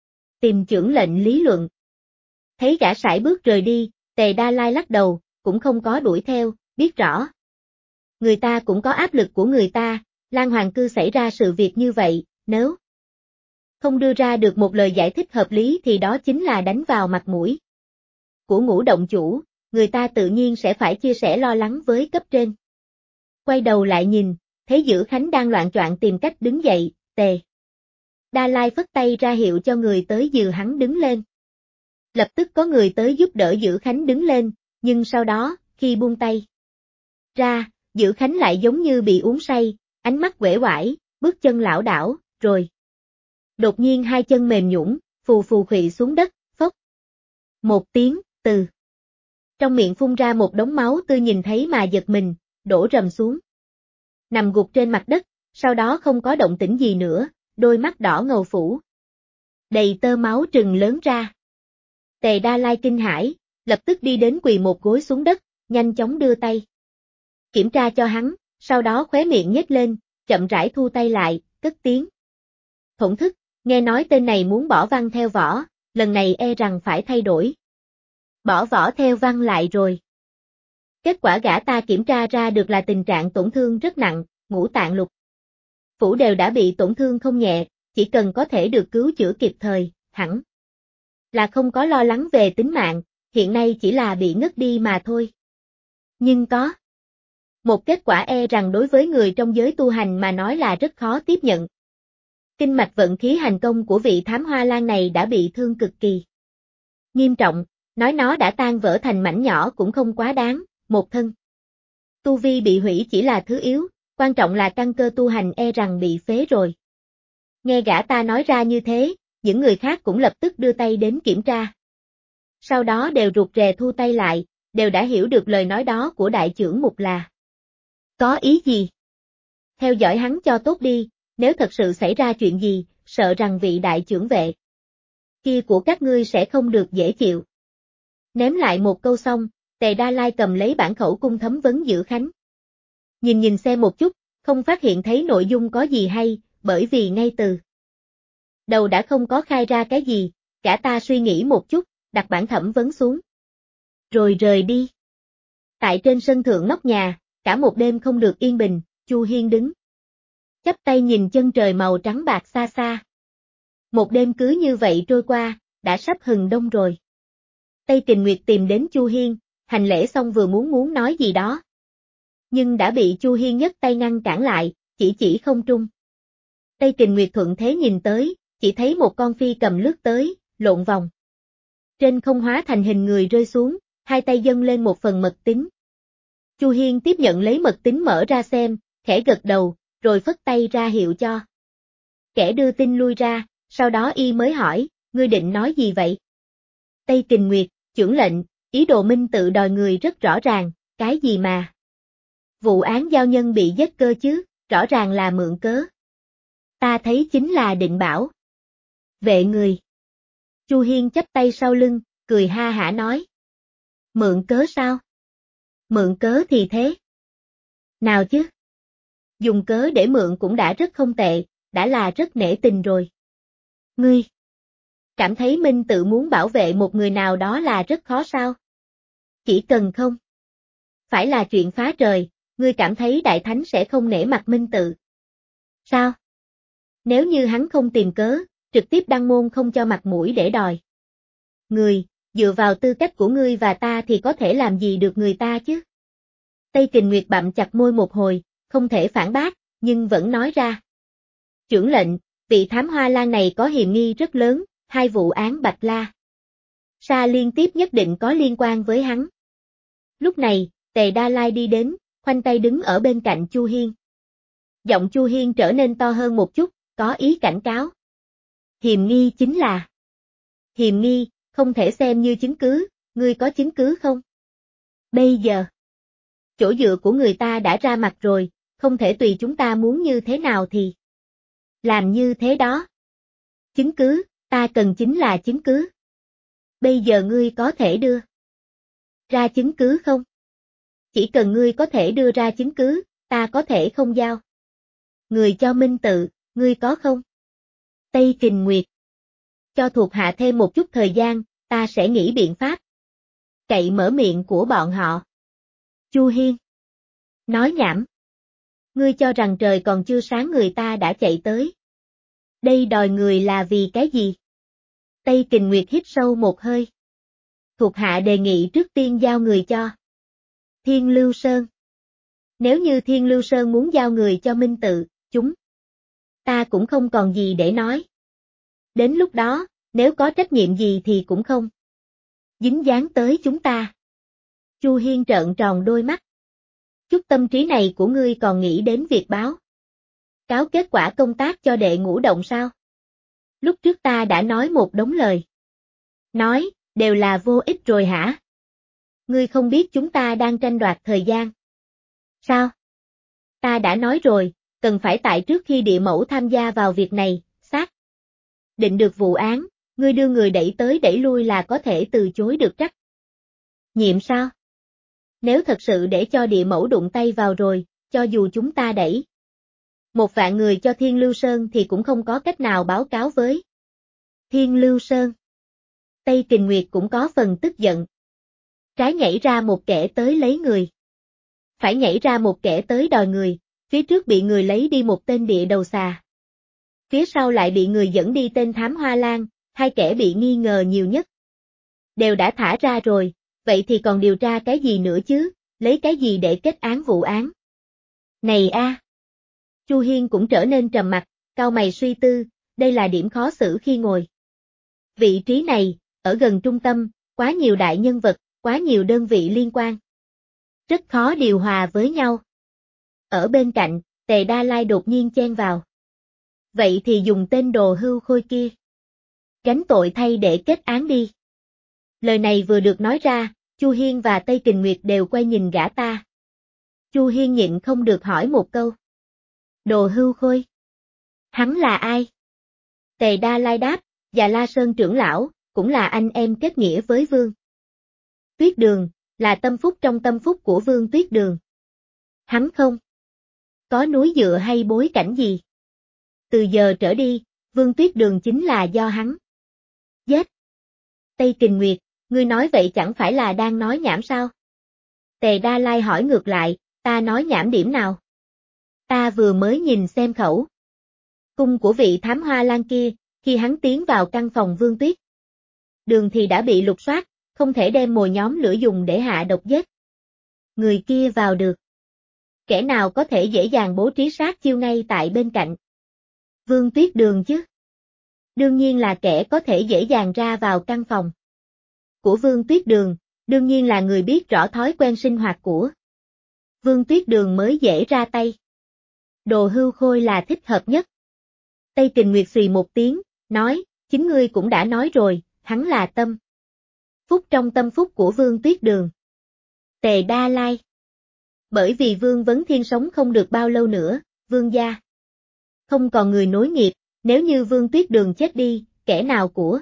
Tìm chưởng lệnh lý luận. Thấy gã sải bước rời đi, Tề Đa Lai lắc đầu, cũng không có đuổi theo, biết rõ. Người ta cũng có áp lực của người ta, Lan Hoàng Cư xảy ra sự việc như vậy, nếu không đưa ra được một lời giải thích hợp lý thì đó chính là đánh vào mặt mũi của Ngũ động chủ, người ta tự nhiên sẽ phải chia sẻ lo lắng với cấp trên. Quay đầu lại nhìn, thấy Dữ Khánh đang loạng choạng tìm cách đứng dậy, Tề Đa Lai phất tay ra hiệu cho người tới dìu hắn đứng lên. Lập tức có người tới giúp đỡ Dữ Khánh đứng lên, nhưng sau đó, khi buông tay ra, Dữ Khánh lại giống như bị uống say, ánh mắt uể oải, bước chân lảo đảo, rồi đột nhiên hai chân mềm nhũn, phù phù khuỵu xuống đất, phốc. Một tiếng, từ trong miệng phun ra một đống máu tươi, nhìn thấy mà giật mình, đổ rầm xuống. Nằm gục trên mặt đất, sau đó không có động tĩnh gì nữa, đôi mắt đỏ ngầu phủ đầy tơ máu trừng lớn ra. Tề Đa Lai kinh hãi, lập tức đi đến quỳ một gối xuống đất, nhanh chóng đưa tay kiểm tra cho hắn, sau đó khóe miệng nhếch lên, chậm rãi thu tay lại, cất tiếng. Thổn thức, nghe nói tên này muốn bỏ văn theo võ, lần này e rằng phải thay đổi. Bỏ võ theo văn lại rồi. Kết quả gã ta kiểm tra ra được là tình trạng tổn thương rất nặng, ngũ tạng lục phủ đều đã bị tổn thương không nhẹ, chỉ cần có thể được cứu chữa kịp thời, hẳn là không có lo lắng về tính mạng, hiện nay chỉ là bị ngất đi mà thôi. Nhưng có một kết quả e rằng đối với người trong giới tu hành mà nói là rất khó tiếp nhận. Kinh mạch vận khí hành công của vị thám hoa lan này đã bị thương cực kỳ nghiêm trọng, nói nó đã tan vỡ thành mảnh nhỏ cũng không quá đáng, một thân tu vi bị hủy chỉ là thứ yếu, quan trọng là căn cơ tu hành e rằng bị phế rồi. Nghe gã ta nói ra như thế, những người khác cũng lập tức đưa tay đến kiểm tra. Sau đó đều rụt rè thu tay lại, đều đã hiểu được lời nói đó của đại trưởng mục là có ý gì. Theo dõi hắn cho tốt đi, nếu thật sự xảy ra chuyện gì, sợ rằng vị đại trưởng vệ kia của các ngươi sẽ không được dễ chịu. Ném lại một câu xong, Tề Đa Lai cầm lấy bản khẩu cung thấm vấn Dữ Khánh. Nhìn xem một chút, không phát hiện thấy nội dung có gì hay, bởi vì ngay từ đầu đã không có khai ra cái gì, cả ta suy nghĩ một chút, đặt bản thẩm vấn xuống. Rồi rời đi. Tại trên sân thượng nóc nhà, cả một đêm không được yên bình, Chu Hiên đứng chắp tay nhìn chân trời màu trắng bạc xa xa. Một đêm cứ như vậy trôi qua, đã sắp hừng đông rồi. Tây Kình Nguyệt tìm đến Chu Hiên, hành lễ xong vừa muốn nói gì đó. Nhưng đã bị Chu Hiên nhấc tay ngăn cản lại, chỉ không trung. Tây Kình Nguyệt thuận thế nhìn tới, chỉ thấy một con phi cầm lướt tới, lộn vòng. Trên không hóa thành hình người rơi xuống, hai tay dâng lên một phần mật tín. Chu Hiên tiếp nhận lấy mật tín mở ra xem, khẽ gật đầu, rồi phất tay ra hiệu cho kẻ đưa tin lui ra, sau đó y mới hỏi, ngươi định nói gì vậy? Tây Kình Nguyệt, chưởng lệnh, ý đồ Minh tự đòi người rất rõ ràng, cái gì mà? Vụ án giao nhân bị giết cơ chứ, rõ ràng là mượn cớ. Ta thấy chính là định bảo vệ người. Chu Hiên chắp tay sau lưng, cười ha hả nói. Mượn cớ sao? Mượn cớ thì thế. Nào chứ? Dùng cớ để mượn cũng đã rất không tệ, đã là rất nể tình rồi. Ngươi cảm thấy Minh tự muốn bảo vệ một người nào đó là rất khó sao? Chỉ cần không phải là chuyện phá trời, ngươi cảm thấy Đại Thánh sẽ không nể mặt Minh tự. Sao? Nếu như hắn không tìm cớ, trực tiếp đăng môn không cho mặt mũi để đòi. Người, dựa vào tư cách của ngươi và ta thì có thể làm gì được người ta chứ? Tây Kình Nguyệt bặm chặt môi một hồi, không thể phản bác, nhưng vẫn nói ra. Chưởng lệnh, vị thám hoa lan này có hiềm nghi rất lớn, hai vụ án Bạch La Sa liên tiếp nhất định có liên quan với hắn. Lúc này, Tề Đa Lai đi đến, khoanh tay đứng ở bên cạnh Chu Hiên. Giọng Chu Hiên trở nên to hơn một chút, có ý cảnh cáo. Hiềm nghi chính là hiềm nghi, không thể xem như chứng cứ, ngươi có chứng cứ không? Bây giờ, chỗ dựa của người ta đã ra mặt rồi, không thể tùy chúng ta muốn như thế nào thì làm như thế đó. Chứng cứ, ta cần chính là chứng cứ. Bây giờ ngươi có thể đưa ra chứng cứ không? Chỉ cần ngươi có thể đưa ra chứng cứ, ta có thể không giao người cho minh tự, ngươi có không? Tây Kình Nguyệt. Cho thuộc hạ thêm một chút thời gian, ta sẽ nghĩ biện pháp. Cậy mở miệng của bọn họ. Chu Hiên. Nói nhảm. Ngươi cho rằng trời còn chưa sáng người ta đã chạy tới. Đây đòi người là vì cái gì? Tây Kình Nguyệt hít sâu một hơi. Thuộc hạ đề nghị trước tiên giao người cho Thiên Lưu Sơn. Nếu như Thiên Lưu Sơn muốn giao người cho minh tự, ta cũng không còn gì để nói. Đến lúc đó, nếu có trách nhiệm gì thì cũng không dính dáng tới chúng ta. Chu Hiên trợn tròn đôi mắt. Chút tâm trí này của ngươi còn nghĩ đến việc báo cáo kết quả công tác cho đệ ngũ động sao? Lúc trước ta đã nói một đống lời. Nói, đều là vô ích rồi hả? Ngươi không biết chúng ta đang tranh đoạt thời gian. Sao? Ta đã nói rồi, cần phải tại trước khi địa mẫu tham gia vào việc này, xác định được vụ án, ngươi đưa người đẩy tới đẩy lui là có thể từ chối được trách nhiệm sao? Nếu thật sự để cho địa mẫu đụng tay vào rồi, cho dù chúng ta đẩy 1.000.000 người cho Thiên Lưu Sơn thì cũng không có cách nào báo cáo với Thiên Lưu Sơn. Tây Kình Nguyệt cũng có phần tức giận. Trái nhảy ra một kẻ tới lấy người. Phải nhảy ra một kẻ tới đòi người, phía trước bị người lấy đi một tên địa đầu xà. Phía sau lại bị người dẫn đi tên Thám Hoa Lan, hai kẻ bị nghi ngờ nhiều nhất. Đều đã thả ra rồi, vậy thì còn điều tra cái gì nữa chứ, lấy cái gì để kết án vụ án? Này a! Chu Hiên cũng trở nên trầm mặc, cau mày suy tư, đây là điểm khó xử khi ngồi vị trí này, ở gần trung tâm, quá nhiều đại nhân vật, quá nhiều đơn vị liên quan. Rất khó điều hòa với nhau. Ở bên cạnh, Tề Đa Lai đột nhiên chen vào. Vậy thì dùng tên đồ hưu khôi kia gánh tội thay để kết án đi. Lời này vừa được nói ra, Chu Hiên và Tây Kình Nguyệt đều quay nhìn gã ta. Chu Hiên nhịn không được hỏi một câu. Đồ hưu khôi? Hắn là ai? Tề Đa Lai đáp, Già La Sơn trưởng lão, cũng là anh em kết nghĩa với Vương Tuyết Đường, là tâm phúc trong tâm phúc của Vương Tuyết Đường. Hắn không có núi dựa hay bối cảnh gì. Từ giờ trở đi, Vương Tuyết Đường chính là do hắn giết. Tây Kình Nguyệt, ngươi nói vậy chẳng phải là đang nói nhảm sao? Tề Đa Lai hỏi ngược lại, ta nói nhảm điểm nào? Ta vừa mới nhìn xem khẩu cung của vị Thám Hoa Lan kia, khi hắn tiến vào căn phòng Vương Tuyết Đường thì đã bị lục soát, không thể đem mồi nhóm lửa dùng để hạ độc giết người kia vào được. Kẻ nào có thể dễ dàng bố trí sát chiêu ngay tại bên cạnh Vương Tuyết Đường chứ? Đương nhiên là kẻ có thể dễ dàng ra vào căn phòng của Vương Tuyết Đường, đương nhiên là người biết rõ thói quen sinh hoạt của Vương Tuyết Đường mới dễ ra tay. Đồ hưu khôi là thích hợp nhất. Tây Kình Nguyệt xì một tiếng, nói, chính ngươi cũng đã nói rồi, hắn là tâm phúc trong tâm phúc của Vương Tuyết Đường. Tề Đa Lai. Bởi vì Vương Vấn Thiên sống không được bao lâu nữa, Vương gia không còn người nối nghiệp, nếu như Vương Tuyết Đường chết đi, kẻ nào của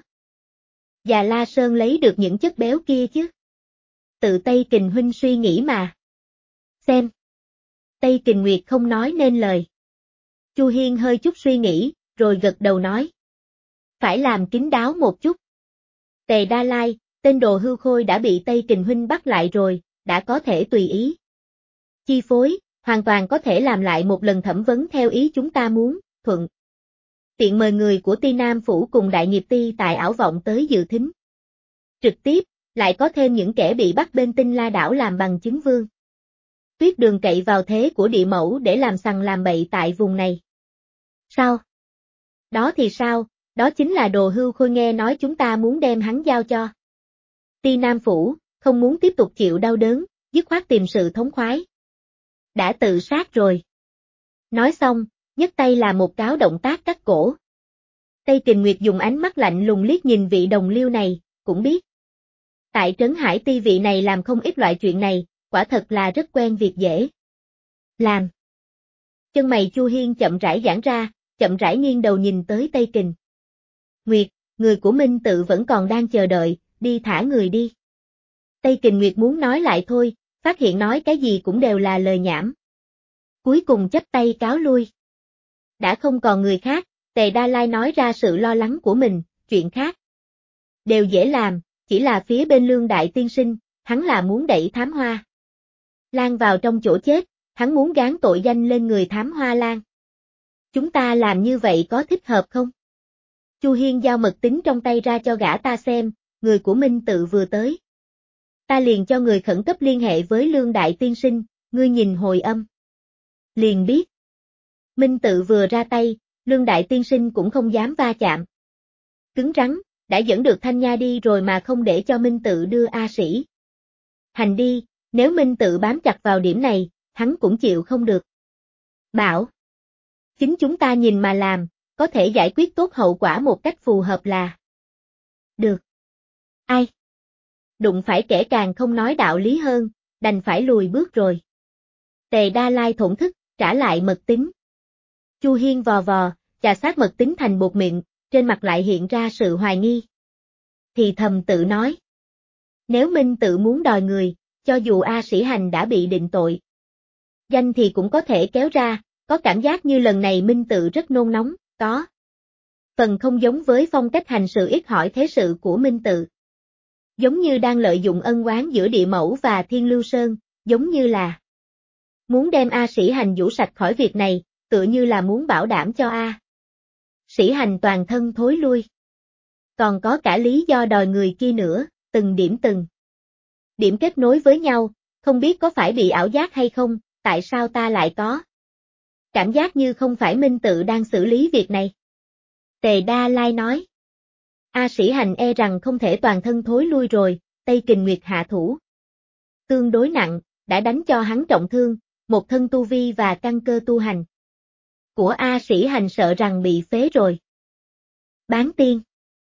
Già La Sơn lấy được những chất béo kia chứ? Tự Tây Kình huynh suy nghĩ mà. Xem. Tây Kình Nguyệt không nói nên lời. Chu Hiên hơi chút suy nghĩ, rồi gật đầu nói. Phải làm kín đáo một chút. Tề Đa Lai, tên đồ hưu khôi đã bị Tây Kình huynh bắt lại rồi, đã có thể tùy ý chi phối, hoàn toàn có thể làm lại một lần thẩm vấn theo ý chúng ta muốn, thuận tiện mời người của Ti Nam Phủ cùng Đại Nghiệp Ti tại Ảo Vọng tới dự thính. Trực tiếp, lại có thêm những kẻ bị bắt bên Tinh La Đảo làm bằng chứng Vương Tuyết Đường cậy vào thế của địa mẫu để làm sằng làm bậy tại vùng này. Sao? Đó thì sao, đó chính là đồ hưu khôi nghe nói chúng ta muốn đem hắn giao cho Ti Nam Phủ, không muốn tiếp tục chịu đau đớn, dứt khoát tìm sự thống khoái. Đã tự sát rồi. Nói xong, nhấc tay là một cáo động tác cắt cổ. Tây Kình Nguyệt dùng ánh mắt lạnh lùng liếc nhìn vị đồng liêu này, cũng biết Tại Trấn Hải Ti vị này làm không ít loại chuyện này, quả thật là rất quen việc dễ làm. Chân mày Chu Hiên chậm rãi giãn ra, chậm rãi nghiêng đầu nhìn tới Tây Kình Nguyệt, người của Minh Tự vẫn còn đang chờ đợi, đi thả người đi. Tây Kình Nguyệt muốn nói lại thôi, phát hiện nói cái gì cũng đều là lời nhảm. Cuối cùng chắp tay cáo lui. Đã không còn người khác, Tề Đa Lai nói ra sự lo lắng của mình, chuyện khác đều dễ làm, chỉ là phía bên Lương Đại Tiên Sinh, hắn là muốn đẩy Thám Hoa Lan vào trong chỗ chết, hắn muốn gán tội danh lên người Thám Hoa Lan. Chúng ta làm như vậy có thích hợp không? Chu Hiên giao mật tín trong tay ra cho gã ta xem, người của Minh Tự vừa tới. Ta liền cho người khẩn cấp liên hệ với Lương Đại Tiên Sinh, ngươi nhìn hồi âm. Liền biết. Minh Tự vừa ra tay, Lương Đại Tiên Sinh cũng không dám va chạm. Cứng rắn, đã dẫn được Thanh Nha đi rồi mà không để cho Minh Tự đưa A Sĩ Hành đi, nếu Minh Tự bám chặt vào điểm này, hắn cũng chịu không được. Bảo. Chính chúng ta nhìn mà làm, có thể giải quyết tốt hậu quả một cách phù hợp là được. Ai? Đụng phải kẻ càng không nói đạo lý hơn, đành phải lùi bước rồi. Tề Đa Lai thổn thức, trả lại mật tín. Chu Hiên vò vò, chà sát mật tín thành bột mịn, trên mặt lại hiện ra sự hoài nghi. Thì thầm tự nói. Nếu Minh Tự muốn đòi người, cho dù A Sĩ Hành đã bị định tội, danh thì cũng có thể kéo ra, có cảm giác như lần này Minh Tự rất nôn nóng, có phần không giống với phong cách hành sự ít hỏi thế sự của Minh Tự. Giống như đang lợi dụng ân oán giữa Địa Mẫu và Thiên Lưu Sơn, giống như là muốn đem A Sĩ Hành giũ sạch khỏi việc này, tựa như là muốn bảo đảm cho A Sĩ Hành toàn thân thối lui. Còn có cả lý do đòi người kia nữa, từng điểm kết nối với nhau, không biết có phải bị ảo giác hay không, tại sao ta lại có cảm giác như không phải Minh Tự đang xử lý việc này. Tề Đa Lai nói. A Sĩ Hành e rằng không thể toàn thân thối lui rồi, Tây Kình Nguyệt hạ thủ tương đối nặng, đã đánh cho hắn trọng thương, một thân tu vi và căn cơ tu hành của A Sĩ Hành sợ rằng bị phế rồi. Bán tiên.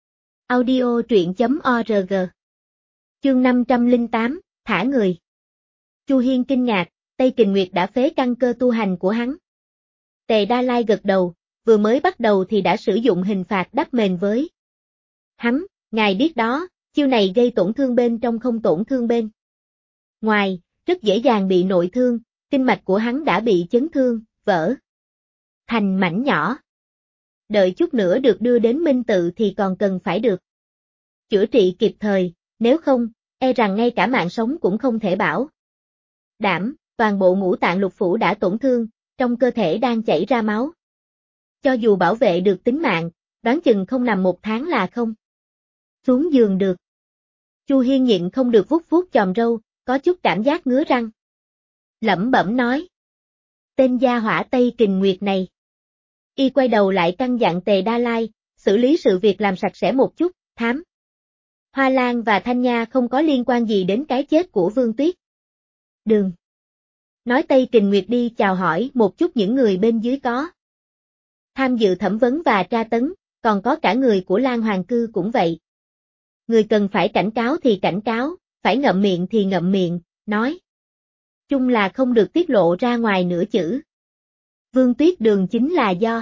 Audio truyện.org. Chương 508, thả người. Chu Hiên kinh ngạc, Tây Kình Nguyệt đã phế căn cơ tu hành của hắn. Tề Đa Lai gật đầu, vừa mới bắt đầu thì đã sử dụng hình phạt đắp mền với hắn, ngài biết đó, chiêu này gây tổn thương bên trong không tổn thương bên ngoài, rất dễ dàng bị nội thương, kinh mạch của hắn đã bị chấn thương, vỡ thành mảnh nhỏ. Đợi chút nữa được đưa đến Minh Tự thì còn cần phải được chữa trị kịp thời, nếu không, e rằng ngay cả mạng sống cũng không thể bảo đảm, toàn bộ ngũ tạng lục phủ đã tổn thương, trong cơ thể đang chảy ra máu. Cho dù bảo vệ được tính mạng, đoán chừng không nằm 1 tháng là không xuống giường được. Chu Hiên nhịn không được vuốt vuốt chòm râu, có chút cảm giác ngứa răng. Lẩm bẩm nói. Tên gia hỏa Tây Kình Nguyệt này. Y quay đầu lại căn dặn Tề Đa Lai, xử lý sự việc làm sạch sẽ một chút, Thám Hoa Lan và Thanh Nha không có liên quan gì đến cái chết của Vương Tuyết. Đường. Nói Tây Kình Nguyệt đi chào hỏi một chút những người bên dưới có tham dự thẩm vấn và tra tấn, còn có cả người của Lan Hoàng Cư cũng vậy. Người cần phải cảnh cáo thì cảnh cáo, phải ngậm miệng thì ngậm miệng, nói chung là không được tiết lộ ra ngoài nửa chữ. Vương Tuyết Đường chính là do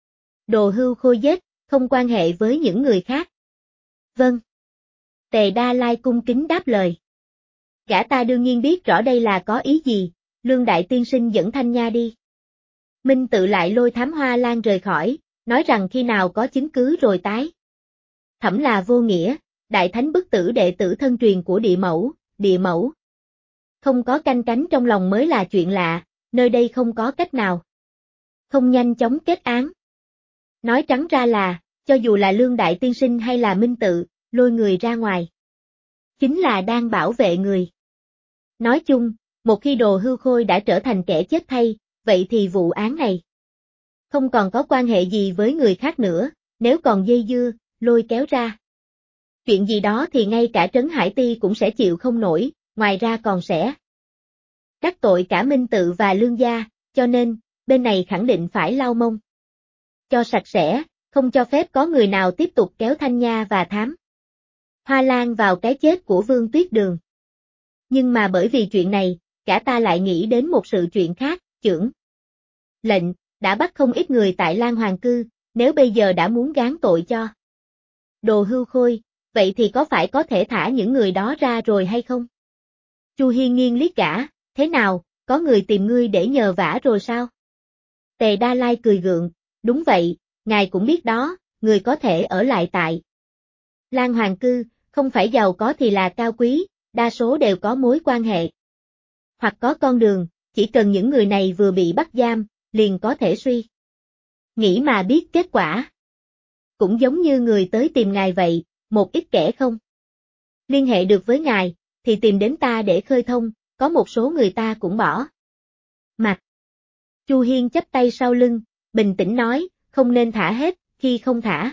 Đồ Hưu Khôi giết, không quan hệ với những người khác. Vâng. Tề Đa Lai cung kính đáp lời. Gã ta đương nhiên biết rõ đây là có ý gì, Lương Đại Tiên Sinh dẫn Thanh Nha đi. Minh Tự lại lôi Thám Hoa Lan rời khỏi, nói rằng khi nào có chứng cứ rồi tái thẩm là vô nghĩa, Đại Thánh bức tử đệ tử thân truyền của Địa Mẫu không có canh cánh trong lòng mới là chuyện lạ, nơi đây không có cách nào không nhanh chóng kết án. Nói trắng ra là, cho dù là Lương Đại Tiên Sinh hay là Minh Tự, lôi người ra ngoài chính là đang bảo vệ người. Nói chung, một khi Đồ Hưu Khôi đã trở thành kẻ chết thay, vậy thì vụ án này không còn có quan hệ gì với người khác nữa, nếu còn dây dưa, lôi kéo ra chuyện gì đó thì ngay cả Trấn Hải Ti cũng sẽ chịu không nổi, ngoài ra còn sẽ đắc tội cả Minh Tự và Lương gia, cho nên, bên này khẳng định phải lau mông cho sạch sẽ, không cho phép có người nào tiếp tục kéo Thanh Nha và Thám Hoa Lan vào cái chết của Vương Tuyết Đường. Nhưng mà bởi vì chuyện này, cả ta lại nghĩ đến một sự chuyện khác, chưởng lệnh, đã bắt không ít người tại Lan Hoàng Cư, nếu bây giờ đã muốn gán tội cho Đồ Hưu Khôi, vậy thì có phải có thể thả những người đó ra rồi hay không? Chu Hiên nghiêng liếc gã, thế nào, có người tìm ngươi để nhờ vả rồi sao? Tề Đa Lai cười gượng, đúng vậy, ngài cũng biết đó, người có thể ở lại tại Lan Hoàng Cư, không phải giàu có thì là cao quý, đa số đều có mối quan hệ. Hoặc có con đường, chỉ cần những người này vừa bị bắt giam, liền có thể suy nghĩ mà biết kết quả. Cũng giống như người tới tìm ngài vậy, một ít kẻ không liên hệ được với ngài, thì tìm đến ta để khơi thông, có một số người ta cũng bỏ mặt. Chu Hiên chắp tay sau lưng, bình tĩnh nói, không nên thả hết, khi không thả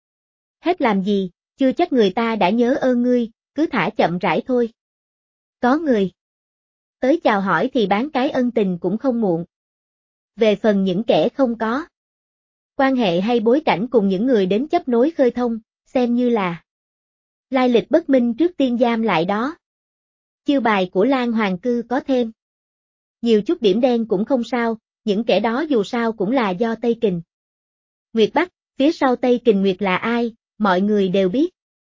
hết làm gì, chưa chắc người ta đã nhớ ơn ngươi, cứ thả chậm rãi thôi. Có người tới chào hỏi thì bán cái ân tình cũng không muộn. Về phần những kẻ không có quan hệ hay bối cảnh cùng những người đến chấp nối khơi thông, xem như là lai lịch bất minh trước tiên giam lại đó. Chiêu bài của Lan Hoàng Cư có thêm nhiều chút điểm đen cũng không sao, những kẻ đó dù sao cũng là do Tây Kình Nguyệt bắt, phía sau Tây Kình Nguyệt là ai, mọi người đều biết.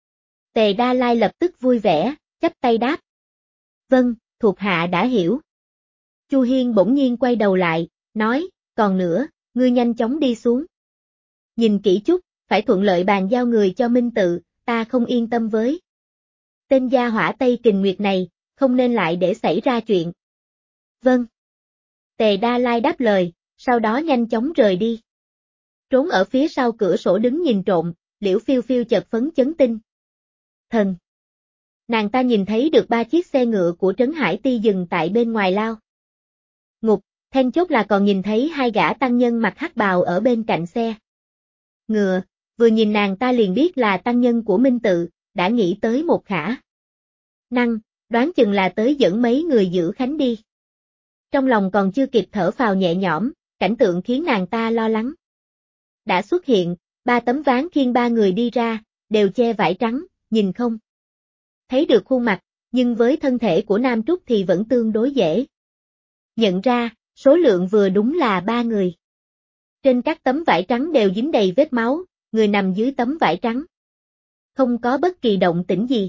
Tề Đa Lai lập tức vui vẻ, chắp tay đáp. Vâng, thuộc hạ đã hiểu. Chu Hiên bỗng nhiên quay đầu lại, nói, còn nữa, ngươi nhanh chóng đi xuống. Nhìn kỹ chút, phải thuận lợi bàn giao người cho Minh Tự, ta không yên tâm với tên gia hỏa Tây Kình Nguyệt này, không nên lại để xảy ra chuyện. Vâng. Tề Đa Lai đáp lời, sau đó nhanh chóng rời đi. Trốn ở phía sau cửa sổ đứng nhìn trộm, Liễu Phiêu Phiêu chợt phấn chấn tinh thần. Nàng ta nhìn thấy được 3 chiếc xe ngựa của Trấn Hải Ti dừng tại bên ngoài lao ngục, then chốt là còn nhìn thấy 2 gã tăng nhân mặc hắc bào ở bên cạnh xe ngựa, vừa nhìn nàng ta liền biết là tăng nhân của Minh Tự, đã nghĩ tới một khả năng, đoán chừng là tới dẫn mấy người giữ khánh đi. Trong lòng còn chưa kịp thở phào nhẹ nhõm, cảnh tượng khiến nàng ta lo lắng đã xuất hiện, 3 tấm ván khiêng 3 người đi ra, đều che vải trắng, nhìn không thấy được khuôn mặt, nhưng với thân thể của Nam Trúc thì vẫn tương đối dễ nhận ra, số lượng vừa đúng là 3 người. Trên các tấm vải trắng đều dính đầy vết máu, người nằm dưới tấm vải trắng không có bất kỳ động tĩnh gì.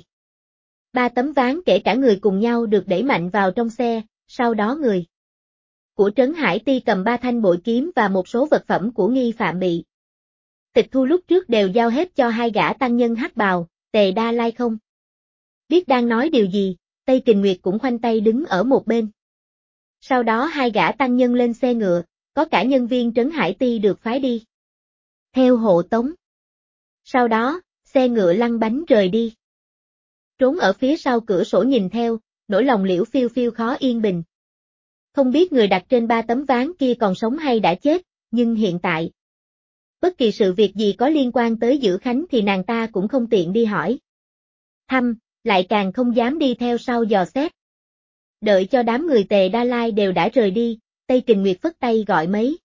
3 tấm ván kể cả người cùng nhau được đẩy mạnh vào trong xe, sau đó người của Trấn Hải Ti cầm 3 thanh bội kiếm và một số vật phẩm của nghi phạm bị tịch thu lúc trước đều giao hết cho 2 gã tăng nhân hắc bào, Tề Đa Lai không biết đang nói điều gì, Tây Kình Nguyệt cũng khoanh tay đứng ở một bên. Sau đó 2 gã tăng nhân lên xe ngựa, có cả nhân viên Trấn Hải Ti được phái đi theo hộ tống. Sau đó, xe ngựa lăn bánh rời đi. Trốn ở phía sau cửa sổ nhìn theo, nỗi lòng Liễu Phiêu Phiêu khó yên bình. Không biết người đặt trên 3 tấm ván kia còn sống hay đã chết, nhưng hiện tại bất kỳ sự việc gì có liên quan tới Giữ Khánh thì nàng ta cũng không tiện đi hỏi thăm, lại càng không dám đi theo sau dò xét. Đợi cho đám người Tề Đa Lai đều đã rời đi, Tây Kình Nguyệt phất tay gọi mấy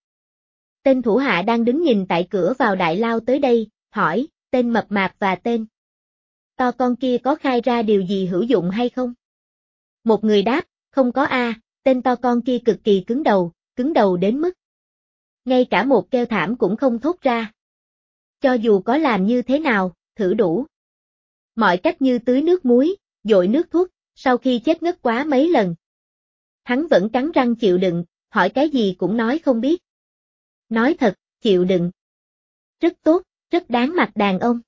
tên thủ hạ đang đứng nhìn tại cửa vào đại lao tới đây, hỏi, tên mập mạp và tên to con kia có khai ra điều gì hữu dụng hay không? Một người đáp, không có tên to con kia cực kỳ cứng đầu đến mức ngay cả một kêu thảm cũng không thốt ra. Cho dù có làm như thế nào, thử đủ mọi cách như tưới nước muối, dội nước thuốc, sau khi chết ngất quá mấy lần. Hắn vẫn cắn răng chịu đựng, hỏi cái gì cũng nói không biết. Nói thật, chịu đựng rất tốt, rất đáng mặt đàn ông.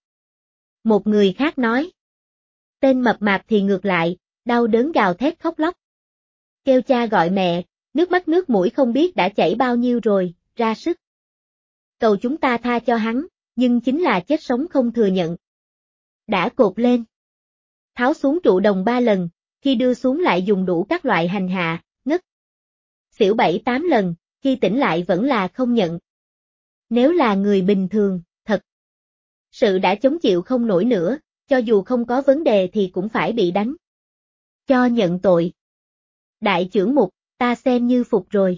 Một người khác nói. Tên mập mạp thì ngược lại, đau đớn gào thét khóc lóc. Kêu cha gọi mẹ, nước mắt nước mũi không biết đã chảy bao nhiêu rồi, ra sức cầu chúng ta tha cho hắn, nhưng chính là chết sống không thừa nhận. Đã cột lên, tháo xuống trụ đồng 3 lần, khi đưa xuống lại dùng đủ các loại hành hạ, ngất xỉu 7-8 lần, khi tỉnh lại vẫn là không nhận. Nếu là người bình thường, thật sự đã chống chịu không nổi nữa, cho dù không có vấn đề thì cũng phải bị đánh cho nhận tội. Đại trưởng mục, ta xem như phục rồi.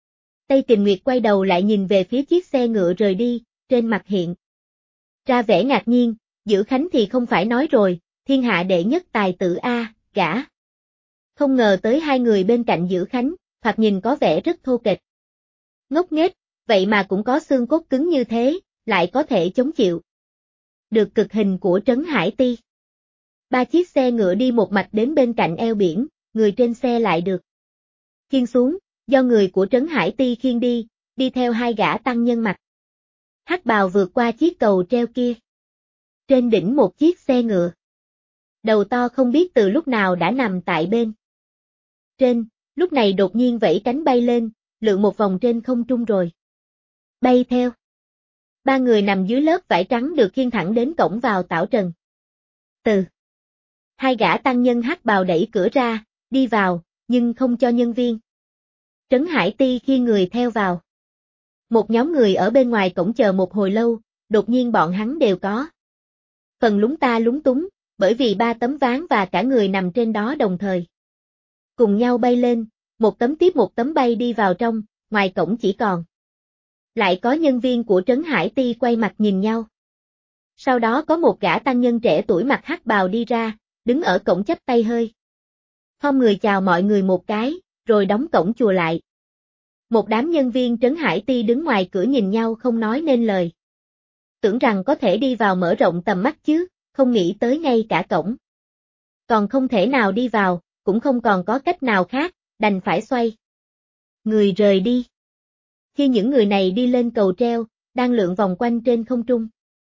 Tây Kình Nguyệt quay đầu lại nhìn về phía chiếc xe ngựa rời đi, trên mặt hiện ra vẻ ngạc nhiên, Giữ Khánh thì không phải nói rồi, thiên hạ đệ nhất tài tử a, gã. Không ngờ tới hai người bên cạnh giữ khánh, thoạt nhìn có vẻ rất thô kệch. Ngốc nghếch, vậy mà cũng có xương cốt cứng như thế, lại có thể chống chịu. Được cực hình của Trấn Hải Ti. 3 chiếc xe ngựa đi một mạch đến bên cạnh eo biển, người trên xe lại được khiêng xuống, do người của Trấn Hải Ti khiêng đi theo hai gã tăng nhân mặc hắc bào vượt qua chiếc cầu treo kia. Trên đỉnh một chiếc xe ngựa. Đầu to không biết từ lúc nào đã nằm tại bên trên, lúc này đột nhiên vẫy cánh bay lên, lượn một vòng trên không trung rồi bay theo. 3 người nằm dưới lớp vải trắng được khiêng thẳng đến cổng vào Tảo Trần. Hai gã tăng nhân hắc bào đẩy cửa ra, đi vào, nhưng không cho nhân viên Trấn Hải Ti khi người theo vào. Một nhóm người ở bên ngoài cổng chờ một hồi lâu, đột nhiên bọn hắn đều có phần lúng ta lúng túng, bởi vì 3 tấm ván và cả người nằm trên đó đồng thời cùng nhau bay lên, một tấm tiếp một tấm bay đi vào trong, ngoài cổng chỉ còn lại có nhân viên của Trấn Hải Ti quay mặt nhìn nhau. Sau đó có một gã tăng nhân trẻ tuổi mặc hắc bào đi ra, đứng ở cổng chắp tay hơi khom người chào mọi người một cái, rồi đóng cổng chùa lại. Một đám nhân viên Trấn Hải Ti đứng ngoài cửa nhìn nhau không nói nên lời. Tưởng rằng có thể đi vào mở rộng tầm mắt chứ, không nghĩ tới ngay cả cổng còn không thể nào đi vào, cũng không còn có cách nào khác, đành phải xoay người rời đi. Khi những người này đi lên cầu treo, đang lượn vòng quanh trên không trung.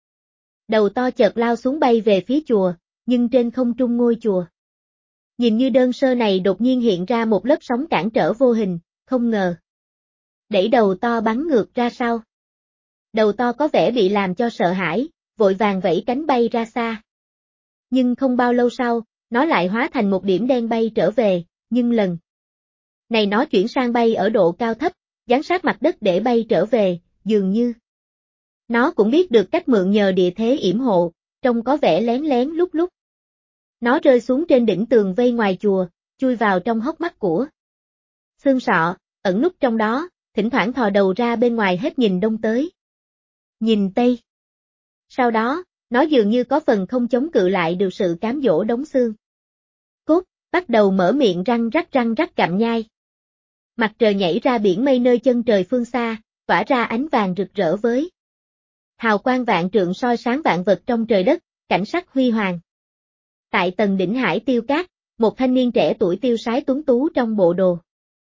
Đầu to chợt lao xuống bay về phía chùa, nhưng trên không trung ngôi chùa nhìn như đơn sơ này đột nhiên hiện ra một lớp sóng cản trở vô hình, không ngờ đẩy đầu to bắn ngược ra sau. Đầu to có vẻ bị làm cho sợ hãi, vội vàng vẫy cánh bay ra xa. Nhưng không bao lâu sau, nó lại hóa thành một điểm đen bay trở về, nhưng lần này nó chuyển sang bay ở độ cao thấp, giáng sát mặt đất để bay trở về, dường như nó cũng biết được cách mượn nhờ địa thế yểm hộ, trông có vẻ lén lén lúc lúc. Nó rơi xuống trên đỉnh tường vây ngoài chùa, chui vào trong hốc mắt của xương sọ, ẩn núp trong đó, thỉnh thoảng thò đầu ra bên ngoài hết nhìn đông tới nhìn tây. Sau đó, nó dường như có phần không chống cự lại được sự cám dỗ đống xương cốt, bắt đầu mở miệng răng rắc gặm nhai. Mặt trời nhảy ra biển mây nơi chân trời phương xa, tỏa ra ánh vàng rực rỡ với hào quang vạn trượng soi sáng vạn vật trong trời đất, cảnh sắc huy hoàng. Tại tầng đỉnh Hải Tiêu Cát, một thanh niên trẻ tuổi tiêu sái tuấn tú trong bộ đồ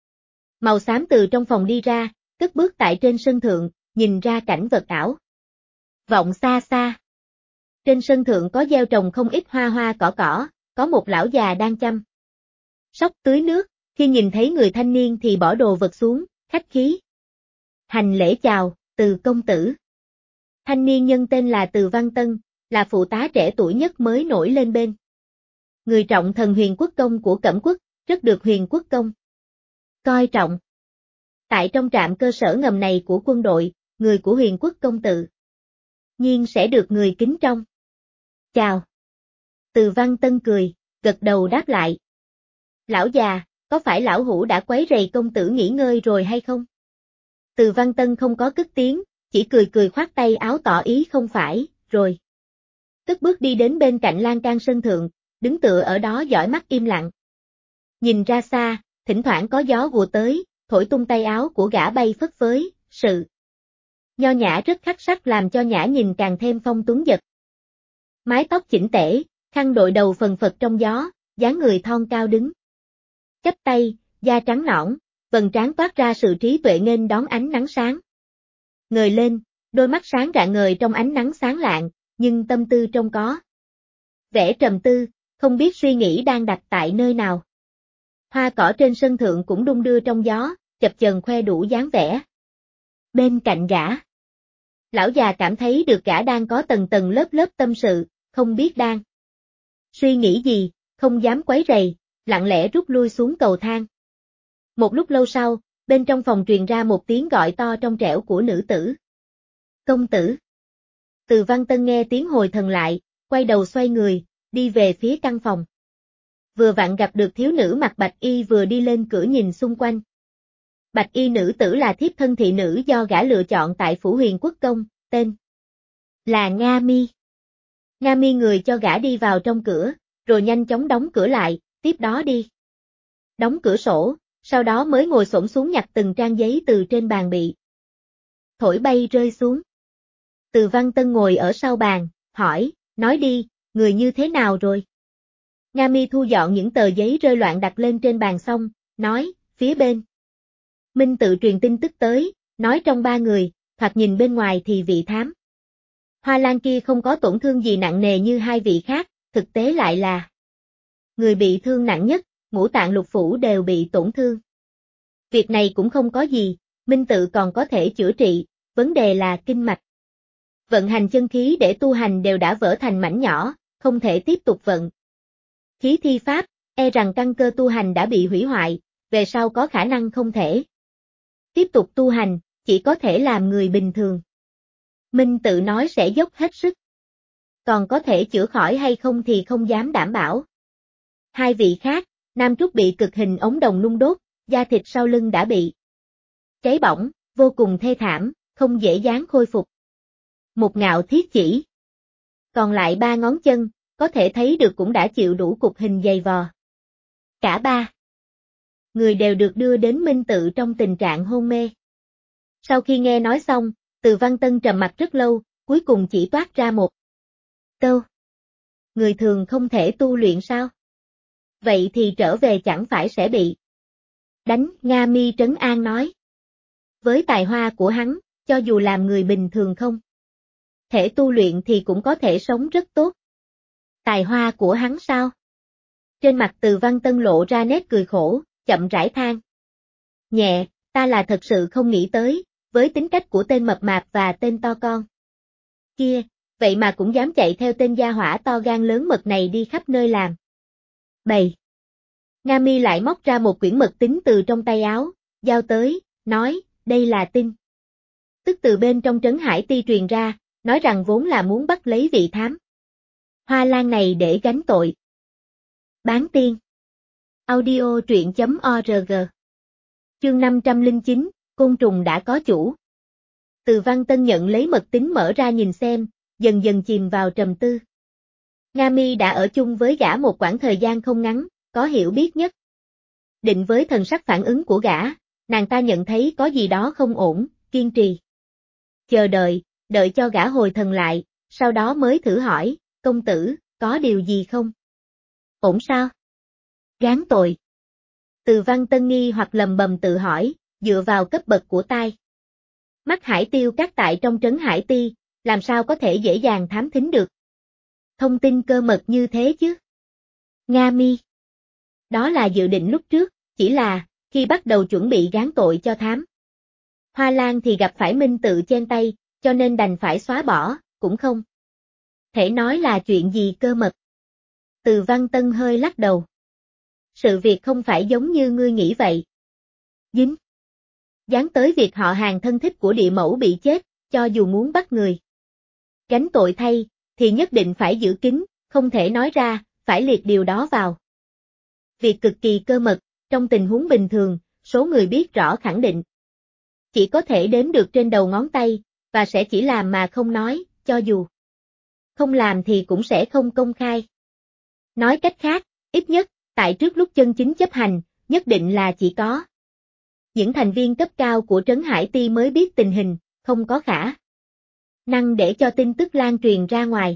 màu xám từ trong phòng đi ra, cất bước tại trên sân thượng, nhìn ra cảnh vật ảo vọng xa xa. Trên sân thượng có gieo trồng không ít hoa hoa cỏ, có một lão già đang chăm sóc tưới nước, khi nhìn thấy người thanh niên thì bỏ đồ vật xuống, khách khí hành lễ chào, Từ công tử. Thanh niên nhân tên là Từ Văn Tân, là phụ tá trẻ tuổi nhất mới nổi lên bên người trọng thần Huyền Quốc công của Cẩm Quốc, rất được Huyền Quốc công coi trọng. Tại trong trạm cơ sở ngầm này của quân đội, người của Huyền Quốc công tự nhiên sẽ được người kính trọng. Chào. Từ Văn Tân cười, gật đầu đáp lại. Lão già, có phải lão hủ đã quấy rầy công tử nghỉ ngơi rồi hay không? Từ Văn Tân không có cất tiếng, chỉ cười khoát tay áo tỏ ý không phải, rồi cất bước đi đến bên cạnh lan can sân thượng, đứng tựa ở đó dõi mắt im lặng. Nhìn ra xa, thỉnh thoảng có gió gùa tới, thổi tung tay áo của gã bay phất phới, sự nho nhã rất khắc sắc làm cho Nhã nhìn càng thêm phong tuấn giật. Mái tóc chỉnh tể, khăn đội đầu phần phật trong gió, dáng người thon cao đứng chắp tay, da trắng nõn, vầng trán toát ra sự trí tuệ nghênh đón ánh nắng sáng ngời lên, đôi mắt sáng rạng ngời trong ánh nắng sáng lạng, nhưng tâm tư trông có vẻ trầm tư, không biết suy nghĩ đang đặt tại nơi nào. Hoa cỏ trên sân thượng cũng đung đưa trong gió, chập chờn khoe đủ dáng vẻ. Bên cạnh gã, lão già cảm thấy được gã đang có tầng tầng lớp tâm sự, không biết đang suy nghĩ gì, không dám quấy rầy, lặng lẽ rút lui xuống cầu thang. Một lúc lâu sau, bên trong phòng truyền ra một tiếng gọi to trong trẻo của nữ tử. Công tử. Từ Văn Tân nghe tiếng hồi thần lại, quay đầu xoay người, đi về phía căn phòng. Vừa vặn gặp được thiếu nữ mặc bạch y vừa đi lên cửa nhìn xung quanh. Bạch y nữ tử là thiếp thân thị nữ do gã lựa chọn tại phủ Huyền Quốc công, tên là Nga Mi. Nga Mi người cho gã đi vào trong cửa, rồi nhanh chóng đóng cửa lại, tiếp đó đi. Đóng cửa sổ, sau đó mới ngồi xổm xuống nhặt từng trang giấy từ trên bàn bị thổi bay rơi xuống. Từ Văn Tân ngồi ở sau bàn, hỏi, nói đi, người như thế nào rồi? Nga Mi thu dọn những tờ giấy rơi loạn đặt lên trên bàn xong, nói, phía bên Minh tự truyền tin tức tới, nói trong 3 người, thoạt nhìn bên ngoài thì vị thám Hoa Lan kia không có tổn thương gì nặng nề như 2 vị khác, thực tế lại là người bị thương nặng nhất, ngũ tạng lục phủ đều bị tổn thương. Việc này cũng không có gì, Minh tự còn có thể chữa trị, vấn đề là kinh mạch. Vận hành chân khí để tu hành đều đã vỡ thành mảnh nhỏ, không thể tiếp tục vận khí thi pháp, e rằng căn cơ tu hành đã bị hủy hoại, về sau có khả năng không thể tiếp tục tu hành, chỉ có thể làm người bình thường. Minh tự nói sẽ dốc hết sức. Còn có thể chữa khỏi hay không thì không dám đảm bảo. 2 vị khác, Nam Trúc bị cực hình ống đồng nung đốt, da thịt sau lưng đã bị cháy bỏng, vô cùng thê thảm, không dễ dàng khôi phục. Một Ngạo thiết chỉ. Còn lại 3 ngón chân, có thể thấy được cũng đã chịu đủ cục hình dày vò. Cả 3 người đều được đưa đến Minh tự trong tình trạng hôn mê. Sau khi nghe nói xong, Từ Văn Tân trầm mặt rất lâu, cuối cùng chỉ toát ra một câu. Người thường không thể tu luyện sao? Vậy thì trở về chẳng phải sẽ bị đánh, Nga Mi trấn an nói. Với tài hoa của hắn, cho dù làm người bình thường không thể tu luyện thì cũng có thể sống rất tốt. Tài hoa của hắn sao? Trên mặt Từ Văn Tân lộ ra nét cười khổ, chậm rãi than nhẹ, ta là thật sự không nghĩ tới, với tính cách của tên mập mạp và tên to con kia, vậy mà cũng dám chạy theo tên gia hỏa to gan lớn mật này đi khắp nơi làm bầy. Nga Mi lại móc ra một quyển mật tín từ trong tay áo, giao tới, nói, đây là tin tức từ bên trong trấn Hải Ti truyền ra, nói rằng vốn là muốn bắt lấy vị thám Hoa Lan này để gánh tội bán tiên. Audio truyện.org. Chương 509, Côn trùng đã có chủ. Từ Văn Tân nhận lấy mật tín mở ra nhìn xem, dần dần chìm vào trầm tư. Nga Mi đã ở chung với gã một quãng thời gian không ngắn, có hiểu biết nhất. Định với thần sắc phản ứng của gã, nàng ta nhận thấy có gì đó không ổn, kiên trì. Chờ đợi, đợi cho gã hồi thần lại, sau đó mới thử hỏi, công tử, có điều gì không? Ổn sao? Gán tội. Từ Văn Tân nghi hoặc lầm bầm tự hỏi, dựa vào cấp bậc của tai mắt Hải Tiêu các tại trong trấn Hải Ti, làm sao có thể dễ dàng thám thính được thông tin cơ mật như thế chứ? Nga Mi. Đó là dự định lúc trước, chỉ là, khi bắt đầu chuẩn bị gán tội cho thám Hoa Lan thì gặp phải Minh tự chen tay, cho nên đành phải xóa bỏ, cũng không thể nói là chuyện gì cơ mật. Từ Văn Tân hơi lắc đầu. Sự việc không phải giống như ngươi nghĩ vậy. Dính dán tới việc họ hàng thân thích của địa mẫu bị chết, cho dù muốn bắt người gánh tội thay, thì nhất định phải giữ kín, không thể nói ra, phải liệt điều đó vào. Việc cực kỳ cơ mật, trong tình huống bình thường, số người biết rõ khẳng định chỉ có thể đếm được trên đầu ngón tay, và sẽ chỉ làm mà không nói, cho dù không làm thì cũng sẽ không công khai. Nói cách khác, ít nhất, tại trước lúc chân chính chấp hành, nhất định là chỉ có những thành viên cấp cao của trấn Hải Ti mới biết tình hình, không có khả năng để cho tin tức lan truyền ra ngoài.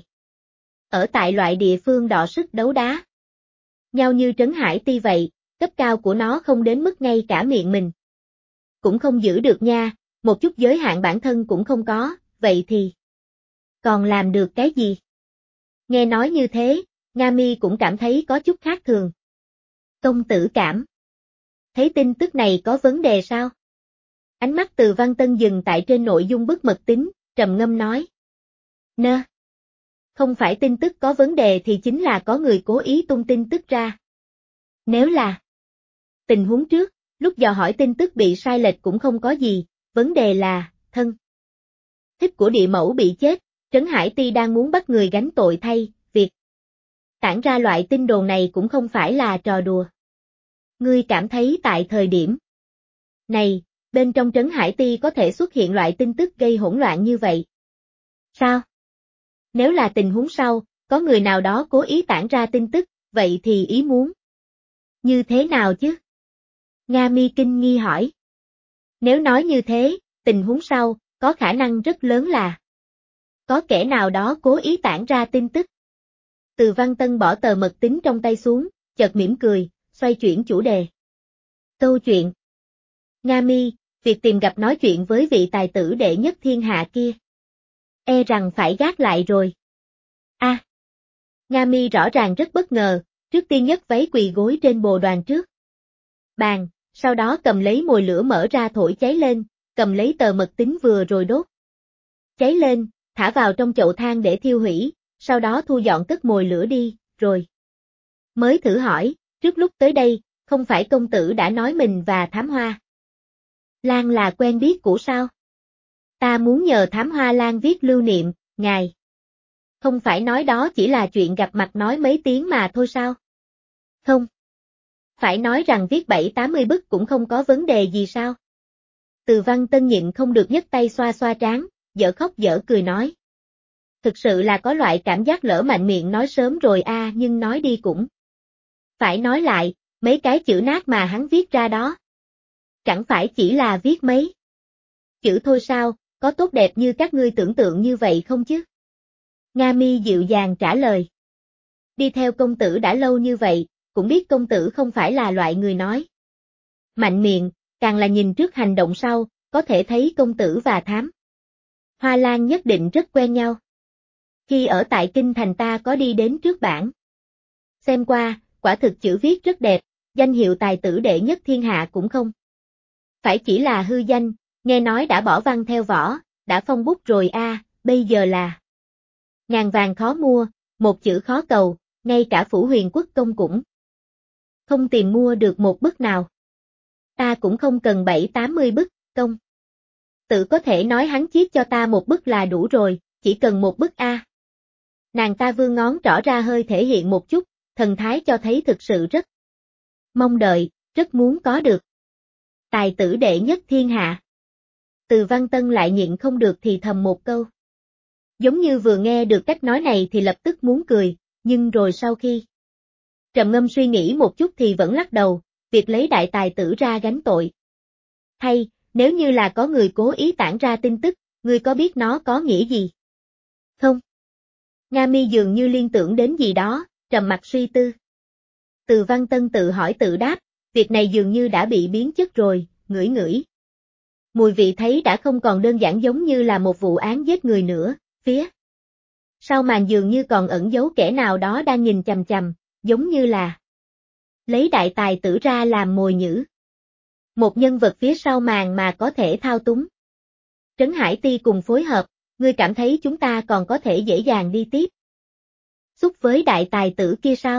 Ở tại loại địa phương đọ sức đấu đá nhau như trấn Hải Ti vậy, cấp cao của nó không đến mức ngay cả miệng mình cũng không giữ được nha, một chút giới hạn bản thân cũng không có, vậy thì còn làm được cái gì? Nghe nói như thế, Nga Mi cũng cảm thấy có chút khác thường. Công tử cảm thấy tin tức này có vấn đề sao? Ánh mắt Từ Văn Tân dừng tại trên nội dung bức mật tín, trầm ngâm nói. Nơ. Không phải tin tức có vấn đề thì chính là có người cố ý tung tin tức ra. Nếu là tình huống trước, lúc dò hỏi tin tức bị sai lệch cũng không có gì, vấn đề là, thân thích của địa mẫu bị chết, trấn Hải Ti đang muốn bắt người gánh tội thay, việc tản ra loại tin đồn này cũng không phải là trò đùa. Ngươi cảm thấy tại thời điểm này, bên trong trấn Hải Ti có thể xuất hiện loại tin tức gây hỗn loạn như vậy? Sao? Nếu là tình huống sau, có người nào đó cố ý tản ra tin tức, Vậy thì ý muốn như thế nào chứ? Nga Mi kinh nghi hỏi. Nếu nói như thế, tình huống sau, có khả năng rất lớn là có kẻ nào đó cố ý tản ra tin tức. Từ Văn Tân bỏ tờ mật tín trong tay xuống, chợt mỉm cười, xoay chuyển chủ đề. Câu chuyện. Nga Mi, việc tìm gặp nói chuyện với vị tài tử đệ nhất thiên hạ kia. E rằng phải gác lại rồi. Nga Mi rõ ràng rất bất ngờ, trước tiên nhấc váy quỳ gối trên bồ đoàn trước bàn, sau đó cầm lấy mồi lửa mở ra thổi cháy lên, cầm lấy tờ mật tín vừa rồi đốt cháy lên, thả vào trong chậu than để thiêu hủy, sau đó thu dọn cất mồi lửa đi, rồi mới thử hỏi, trước lúc tới đây, không phải công tử đã nói mình và Thám Hoa Lan là quen biết cũ sao? Ta muốn nhờ Thám Hoa Lan viết lưu niệm, ngài. Không phải nói đó chỉ là chuyện gặp mặt nói mấy tiếng mà thôi sao? Không. Phải nói rằng viết 7-80 bức cũng không có vấn đề gì sao? Từ Văn Tân nhịn không được nhấc tay xoa xoa trán, dở khóc dở cười nói. Thực sự là có loại cảm giác lỡ mạnh miệng nói sớm rồi nhưng nói đi cũng phải nói lại, mấy cái chữ nát mà hắn viết ra đó. Chẳng phải chỉ là viết mấy chữ thôi sao, có tốt đẹp như các ngươi tưởng tượng như vậy không chứ? Nga Mi dịu dàng trả lời. Đi theo công tử đã lâu như vậy, cũng biết công tử không phải là loại người nói mạnh miệng, càng là nhìn trước hành động sau, có thể thấy công tử và Thám Hoa Lan nhất định rất quen nhau. Khi ở tại Kinh Thành ta có đi đến trước bản xem qua, quả thực chữ viết rất đẹp, danh hiệu tài tử đệ nhất thiên hạ cũng không phải chỉ là hư danh, nghe nói đã bỏ văn theo võ, đã phong bút rồi bây giờ là ngàn vàng khó mua, một chữ khó cầu, ngay cả Phủ Huyền Quốc công cũng không tìm mua được một bức nào. Ta cũng không cần 7-80 bức, công tử có thể nói hắn chiết cho ta một bức là đủ rồi, chỉ cần một bức Nàng ta vươn ngón trỏ ra hơi thể hiện một chút, thần thái cho thấy thực sự rất mong đợi, rất muốn có được. Tài tử đệ nhất thiên hạ. Từ Văn Tân lại nhịn không được thì thầm một câu. Giống như vừa nghe được cách nói này thì lập tức muốn cười, nhưng rồi sau khi trầm ngâm suy nghĩ một chút thì vẫn lắc đầu, việc lấy đại tài tử ra gánh tội. Hay, nếu như là có người cố ý tản ra tin tức, ngươi có biết nó có nghĩa gì? Không. Nga Mi dường như liên tưởng đến gì đó, trầm mặt suy tư. Từ Văn Tân tự hỏi tự đáp, việc này dường như đã bị biến chất rồi, ngửi ngửi. Mùi vị thấy đã không còn đơn giản giống như là một vụ án giết người nữa, phía sau màn dường như còn ẩn giấu kẻ nào đó đang nhìn chằm chằm, giống như là lấy đại tài tử ra làm mồi nhử. Một nhân vật phía sau màn mà có thể thao túng. Trấn Hải Ti cùng phối hợp, ngươi cảm thấy chúng ta còn có thể dễ dàng đi tiếp xúc với đại tài tử kia sao?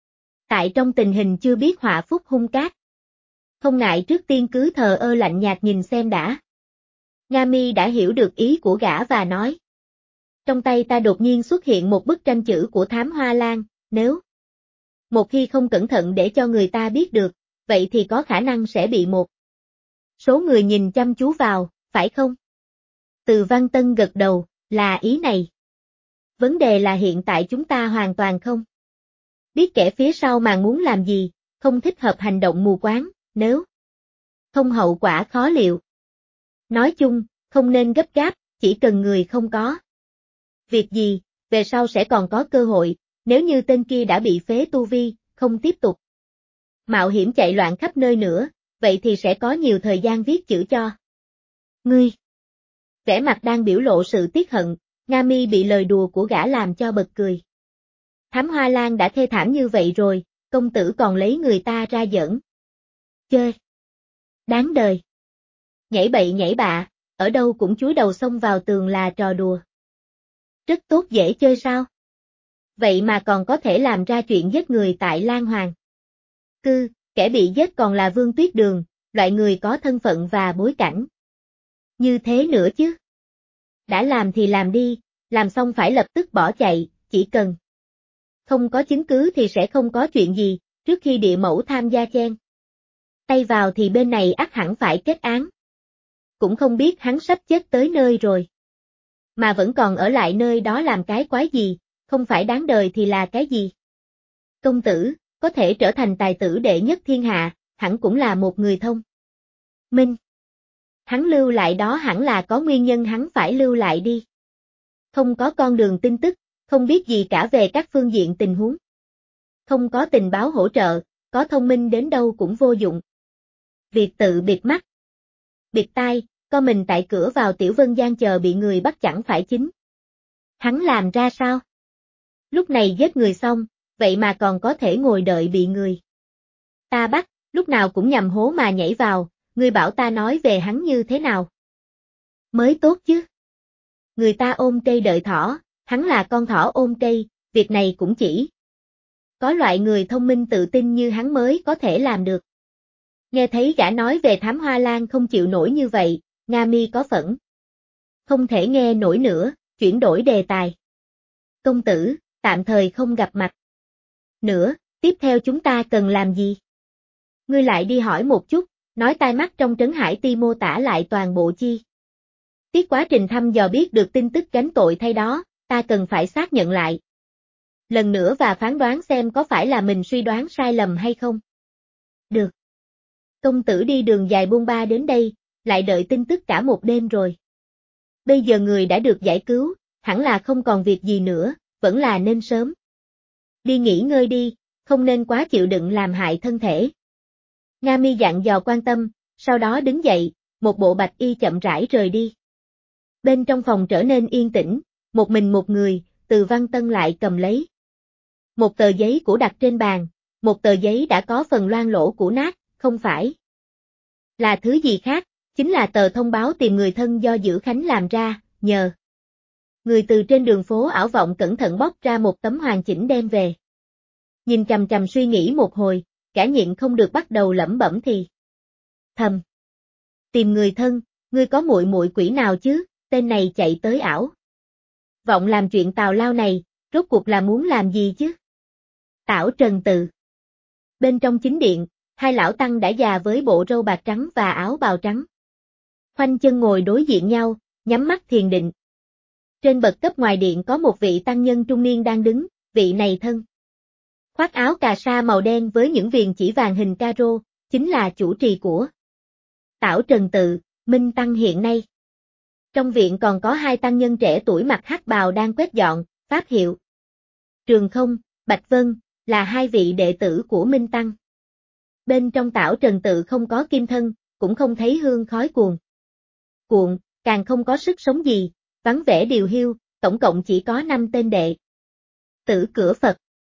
Tại trong tình hình chưa biết họa phúc hung cát. Không ngại trước tiên cứ thờ ơ lạnh nhạt nhìn xem đã. Nga Mi đã hiểu được ý của gã và nói. Trong tay ta đột nhiên xuất hiện một bức tranh chữ của Thám Hoa Lan, nếu một khi không cẩn thận để cho người ta biết được, vậy thì có khả năng sẽ bị một số người nhìn chăm chú vào, phải không? Từ Văn Tân gật đầu, là ý này. Vấn đề là hiện tại chúng ta hoàn toàn không biết kẻ phía sau màn muốn làm gì, không thích hợp hành động mù quáng, nếu không hậu quả khó liệu. Nói chung, không nên gấp gáp, chỉ cần người không có việc gì, về sau sẽ còn có cơ hội, nếu như tên kia đã bị phế tu vi, không tiếp tục mạo hiểm chạy loạn khắp nơi nữa, vậy thì sẽ có nhiều thời gian viết chữ cho ngươi. Vẻ mặt đang biểu lộ sự tiếc hận, Nga Mi bị lời đùa của gã làm cho bật cười. Thám Hoa Lan đã thê thảm như vậy rồi, công tử còn lấy người ta ra giỡn chơi. Đáng đời. Nhảy bậy nhảy bạ, ở đâu cũng chúi đầu xông vào tường là trò đùa. Rất tốt dễ chơi sao? Vậy mà còn có thể làm ra chuyện giết người tại Lan Hoàng. Kẻ bị giết còn là Vương Tuyết Đường, loại người có thân phận và bối cảnh. Như thế nữa chứ. Đã làm thì làm đi, làm xong phải lập tức bỏ chạy, chỉ cần không có chứng cứ thì sẽ không có chuyện gì, trước khi địa mẫu tham gia chen tay vào thì bên này ắt hẳn phải kết án. Cũng không biết hắn sắp chết tới nơi rồi. Mà vẫn còn ở lại nơi đó làm cái quái gì, không phải đáng đời thì là cái gì? Công tử, có thể trở thành tài tử đệ nhất thiên hạ, hẳn cũng là một người thông minh. Hắn lưu lại đó hẳn là có nguyên nhân hắn phải lưu lại đi. Không có con đường tin tức, không biết gì cả về các phương diện tình huống. Không có tình báo hỗ trợ, có thông minh đến đâu cũng vô dụng. Việc tự bịt mắt, bịt tai, co mình tại cửa vào Tiểu Vân Giang chờ bị người bắt chẳng phải chính. Hắn làm ra sao? Lúc này giết người xong, vậy mà còn có thể ngồi đợi bị người ta bắt, lúc nào cũng nhằm hố mà nhảy vào, ngươi bảo ta nói về hắn như thế nào? Mới tốt chứ. Người ta ôm cây đợi thỏ, hắn là con thỏ ôm cây, việc này cũng chỉ có loại người thông minh tự tin như hắn mới có thể làm được. Nghe thấy gã nói về Thám Hoa Lan không chịu nổi như vậy, Nga Mi có phẫn. Không thể nghe nổi nữa, chuyển đổi đề tài. Công tử, tạm thời không gặp mặt nữa, tiếp theo chúng ta cần làm gì? Ngươi lại đi hỏi một chút, nói tai mắt trong Trấn Hải Ti mô tả lại toàn bộ chi tiết quá trình thăm dò biết được tin tức gánh tội thay đó, ta cần phải xác nhận lại lần nữa và phán đoán xem có phải là mình suy đoán sai lầm hay không. Được. Công tử đi đường dài buôn ba đến đây, lại đợi tin tức cả một đêm rồi. Bây giờ người đã được giải cứu, hẳn là không còn việc gì nữa, vẫn là nên sớm đi nghỉ ngơi đi, không nên quá chịu đựng làm hại thân thể. Nga Mi dặn dò quan tâm, sau đó đứng dậy, một bộ bạch y chậm rãi rời đi. Bên trong phòng trở nên yên tĩnh, một mình một người, Từ Văn Tân lại cầm lấy một tờ giấy cũ đặt trên bàn, một tờ giấy đã có phần loang lỗ cũ nát, không phải là thứ gì khác, chính là tờ thông báo tìm người thân do Dữ Khánh làm ra, nhờ người từ trên đường phố ảo vọng cẩn thận bóc ra một tấm hoàn chỉnh đem về. Nhìn chằm chằm suy nghĩ một hồi, cả nhịn không được bắt đầu lẩm bẩm thì thầm. Tìm người thân, ngươi có muội muội quỷ nào chứ, tên này chạy tới ảo vọng làm chuyện tào lao này, rốt cuộc là muốn làm gì chứ? Tảo Trần Tự. Bên trong chính điện, hai lão tăng đã già với bộ râu bạc trắng và áo bào trắng. Khoanh chân ngồi đối diện nhau, nhắm mắt thiền định. Trên bậc cấp ngoài điện có một vị tăng nhân trung niên đang đứng, vị này thân khoác áo cà sa màu đen với những viền chỉ vàng hình caro, chính là chủ trì của Tảo Trần Tự, Minh Tăng hiện nay. Trong viện còn có hai tăng nhân trẻ tuổi mặc hắc bào đang quét dọn, pháp hiệu Trường Không, Bạch Vân, là hai vị đệ tử của Minh Tăng. Bên trong Tảo Trần Tự không có kim thân, cũng không thấy hương khói cuộn, càng không có sức sống gì, vắng vẻ điều hiu, tổng cộng chỉ có 5 tên đệ tử cửa Phật.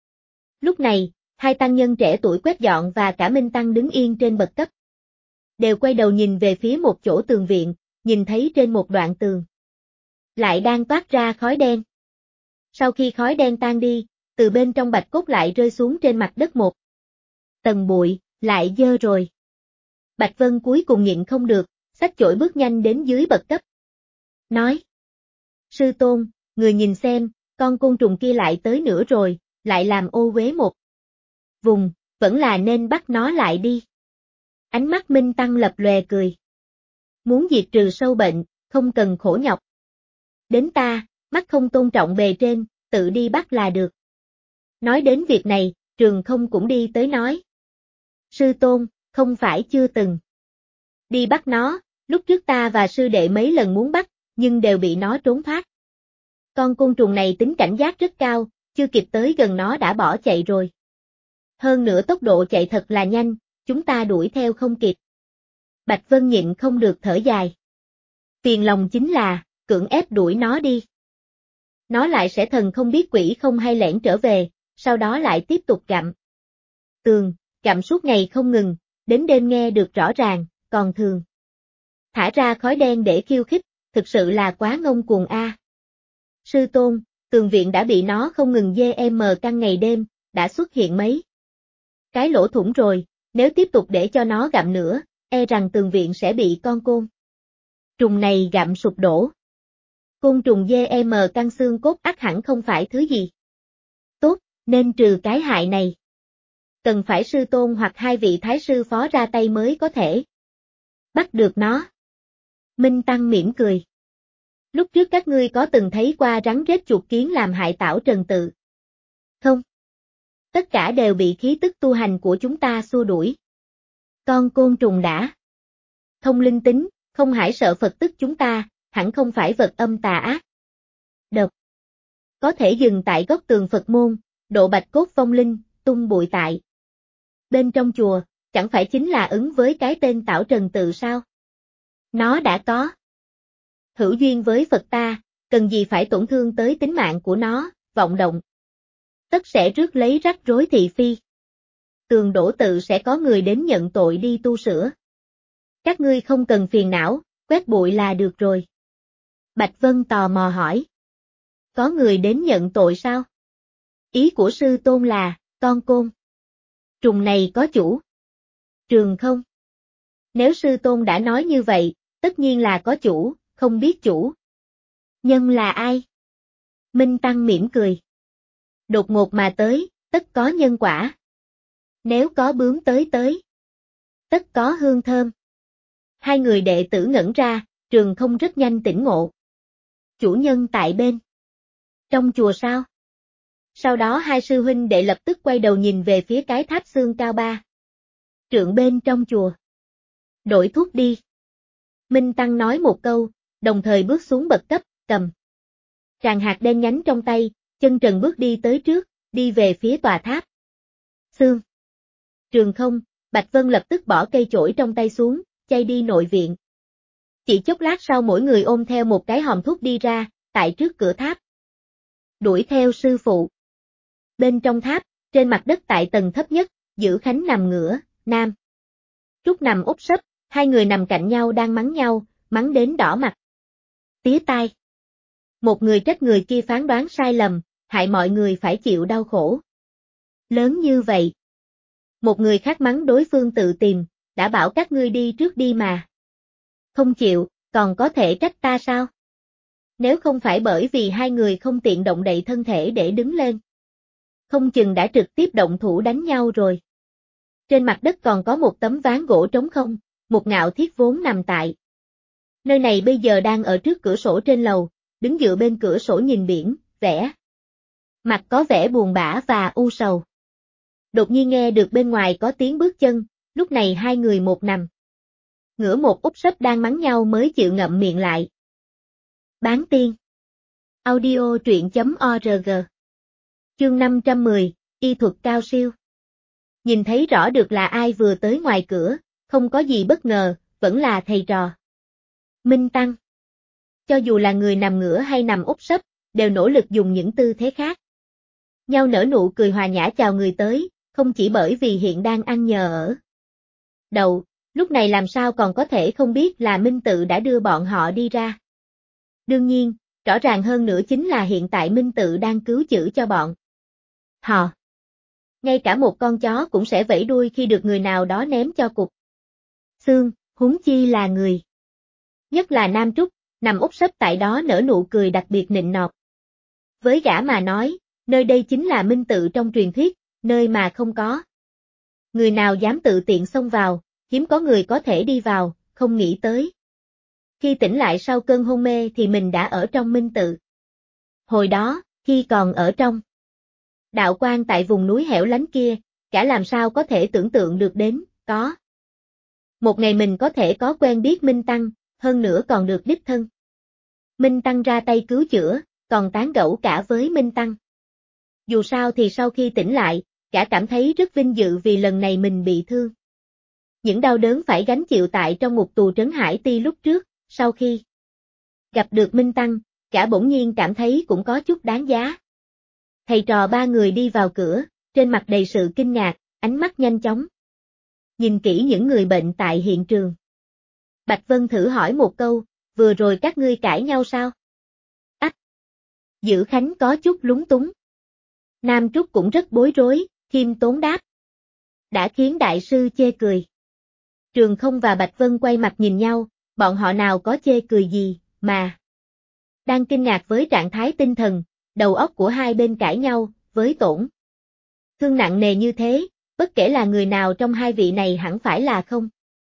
Lúc này, hai tăng nhân trẻ tuổi quét dọn và cả Minh Tăng đứng yên trên bậc cấp. Đều quay đầu nhìn về phía một chỗ tường viện, nhìn thấy trên một đoạn tường lại đang toát ra khói đen. Sau khi khói đen tan đi, từ bên trong bạch cốt lại rơi xuống trên mặt đất một tầng bụi, lại dơ rồi. Bạch Vân cuối cùng nhịn không được, xách chổi bước nhanh đến dưới bậc cấp. Nói: Sư tôn, người nhìn xem, con côn trùng kia lại tới nữa rồi, lại làm ô uế một vùng, vẫn là nên bắt nó lại đi. Ánh mắt Minh Tăng lập lòe cười. Muốn diệt trừ sâu bệnh, không cần khổ nhọc. Đến ta, mắt không tôn trọng bề trên, tự đi bắt là được. Nói đến việc này, Trường Không cũng đi tới nói. Sư tôn, không phải chưa từng đi bắt nó, lúc trước ta và sư đệ mấy lần muốn bắt, nhưng đều bị nó trốn thoát. Con côn trùng này tính cảnh giác rất cao, chưa kịp tới gần nó đã bỏ chạy rồi. Hơn nữa tốc độ chạy thật là nhanh, chúng ta đuổi theo không kịp. Bạch Vân nhịn không được thở dài. Phiền lòng chính là, cưỡng ép đuổi nó đi. Nó lại sẽ thần không biết quỷ không hay lẻn trở về, sau đó lại tiếp tục gặm tường, gặm suốt ngày không ngừng, đến đêm nghe được rõ ràng, còn thường thả ra khói đen để khiêu khích, thực sự là quá ngông cuồng a. Sư tôn, tường viện đã bị nó không ngừng căng ngày đêm, đã xuất hiện mấy cái lỗ thủng rồi, nếu tiếp tục để cho nó gặm nữa, e rằng tường viện sẽ bị con côn trùng này gặm sụp đổ. Côn trùng căng xương cốt ắt hẳn không phải thứ gì tốt, nên trừ cái hại này. Cần phải sư tôn hoặc hai vị thái sư phó ra tay mới có thể bắt được nó. Minh Tăng mỉm cười. Lúc trước các ngươi có từng thấy qua rắn rết chuột kiến làm hại Tảo Trần Tự không? Tất cả đều bị khí tức tu hành của chúng ta xua đuổi. Con côn trùng đã thông linh tính, không hãi sợ Phật tức chúng ta, hẳn không phải vật âm tà ác. Độc. Có thể dừng tại góc tường Phật môn, độ bạch cốt vong linh, tung bụi tại bên trong chùa, chẳng phải chính là ứng với cái tên Tảo Trần Tự sao? Nó đã có hữu duyên với Phật ta, cần gì phải tổn thương tới tính mạng của nó, vọng động. Tất sẽ rước lấy rắc rối thị phi. Tường đổ tự sẽ có người đến nhận tội đi tu sửa. Các ngươi không cần phiền não, quét bụi là được rồi. Bạch Vân tò mò hỏi. Có người đến nhận tội sao? Ý của sư tôn là, con côn trùng này có chủ. Trường không? Nếu sư tôn đã nói như vậy, tất nhiên là có chủ, không biết chủ nhân là ai? Minh Tăng mỉm cười. Đột ngột mà tới, tất có nhân quả. Nếu có bướm tới, tất có hương thơm. Hai người đệ tử ngẩn ra, Trường không rất nhanh tỉnh ngộ. Chủ nhân tại bên trong chùa sao? Sau đó hai sư huynh đệ lập tức quay đầu nhìn về phía cái tháp xương cao 3 trượng bên trong chùa. Đổi thuốc đi. Minh Tăng nói một câu, đồng thời bước xuống bậc cấp, cầm tràng hạt đen nhánh trong tay, chân trần bước đi tới trước, đi về phía tòa tháp xương. Trường không, Bạch Vân lập tức bỏ cây chổi trong tay xuống, chay đi nội viện. Chỉ chốc lát sau mỗi người ôm theo một cái hòm thuốc đi ra, tại trước cửa tháp. Đuổi theo sư phụ. Bên trong tháp, trên mặt đất tại tầng thấp nhất, Giữ Khánh nằm ngửa, Nam Trúc nằm úp sấp, hai người nằm cạnh nhau đang mắng nhau, mắng đến đỏ mặt. Tía tai. Một người trách người kia phán đoán sai lầm, hại mọi người phải chịu đau khổ lớn như vậy. Một người khác mắng đối phương tự tìm, đã bảo các ngươi đi trước đi mà. Không chịu, còn có thể trách ta sao? Nếu không phải bởi vì hai người không tiện động đậy thân thể để đứng lên, không chừng đã trực tiếp động thủ đánh nhau rồi. Trên mặt đất còn có một tấm ván gỗ trống không, một ngạo thiết vốn nằm tại nơi này bây giờ đang ở trước cửa sổ trên lầu, đứng dựa bên cửa sổ nhìn biển, vẻ mặt có vẻ buồn bã và u sầu. Đột nhiên nghe được bên ngoài có tiếng bước chân, lúc này hai người một nằm ngửa một úp sấp đang mắng nhau mới chịu ngậm miệng lại. Bán tiên. Audio truyện.org. Chương 510, y thuật cao siêu. Nhìn thấy rõ được là ai vừa tới ngoài cửa, không có gì bất ngờ, vẫn là thầy trò Minh Tăng. Cho dù là người nằm ngửa hay nằm úp sấp, đều nỗ lực dùng những tư thế khác nhau nở nụ cười hòa nhã chào người tới, không chỉ bởi vì hiện đang ăn nhờ ở đậu, lúc này làm sao còn có thể không biết là Minh Tự đã đưa bọn họ đi ra. Đương nhiên, rõ ràng hơn nữa chính là hiện tại Minh Tự đang cứu chữa cho bọn họ. Ngay cả một con chó cũng sẽ vẫy đuôi khi được người nào đó ném cho cục xương, huống chi là người. Nhất là Nam Trúc, nằm úp sấp tại đó nở nụ cười đặc biệt nịnh nọt. Với gã mà nói, nơi đây chính là Minh Tự trong truyền thuyết, nơi mà không có người nào dám tự tiện xông vào, hiếm có người có thể đi vào, không nghĩ tới. Khi tỉnh lại sau cơn hôn mê thì mình đã ở trong Minh Tự. Hồi đó, khi còn ở trong đạo quan tại vùng núi hẻo lánh kia, cả làm sao có thể tưởng tượng được đến, có một ngày mình có thể có quen biết Minh Tăng, hơn nữa còn được đích thân Minh Tăng ra tay cứu chữa, còn tán gẫu cả với Minh Tăng. Dù sao thì sau khi tỉnh lại, cả cảm thấy rất vinh dự vì lần này mình bị thương. Những đau đớn phải gánh chịu tại trong ngục tù trấn Hải Ti lúc trước, sau khi gặp được Minh Tăng, cả bỗng nhiên cảm thấy cũng có chút đáng giá. Thầy trò ba người đi vào cửa, trên mặt đầy sự kinh ngạc, ánh mắt nhanh chóng nhìn kỹ những người bệnh tại hiện trường. Bạch Vân thử hỏi một câu, vừa rồi các ngươi cãi nhau sao? Ách! Giữ Khánh có chút lúng túng. Nam Trúc cũng rất bối rối, khiêm tốn đáp. Đã khiến đại sư chê cười. Trường Không và Bạch Vân quay mặt nhìn nhau, bọn họ nào có chê cười gì, mà đang kinh ngạc với trạng thái tinh thần, đầu óc của hai bên cãi nhau, với tổn thương nặng nề như thế, bất kể là người nào trong hai vị này hẳn phải là không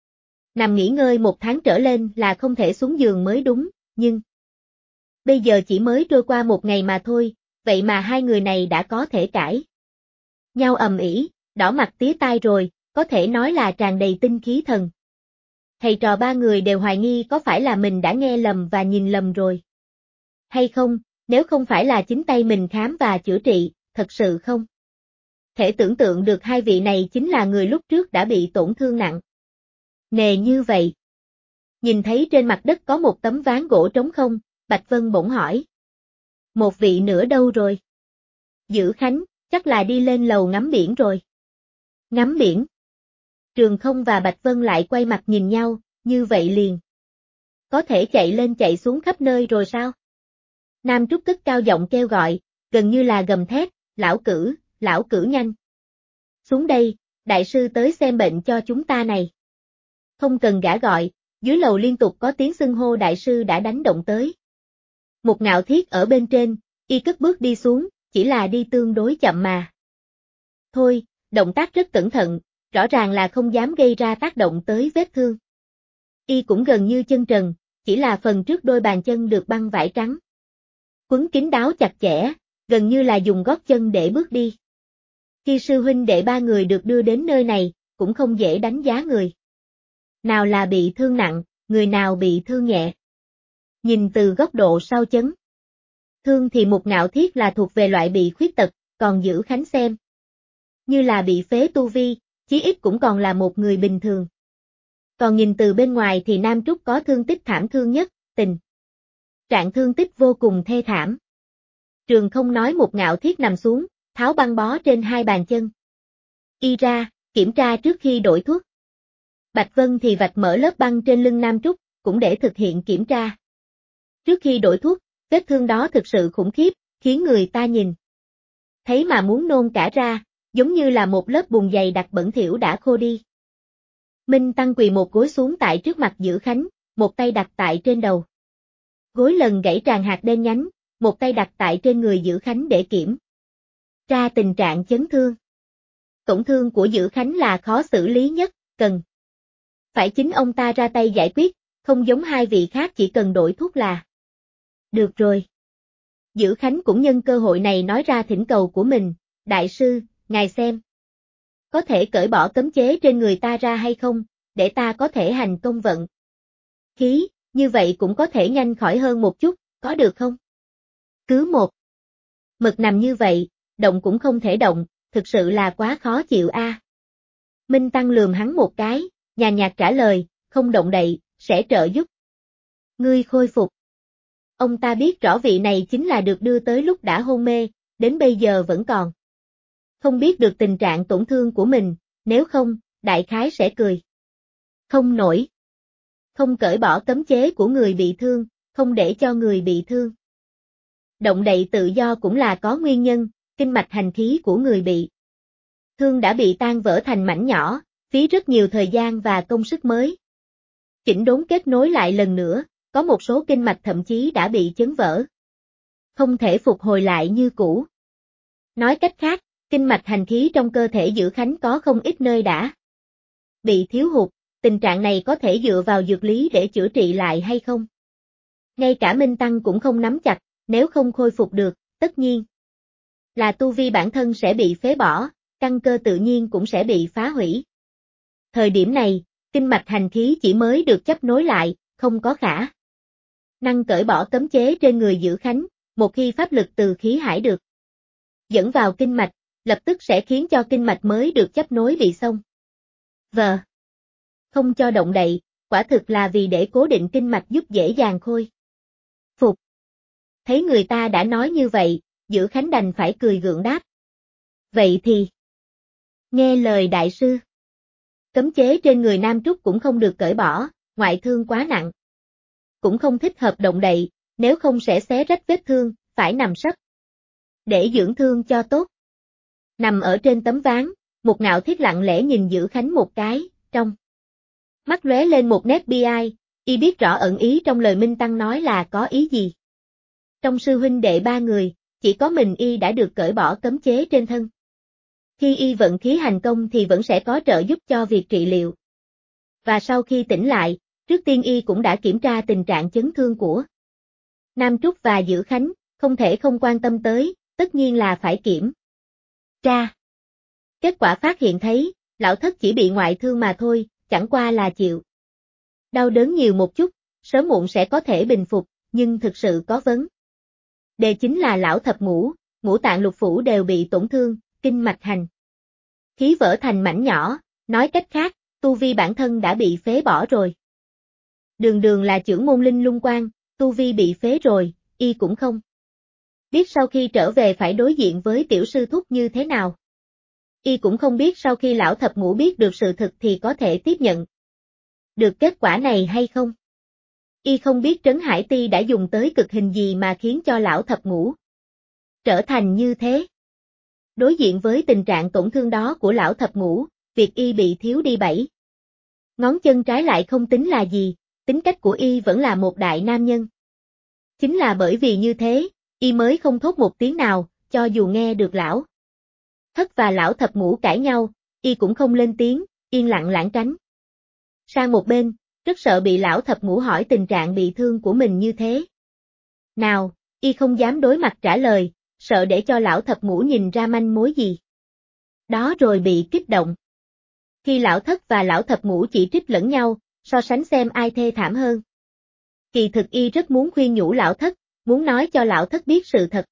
nằm nghỉ ngơi 1 tháng trở lên là không thể xuống giường mới đúng, nhưng bây giờ chỉ mới trôi qua 1 ngày mà thôi, vậy mà hai người này đã có thể cãi nhau ầm ĩ, đỏ mặt tía tai rồi, có thể nói là tràn đầy tinh khí thần. Thầy trò ba người đều hoài nghi có phải là mình đã nghe lầm và nhìn lầm rồi. Hay không, nếu không phải là chính tay mình khám và chữa trị, thật sự không thể tưởng tượng được hai vị này chính là người lúc trước đã bị tổn thương nặng nề như vậy. Nhìn thấy trên mặt đất có một tấm ván gỗ trống không, Bạch Vân bỗng hỏi. Một vị nữa đâu rồi? Dữ Khánh, chắc là đi lên lầu ngắm biển rồi. Ngắm biển? Trường Không và Bạch Vân lại quay mặt nhìn nhau, như vậy liền. Có thể chạy lên chạy xuống khắp nơi rồi sao? Nam Trúc cất cao giọng kêu gọi, gần như là gầm thét, lão cử nhanh. Xuống đây, đại sư tới xem bệnh cho chúng ta này. Không cần gã gọi, dưới lầu liên tục có tiếng xưng hô đại sư đã đánh động tới. Một Ngạo Thiết ở bên trên, y cất bước đi xuống, chỉ là đi tương đối chậm mà. Thôi, động tác rất cẩn thận, rõ ràng là không dám gây ra tác động tới vết thương. Y cũng gần như chân trần, chỉ là phần trước đôi bàn chân được băng vải trắng. Quấn kín đáo chặt chẽ, gần như là dùng gót chân để bước đi. Khi sư huynh đệ ba người được đưa đến nơi này, cũng không dễ đánh giá người. Nào là bị thương nặng, người nào bị thương nhẹ. Nhìn từ góc độ sau chấn. Thương thì Một Ngạo Thiết là thuộc về loại bị khuyết tật, còn Dữ Khánh xem như là bị phế tu vi, chí ít cũng còn là một người bình thường. Còn nhìn từ bên ngoài thì Nam Trúc có thương tích thảm thương nhất, tình trạng thương tích vô cùng thê thảm. Trường Không nói Một Ngạo Thiết nằm xuống, tháo băng bó trên hai bàn chân. Y ra, kiểm tra trước khi đổi thuốc. Bạch Vân thì vạch mở lớp băng trên lưng Nam Trúc, cũng để thực hiện kiểm tra. Trước khi đổi thuốc, vết thương đó thực sự khủng khiếp, khiến người ta nhìn thấy mà muốn nôn cả ra, giống như là một lớp bùn dày đặc bẩn thỉu đã khô đi. Minh Tăng quỳ một gối xuống tại trước mặt Dữ Khánh, một tay đặt tại trên đầu. Gối lần gãy tràn hạt đen nhánh, một tay đặt tại trên người Dữ Khánh để kiểm tra tình trạng chấn thương. Tổn thương của Dữ Khánh là khó xử lý nhất, cần phải chính ông ta ra tay giải quyết, không giống hai vị khác chỉ cần đổi thuốc là được rồi. Dữ Khánh cũng nhân cơ hội này nói ra thỉnh cầu của mình, đại sư, ngài xem. Có thể cởi bỏ cấm chế trên người ta ra hay không, để ta có thể hành công vận khí, như vậy cũng có thể nhanh khỏi hơn một chút, có được không? Cứ một mực nằm như vậy, động cũng không thể động, thực sự là quá khó chịu a. Minh Tăng lườm hắn một cái, nhàn nhạt trả lời, không động đậy, sẽ trợ giúp ngươi khôi phục. Ông ta biết rõ vị này chính là được đưa tới lúc đã hôn mê, đến bây giờ vẫn còn không biết được tình trạng tổn thương của mình, nếu không, đại khái sẽ cười không nổi. Không cởi bỏ cấm chế của người bị thương, không để cho người bị thương động đậy tự do cũng là có nguyên nhân, kinh mạch hành khí của người bị thương đã bị tan vỡ thành mảnh nhỏ, phí rất nhiều thời gian và công sức mới chỉnh đốn kết nối lại lần nữa, có một số kinh mạch thậm chí đã bị chấn vỡ, không thể phục hồi lại như cũ. Nói cách khác, kinh mạch hành khí trong cơ thể Dữ Khánh có không ít nơi đã bị thiếu hụt, tình trạng này có thể dựa vào dược lý để chữa trị lại hay không? Ngay cả Minh Tăng cũng không nắm chặt, nếu không khôi phục được, tất nhiên là tu vi bản thân sẽ bị phế bỏ, căn cơ tự nhiên cũng sẽ bị phá hủy. Thời điểm này, kinh mạch hành khí chỉ mới được chấp nối lại, không có khả năng cởi bỏ cấm chế trên người Dữ Khánh, một khi pháp lực từ khí hải được dẫn vào kinh mạch, lập tức sẽ khiến cho kinh mạch mới được chấp nối bị xông không cho động đậy, quả thực là vì để cố định kinh mạch giúp dễ dàng khôi phục. Thấy người ta đã nói như vậy, Dữ Khánh đành phải cười gượng đáp. Vậy thì nghe lời đại sư. Cấm chế trên người Nam Trúc cũng không được cởi bỏ, ngoại thương quá nặng. Cũng không thích hợp động đậy, nếu không sẽ xé rách vết thương, phải nằm sấp để dưỡng thương cho tốt. Nằm ở trên tấm ván, Một Ngạo Thiết lặng lẽ nhìn Dữ Khánh một cái, trong mắt lóe lên một nét bi ai, y biết rõ ẩn ý trong lời Minh Tăng nói là có ý gì. Trong sư huynh đệ ba người, chỉ có mình y đã được cởi bỏ cấm chế trên thân. Khi y vận khí hành công thì vẫn sẽ có trợ giúp cho việc trị liệu. Và sau khi tỉnh lại, trước tiên y cũng đã kiểm tra tình trạng chấn thương của Nam Trúc và Dữ Khánh, không thể không quan tâm tới, tất nhiên là phải kiểm tra. Kết quả phát hiện thấy, lão thất chỉ bị ngoại thương mà thôi, chẳng qua là chịu đau đớn nhiều một chút, sớm muộn sẽ có thể bình phục, nhưng thực sự có vấn đề chính là lão thập ngũ, ngũ tạng lục phủ đều bị tổn thương, kinh mạch hành khí vỡ thành mảnh nhỏ, nói cách khác, tu vi bản thân đã bị phế bỏ rồi. Đường đường là chưởng môn linh lung quan, tu vi bị phế rồi, y cũng không biết sau khi trở về phải đối diện với tiểu sư thúc như thế nào. Y cũng không biết sau khi lão thập ngũ biết được sự thực thì có thể tiếp nhận được kết quả này hay không. Y không biết Trấn Hải Ti đã dùng tới cực hình gì mà khiến cho lão thập ngũ trở thành như thế. Đối diện với tình trạng tổn thương đó của lão thập ngũ, việc y bị thiếu đi 7 ngón chân trái lại không tính là gì, tính cách của y vẫn là một đại nam nhân. Chính là bởi vì như thế, y mới không thốt một tiếng nào, cho dù nghe được lão thất và lão thập ngũ cãi nhau, y cũng không lên tiếng, yên lặng lảng tránh sang một bên, rất sợ bị lão thập ngũ hỏi tình trạng bị thương của mình như thế nào, y không dám đối mặt trả lời, sợ để cho lão thập ngũ nhìn ra manh mối gì đó rồi bị kích động. Khi lão thất và lão thập ngũ chỉ trích lẫn nhau, so sánh xem ai thê thảm hơn. Kỳ thực y rất muốn khuyên nhủ lão thất, muốn nói cho lão thất biết sự thật.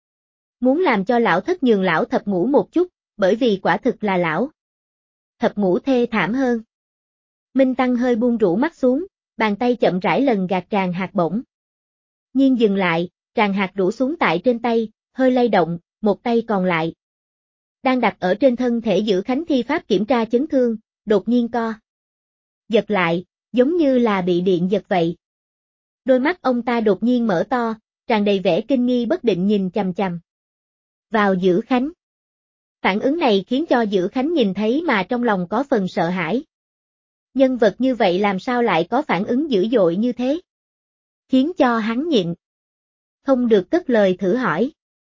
Muốn làm cho lão thất nhường lão thập ngũ một chút, bởi vì quả thực là lão thập ngũ thê thảm hơn. Minh Tăng hơi buông rũ mắt xuống, bàn tay chậm rãi lần gạt tràng hạt bổng. Nhưng dừng lại, tràng hạt rủ xuống tại trên tay, hơi lay động, một tay còn lại đang đặt ở trên thân thể giữ Khánh thi pháp kiểm tra chấn thương, đột nhiên co giật lại, giống như là bị điện giật vậy. Đôi mắt ông ta đột nhiên mở to, tràn đầy vẻ kinh nghi bất định nhìn chằm chằm vào Giữ Khánh. Phản ứng này khiến cho Giữ Khánh nhìn thấy mà trong lòng có phần sợ hãi. Nhân vật như vậy làm sao lại có phản ứng dữ dội như thế? Khiến cho hắn nhịn không được cất lời thử hỏi.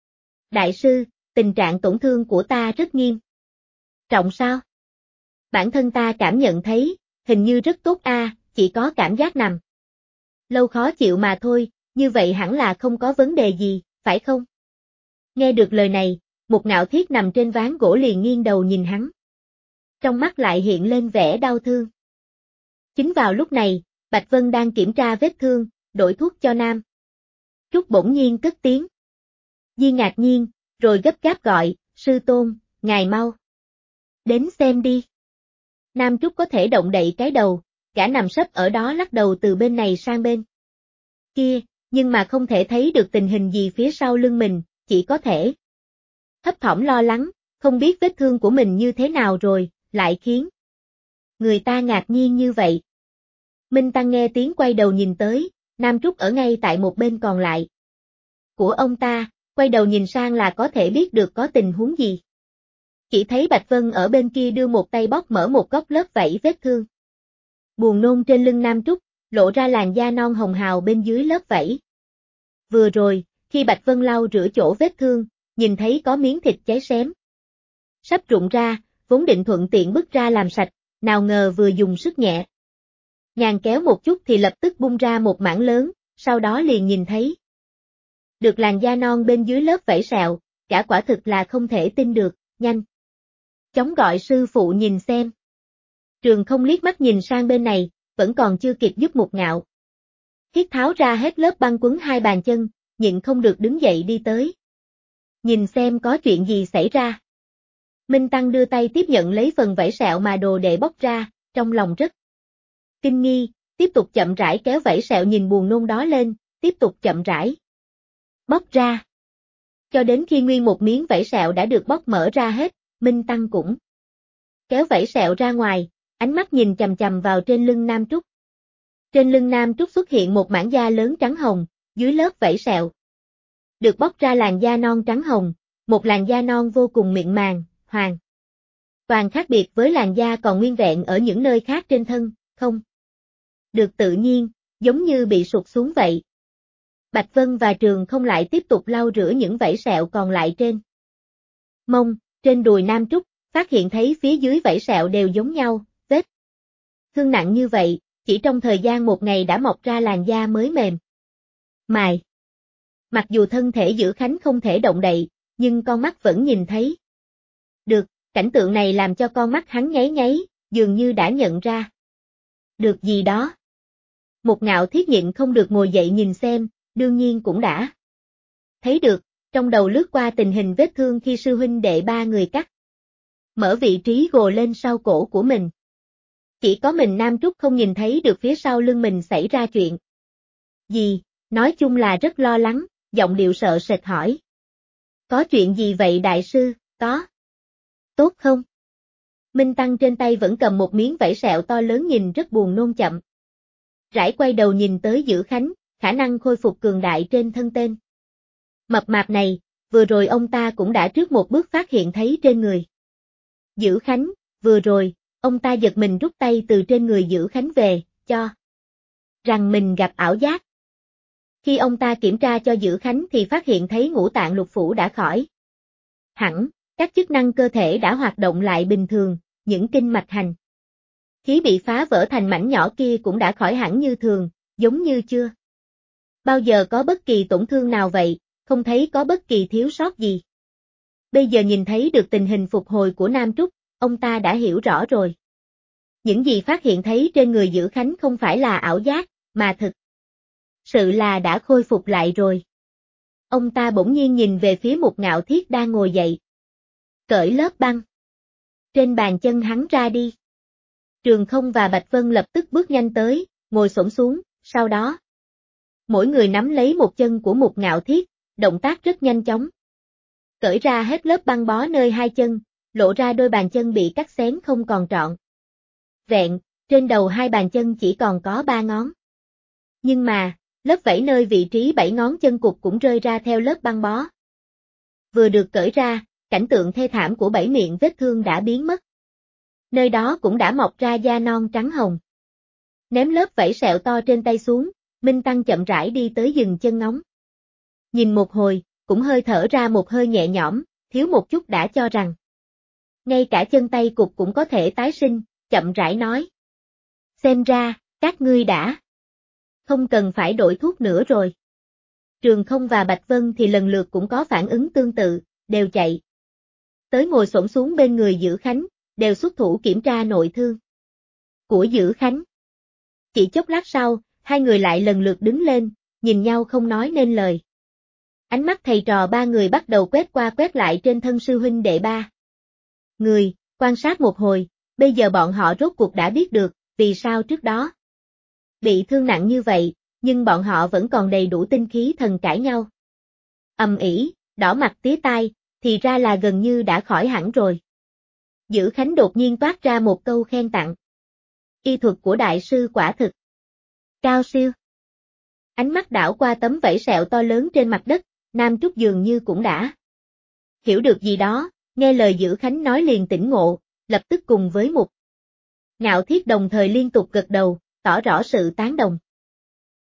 Đại sư, tình trạng tổn thương của ta rất nghiêm trọng sao? Bản thân ta cảm nhận thấy, hình như rất tốt chỉ có cảm giác nằm lâu khó chịu mà thôi, như vậy hẳn là không có vấn đề gì, phải không? Nghe được lời này, một Ngạo Thiết nằm trên ván gỗ liền nghiêng đầu nhìn hắn. Trong mắt lại hiện lên vẻ đau thương. Chính vào lúc này, Bạch Vân đang kiểm tra vết thương, đổi thuốc cho Nam Trúc bỗng nhiên cất tiếng. Di ngạc nhiên, rồi gấp gáp gọi, sư tôn, ngài mau đến xem đi. Nam Trúc có thể động đậy cái đầu, cả nằm sấp ở đó lắc đầu từ bên này sang bên kia, nhưng mà không thể thấy được tình hình gì phía sau lưng mình, chỉ có thể thấp thỏm lo lắng, không biết vết thương của mình như thế nào rồi, lại khiến người ta ngạc nhiên như vậy. Minh Tăng nghe tiếng quay đầu nhìn tới, Nam Trúc ở ngay tại một bên còn lại của ông ta, quay đầu nhìn sang là có thể biết được có tình huống gì. Chỉ thấy Bạch Vân ở bên kia đưa một tay bóc mở một góc lớp vảy vết thương buồn nôn trên lưng Nam Trúc, lộ ra làn da non hồng hào bên dưới lớp vảy. Vừa rồi, khi Bạch Vân lau rửa chỗ vết thương, nhìn thấy có miếng thịt cháy xém sắp rụng ra, vốn định thuận tiện bứt ra làm sạch, nào ngờ vừa dùng sức nhẹ nhàng kéo một chút thì lập tức bung ra một mảng lớn, sau đó liền nhìn thấy được làn da non bên dưới lớp vảy sẹo, cả quả thực là không thể tin được, nhanh chóng gọi sư phụ nhìn xem. Trường Không liếc mắt nhìn sang bên này, vẫn còn chưa kịp giúp Một Ngạo Thiết tháo ra hết lớp băng quấn hai bàn chân, nhịn không được đứng dậy đi tới. Nhìn xem có chuyện gì xảy ra. Minh Tăng đưa tay tiếp nhận lấy phần vảy sẹo mà đồ đệ bóc ra, trong lòng rất kinh nghi, tiếp tục chậm rãi kéo vảy sẹo nhìn buồn nôn đó lên, tiếp tục chậm rãi bóc ra. Cho đến khi nguyên một miếng vảy sẹo đã được bóc mở ra hết, Minh Tăng cũng kéo vảy sẹo ra ngoài, ánh mắt nhìn chằm chằm vào trên lưng Nam Trúc. Trên lưng Nam Trúc xuất hiện một mảng da lớn trắng hồng, dưới lớp vảy sẹo được bóc ra làn da non trắng hồng, một làn da non vô cùng mịn màng, hoàn toàn khác biệt với làn da còn nguyên vẹn ở những nơi khác trên thân, không được tự nhiên, giống như bị sụt xuống vậy. Bạch Vân và Trường Không lại tiếp tục lau rửa những vảy sẹo còn lại trên mông, trên đùi Nam Trúc, phát hiện thấy phía dưới vảy sẹo đều giống nhau, vết thương nặng như vậy, chỉ trong thời gian một ngày đã mọc ra làn da mới mềm mại. Mặc dù thân thể Giữ Khánh không thể động đậy, nhưng con mắt vẫn nhìn thấy được, Cảnh tượng này làm cho con mắt hắn nháy nháy, dường như đã nhận ra được gì đó. Một Ngạo Thiết nhịn không được ngồi dậy nhìn xem, đương nhiên cũng đã thấy được, trong đầu lướt qua tình hình vết thương khi sư huynh đệ ba người cắt mở vị trí gồ lên sau cổ của mình. Chỉ có mình Nam Trúc không nhìn thấy được phía sau lưng mình xảy ra chuyện gì, nói chung là rất lo lắng, giọng điệu sợ sệt hỏi. Có chuyện gì vậy đại sư, có tốt không? Minh Tăng trên tay vẫn cầm một miếng vảy sẹo to lớn nhìn rất buồn nôn chậm rãi quay đầu nhìn tới Dữ Khánh, khả năng khôi phục cường đại trên thân tên mập mạp này, vừa rồi ông ta cũng đã trước một bước phát hiện thấy trên người Dữ Khánh, vừa rồi, ông ta giật mình rút tay từ trên người Dữ Khánh về, cho rằng mình gặp ảo giác. Khi ông ta kiểm tra cho Dữ Khánh thì phát hiện thấy ngũ tạng lục phủ đã khỏi hẳn, các chức năng cơ thể đã hoạt động lại bình thường, những kinh mạch hành khí bị phá vỡ thành mảnh nhỏ kia cũng đã khỏi hẳn như thường, giống như chưa bao giờ có bất kỳ tổn thương nào vậy, không thấy có bất kỳ thiếu sót gì. Bây giờ nhìn thấy được tình hình phục hồi của Nam Trúc, ông ta đã hiểu rõ rồi. Những gì phát hiện thấy trên người Dữ Khánh không phải là ảo giác, mà thực sự là đã khôi phục lại rồi. Ông ta bỗng nhiên nhìn về phía một Ngạo Thiết đang ngồi dậy. Cởi lớp băng trên bàn chân hắn ra đi. Trường Không và Bạch Vân lập tức bước nhanh tới, ngồi xổm xuống, sau đó mỗi người nắm lấy một chân của một Ngạo Thiết, động tác rất nhanh chóng. Cởi ra hết lớp băng bó nơi hai chân, lộ ra đôi bàn chân bị cắt xén không còn trọn vẹn, trên đầu hai bàn chân chỉ còn có 3 ngón. Nhưng mà, lớp vảy nơi vị trí 7 ngón chân cụt cũng rơi ra theo lớp băng bó. Vừa được cởi ra, cảnh tượng thê thảm của 7 miệng vết thương đã biến mất. Nơi đó cũng đã mọc ra da non trắng hồng. Ném lớp vảy sẹo to trên tay xuống, Minh Tăng chậm rãi đi tới dừng chân ngóng. Nhìn một hồi, cũng hơi thở ra một hơi nhẹ nhõm, thiếu một chút đã cho rằng ngay cả chân tay cụt cũng có thể tái sinh, chậm rãi nói. Xem ra, các ngươi đã không cần phải đổi thuốc nữa rồi. Trường Không và Bạch Vân thì lần lượt cũng có phản ứng tương tự, đều chạy tới ngồi xổm xuống bên người Dữ Khánh, đều xuất thủ kiểm tra nội thương của Dữ Khánh. Chỉ chốc lát sau, hai người lại lần lượt đứng lên, nhìn nhau không nói nên lời. Ánh mắt thầy trò ba người bắt đầu quét qua quét lại trên thân sư huynh đệ ba người, quan sát một hồi, bây giờ bọn họ rốt cuộc đã biết được, vì sao trước đó bị thương nặng như vậy, nhưng bọn họ vẫn còn đầy đủ tinh khí thần cãi nhau. Ầm ĩ, đỏ mặt tía tai, thì ra là gần như đã khỏi hẳn rồi. Dữ Khánh đột nhiên toát ra một câu khen tặng. Y thuật của đại sư quả thực cao siêu. Ánh mắt đảo qua tấm vảy sẹo to lớn trên mặt đất, Nam Trúc dường như cũng đã hiểu được gì đó, nghe lời Dữ Khánh nói liền tỉnh ngộ, lập tức cùng với một Ngạo Thiết đồng thời liên tục gật đầu, tỏ rõ sự tán đồng.